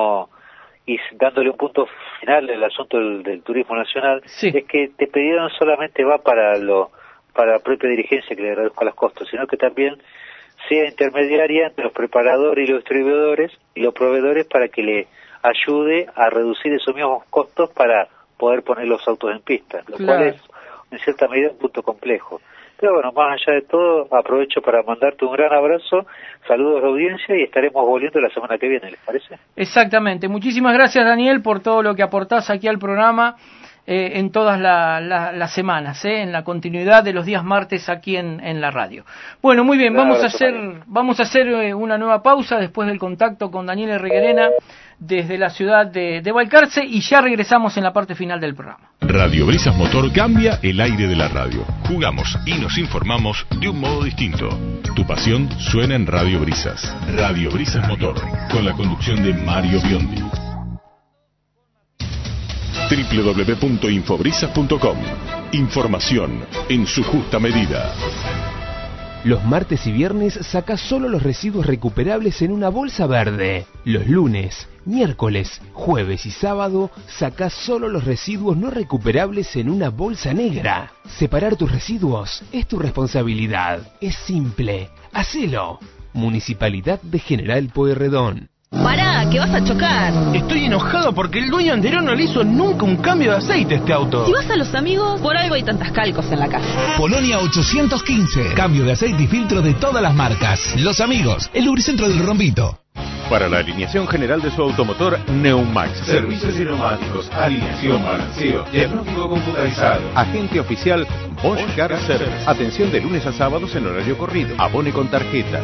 y dándole un punto final al asunto del turismo nacional, es que te pidieron solamente va para la propia dirigencia que le reduzca los costos, sino que también sea intermediaria entre los preparadores y los distribuidores y los proveedores para que le ayude a reducir esos mismos costos para poder poner los autos en pista, lo cual es en cierta medida un punto complejo. Pero bueno, más allá de todo, aprovecho para mandarte un gran abrazo, saludos de audiencia y estaremos volviendo la semana que viene, ¿les parece? Exactamente. Muchísimas gracias, Daniel, por todo lo que aportás aquí al programa en todas las semanas, en la continuidad de los días martes aquí en la radio. Bueno, muy bien, vamos a hacer una nueva pausa después del contacto con Daniel Reguerena desde la ciudad de Balcarce y ya regresamos en la parte final del programa. Radio Brisas Motor cambia el aire de la radio. Jugamos y nos informamos de un modo distinto. Tu pasión suena en Radio Brisas. Radio Brisas Motor, con la conducción de Mario Biondi. www.infobrisas.com Información en su justa medida. Los martes y viernes sacás solo los residuos recuperables en una bolsa verde. Los lunes, miércoles, jueves y sábado sacás solo los residuos no recuperables en una bolsa negra. Separar tus residuos es tu responsabilidad. Es simple. Hacelo. Municipalidad de General Pueyrredón. Pará, que vas a chocar. Estoy enojado porque el dueño anterior no le hizo nunca un cambio de aceite a este auto. Si vas a Los Amigos, por algo hay tantas calcos en la calle. Polonia 815. Cambio de aceite y filtro de todas las marcas. Los Amigos, el lubricentro del Rombito. Para la alineación general de su automotor, Neumax. Servicios y neumáticos, alineación, balanceo, diagnóstico computarizado. Agente oficial Bosch Car Service. Atención de lunes a sábados en horario corrido. Abone con tarjeta.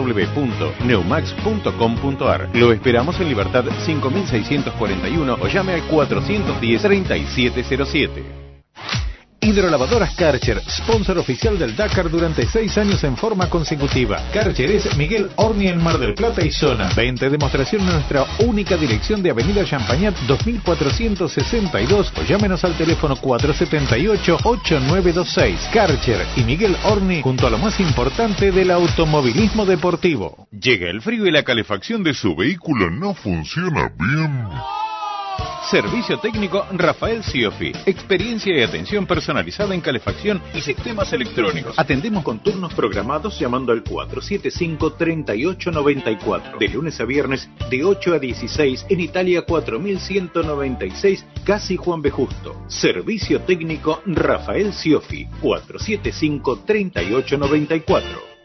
www.neumax.com.ar. Lo esperamos en Libertad 5641 o llame al 410-3707. Hidrolavadoras Karcher, sponsor oficial del Dakar durante 6 años en forma consecutiva. Karcher es Miguel Orni en Mar del Plata y zona. Venta y demostración en nuestra única dirección de Avenida Champañat 2462 o llámenos al teléfono 478-8926. Karcher y Miguel Orni junto a lo más importante del automovilismo deportivo. Llega el frío y la calefacción de su vehículo no funciona bien. Servicio técnico Rafael Siofi. Experiencia y atención personalizada en calefacción y sistemas electrónicos. Atendemos con turnos programados llamando al 475-3894. De lunes a viernes de 8 a 16 en Italia 4196, casi Juan B. Justo. Servicio técnico Rafael Siofi. 475-3894.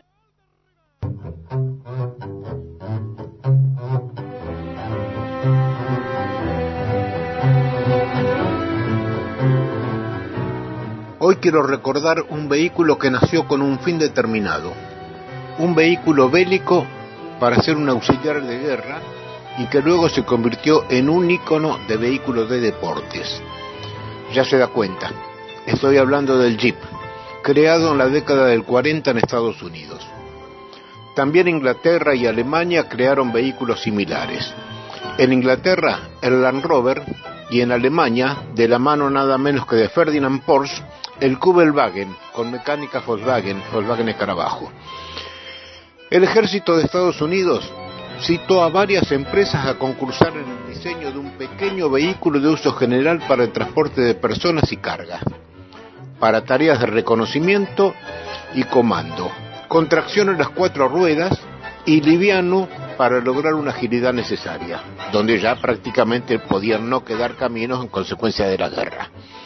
Hoy quiero recordar un vehículo que nació con un fin determinado, un vehículo bélico para ser un auxiliar de guerra y que luego se convirtió en un ícono de vehículo de deportes. Ya se da cuenta, estoy hablando del Jeep, creado en la década del 40 en Estados Unidos. También Inglaterra y Alemania crearon vehículos similares. En Inglaterra, el Land Rover, y en Alemania, de la mano nada menos que de Ferdinand Porsche, el Kübelwagen, con mecánica Volkswagen Escarabajo. El ejército de Estados Unidos citó a varias empresas a concursar en el diseño de un pequeño vehículo de uso general para el transporte de personas y carga, para tareas de reconocimiento y comando, con tracción en las 4 ruedas y liviano para lograr una agilidad necesaria, donde ya prácticamente podían no quedar caminos en consecuencia de la guerra.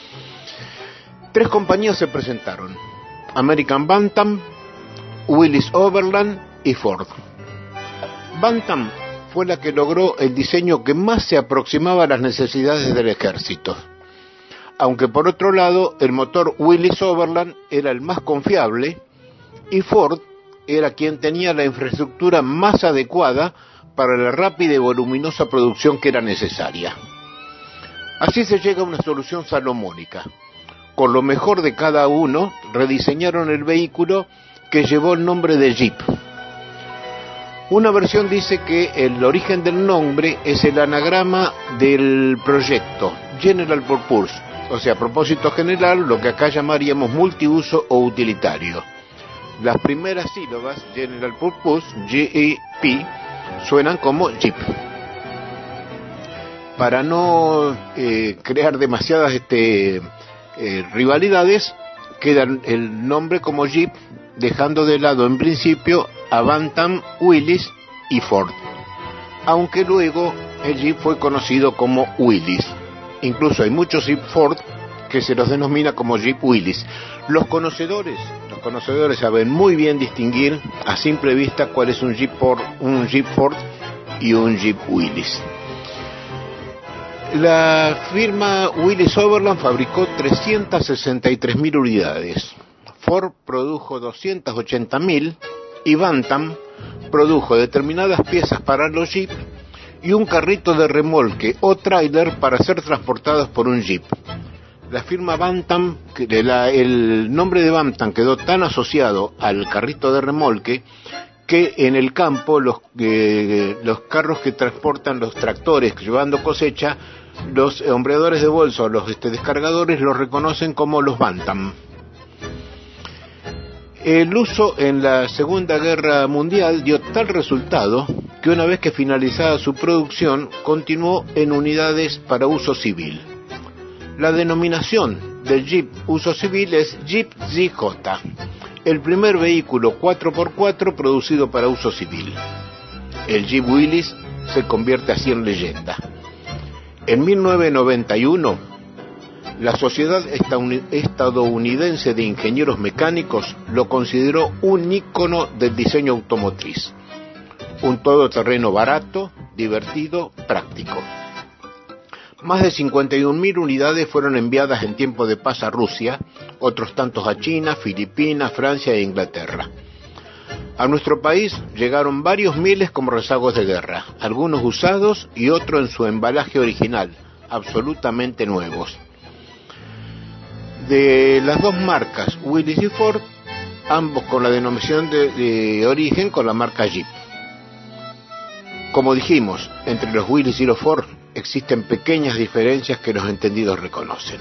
3 compañías se presentaron: American Bantam, Willys Overland y Ford. Bantam fue la que logró el diseño que más se aproximaba a las necesidades del ejército, aunque por otro lado el motor Willys Overland era el más confiable y Ford era quien tenía la infraestructura más adecuada para la rápida y voluminosa producción que era necesaria. Así se llega a una solución salomónica. Con lo mejor de cada uno, rediseñaron el vehículo que llevó el nombre de Jeep. Una versión dice que el origen del nombre es el anagrama del proyecto, General Purpose, o sea, propósito general, lo que acá llamaríamos multiuso o utilitario. Las primeras sílabas, General Purpose, G-E-P, suenan como Jeep. Para no crear demasiadas rivalidades, queda el nombre como Jeep, dejando de lado en principio a Bantam, Willys y Ford, aunque luego el Jeep fue conocido como Willys. Incluso hay muchos Jeep Ford que se los denomina como Jeep Willys. Los conocedores saben muy bien distinguir a simple vista cuál es un Jeep Ford y un Jeep Willys. La firma Willys Overland fabricó 363.000 unidades, Ford produjo 280.000 y Bantam produjo determinadas piezas para los Jeep y un carrito de remolque o tráiler para ser transportados por un Jeep. La firma Bantam, el nombre de Bantam quedó tan asociado al carrito de remolque que en el campo los carros que transportan los tractores llevando cosecha Los hombreadores de bolsa, los descargadores, los reconocen como los Bantam. El uso en la Segunda Guerra Mundial dio tal resultado que una vez que finalizada su producción, continuó en unidades para uso civil. La denominación del Jeep uso civil es Jeep ZJ, el primer vehículo 4x4 producido para uso civil. El Jeep Willys se convierte así en leyenda. En 1991, la Sociedad Estadounidense de Ingenieros Mecánicos lo consideró un ícono del diseño automotriz. Un todoterreno barato, divertido, práctico. Más de 51.000 unidades fueron enviadas en tiempo de paz a Rusia, otros tantos a China, Filipinas, Francia e Inglaterra. A nuestro país llegaron varios miles como rezagos de guerra, algunos usados y otros en su embalaje original, absolutamente nuevos. De las dos marcas, Willys y Ford, ambos con la denominación de origen con la marca Jeep. Como dijimos, entre los Willys y los Ford existen pequeñas diferencias que los entendidos reconocen.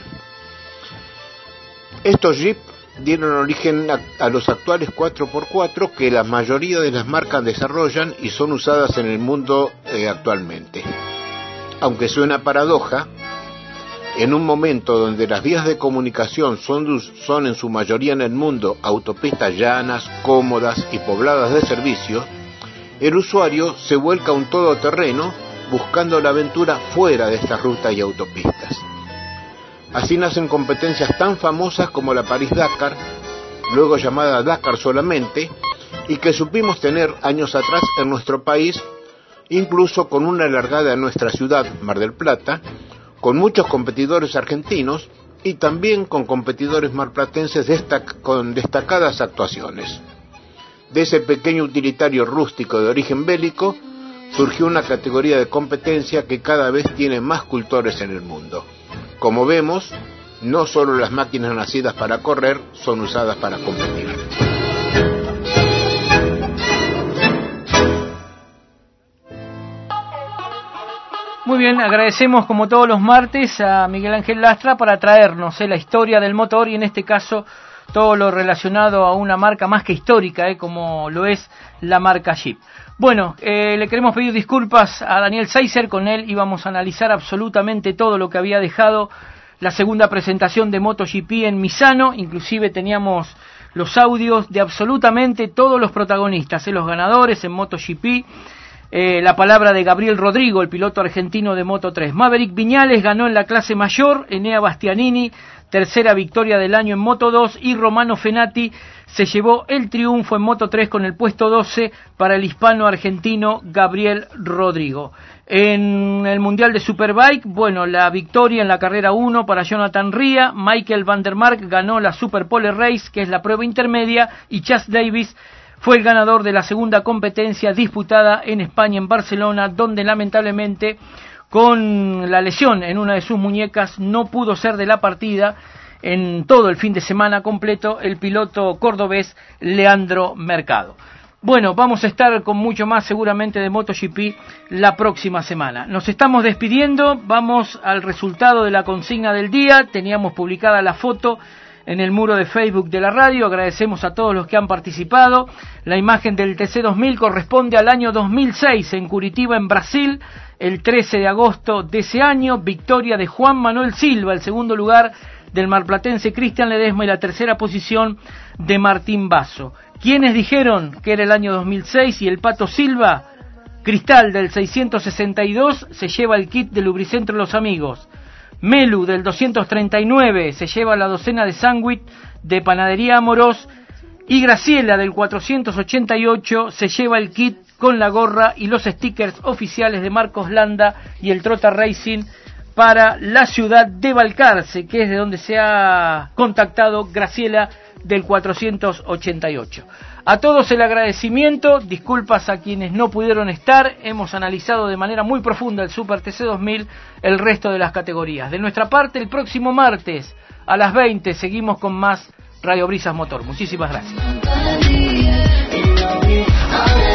Estos Jeep dieron origen a los actuales 4x4 que la mayoría de las marcas desarrollan y son usadas en el mundo actualmente. Aunque suena paradoja, en un momento donde las vías de comunicación son en su mayoría en el mundo autopistas llanas, cómodas y pobladas de servicio, el usuario se vuelca a un todoterreno buscando la aventura fuera de estas rutas y autopistas. Así nacen competencias tan famosas como la París-Dakar, luego llamada Dakar solamente, y que supimos tener años atrás en nuestro país, incluso con una largada en nuestra ciudad, Mar del Plata, con muchos competidores argentinos y también con competidores marplatenses con destacadas actuaciones. De ese pequeño utilitario rústico de origen bélico, surgió una categoría de competencia que cada vez tiene más cultores en el mundo. Como vemos, no solo las máquinas nacidas para correr son usadas para competir. Muy bien, agradecemos como todos los martes a Miguel Ángel Lastra para traernos la historia del motor y en este caso todo lo relacionado a una marca más que histórica, como lo es la marca Jeep. Bueno, le queremos pedir disculpas a Daniel Seiser, con él íbamos a analizar absolutamente todo lo que había dejado la segunda presentación de MotoGP en Misano, inclusive teníamos los audios de absolutamente todos los protagonistas, los ganadores en MotoGP, la palabra de Gabriel Rodrigo, el piloto argentino de Moto3. Maverick Viñales ganó en la clase mayor, Enea Bastianini, tercera victoria del año en Moto2 y Romano Fenati se llevó el triunfo en Moto3 con el puesto 12 para el hispano-argentino Gabriel Rodrigo. En el Mundial de Superbike, la victoria en la carrera 1 para Jonathan Ria, Michael van der Mark ganó la Superpole Race, que es la prueba intermedia, y Chas Davis fue el ganador de la segunda competencia disputada en España, en Barcelona, donde lamentablemente con la lesión en una de sus muñecas no pudo ser de la partida en todo el fin de semana completo el piloto cordobés Leandro Mercado. Bueno, vamos a estar con mucho más seguramente de MotoGP la próxima semana. Nos estamos despidiendo, vamos al resultado de la consigna del día. Teníamos publicada la foto en el muro de Facebook de la radio, agradecemos a todos los que han participado. La imagen del TC2000 corresponde al año 2006 en Curitiba, en Brasil, el 13 de agosto de ese año, victoria de Juan Manuel Silva, el segundo lugar del marplatense Cristian Ledesma y la tercera posición de Martín Basso. ¿Quiénes dijeron que era el año 2006 y el Pato Silva? Cristal del 662 se lleva el kit de Lubricentro Los Amigos. Melu del 239 se lleva la docena de sándwich de Panadería Amorós y Graciela del 488 se lleva el kit con la gorra y los stickers oficiales de Marcos Landa y el Trota Racing para la ciudad de Balcarce, que es de donde se ha contactado Graciela del 488. A todos el agradecimiento, disculpas a quienes no pudieron estar, hemos analizado de manera muy profunda el Super TC2000, el resto de las categorías. De nuestra parte, el próximo martes a las 20 seguimos con más Radio Brisas Motor. Muchísimas gracias.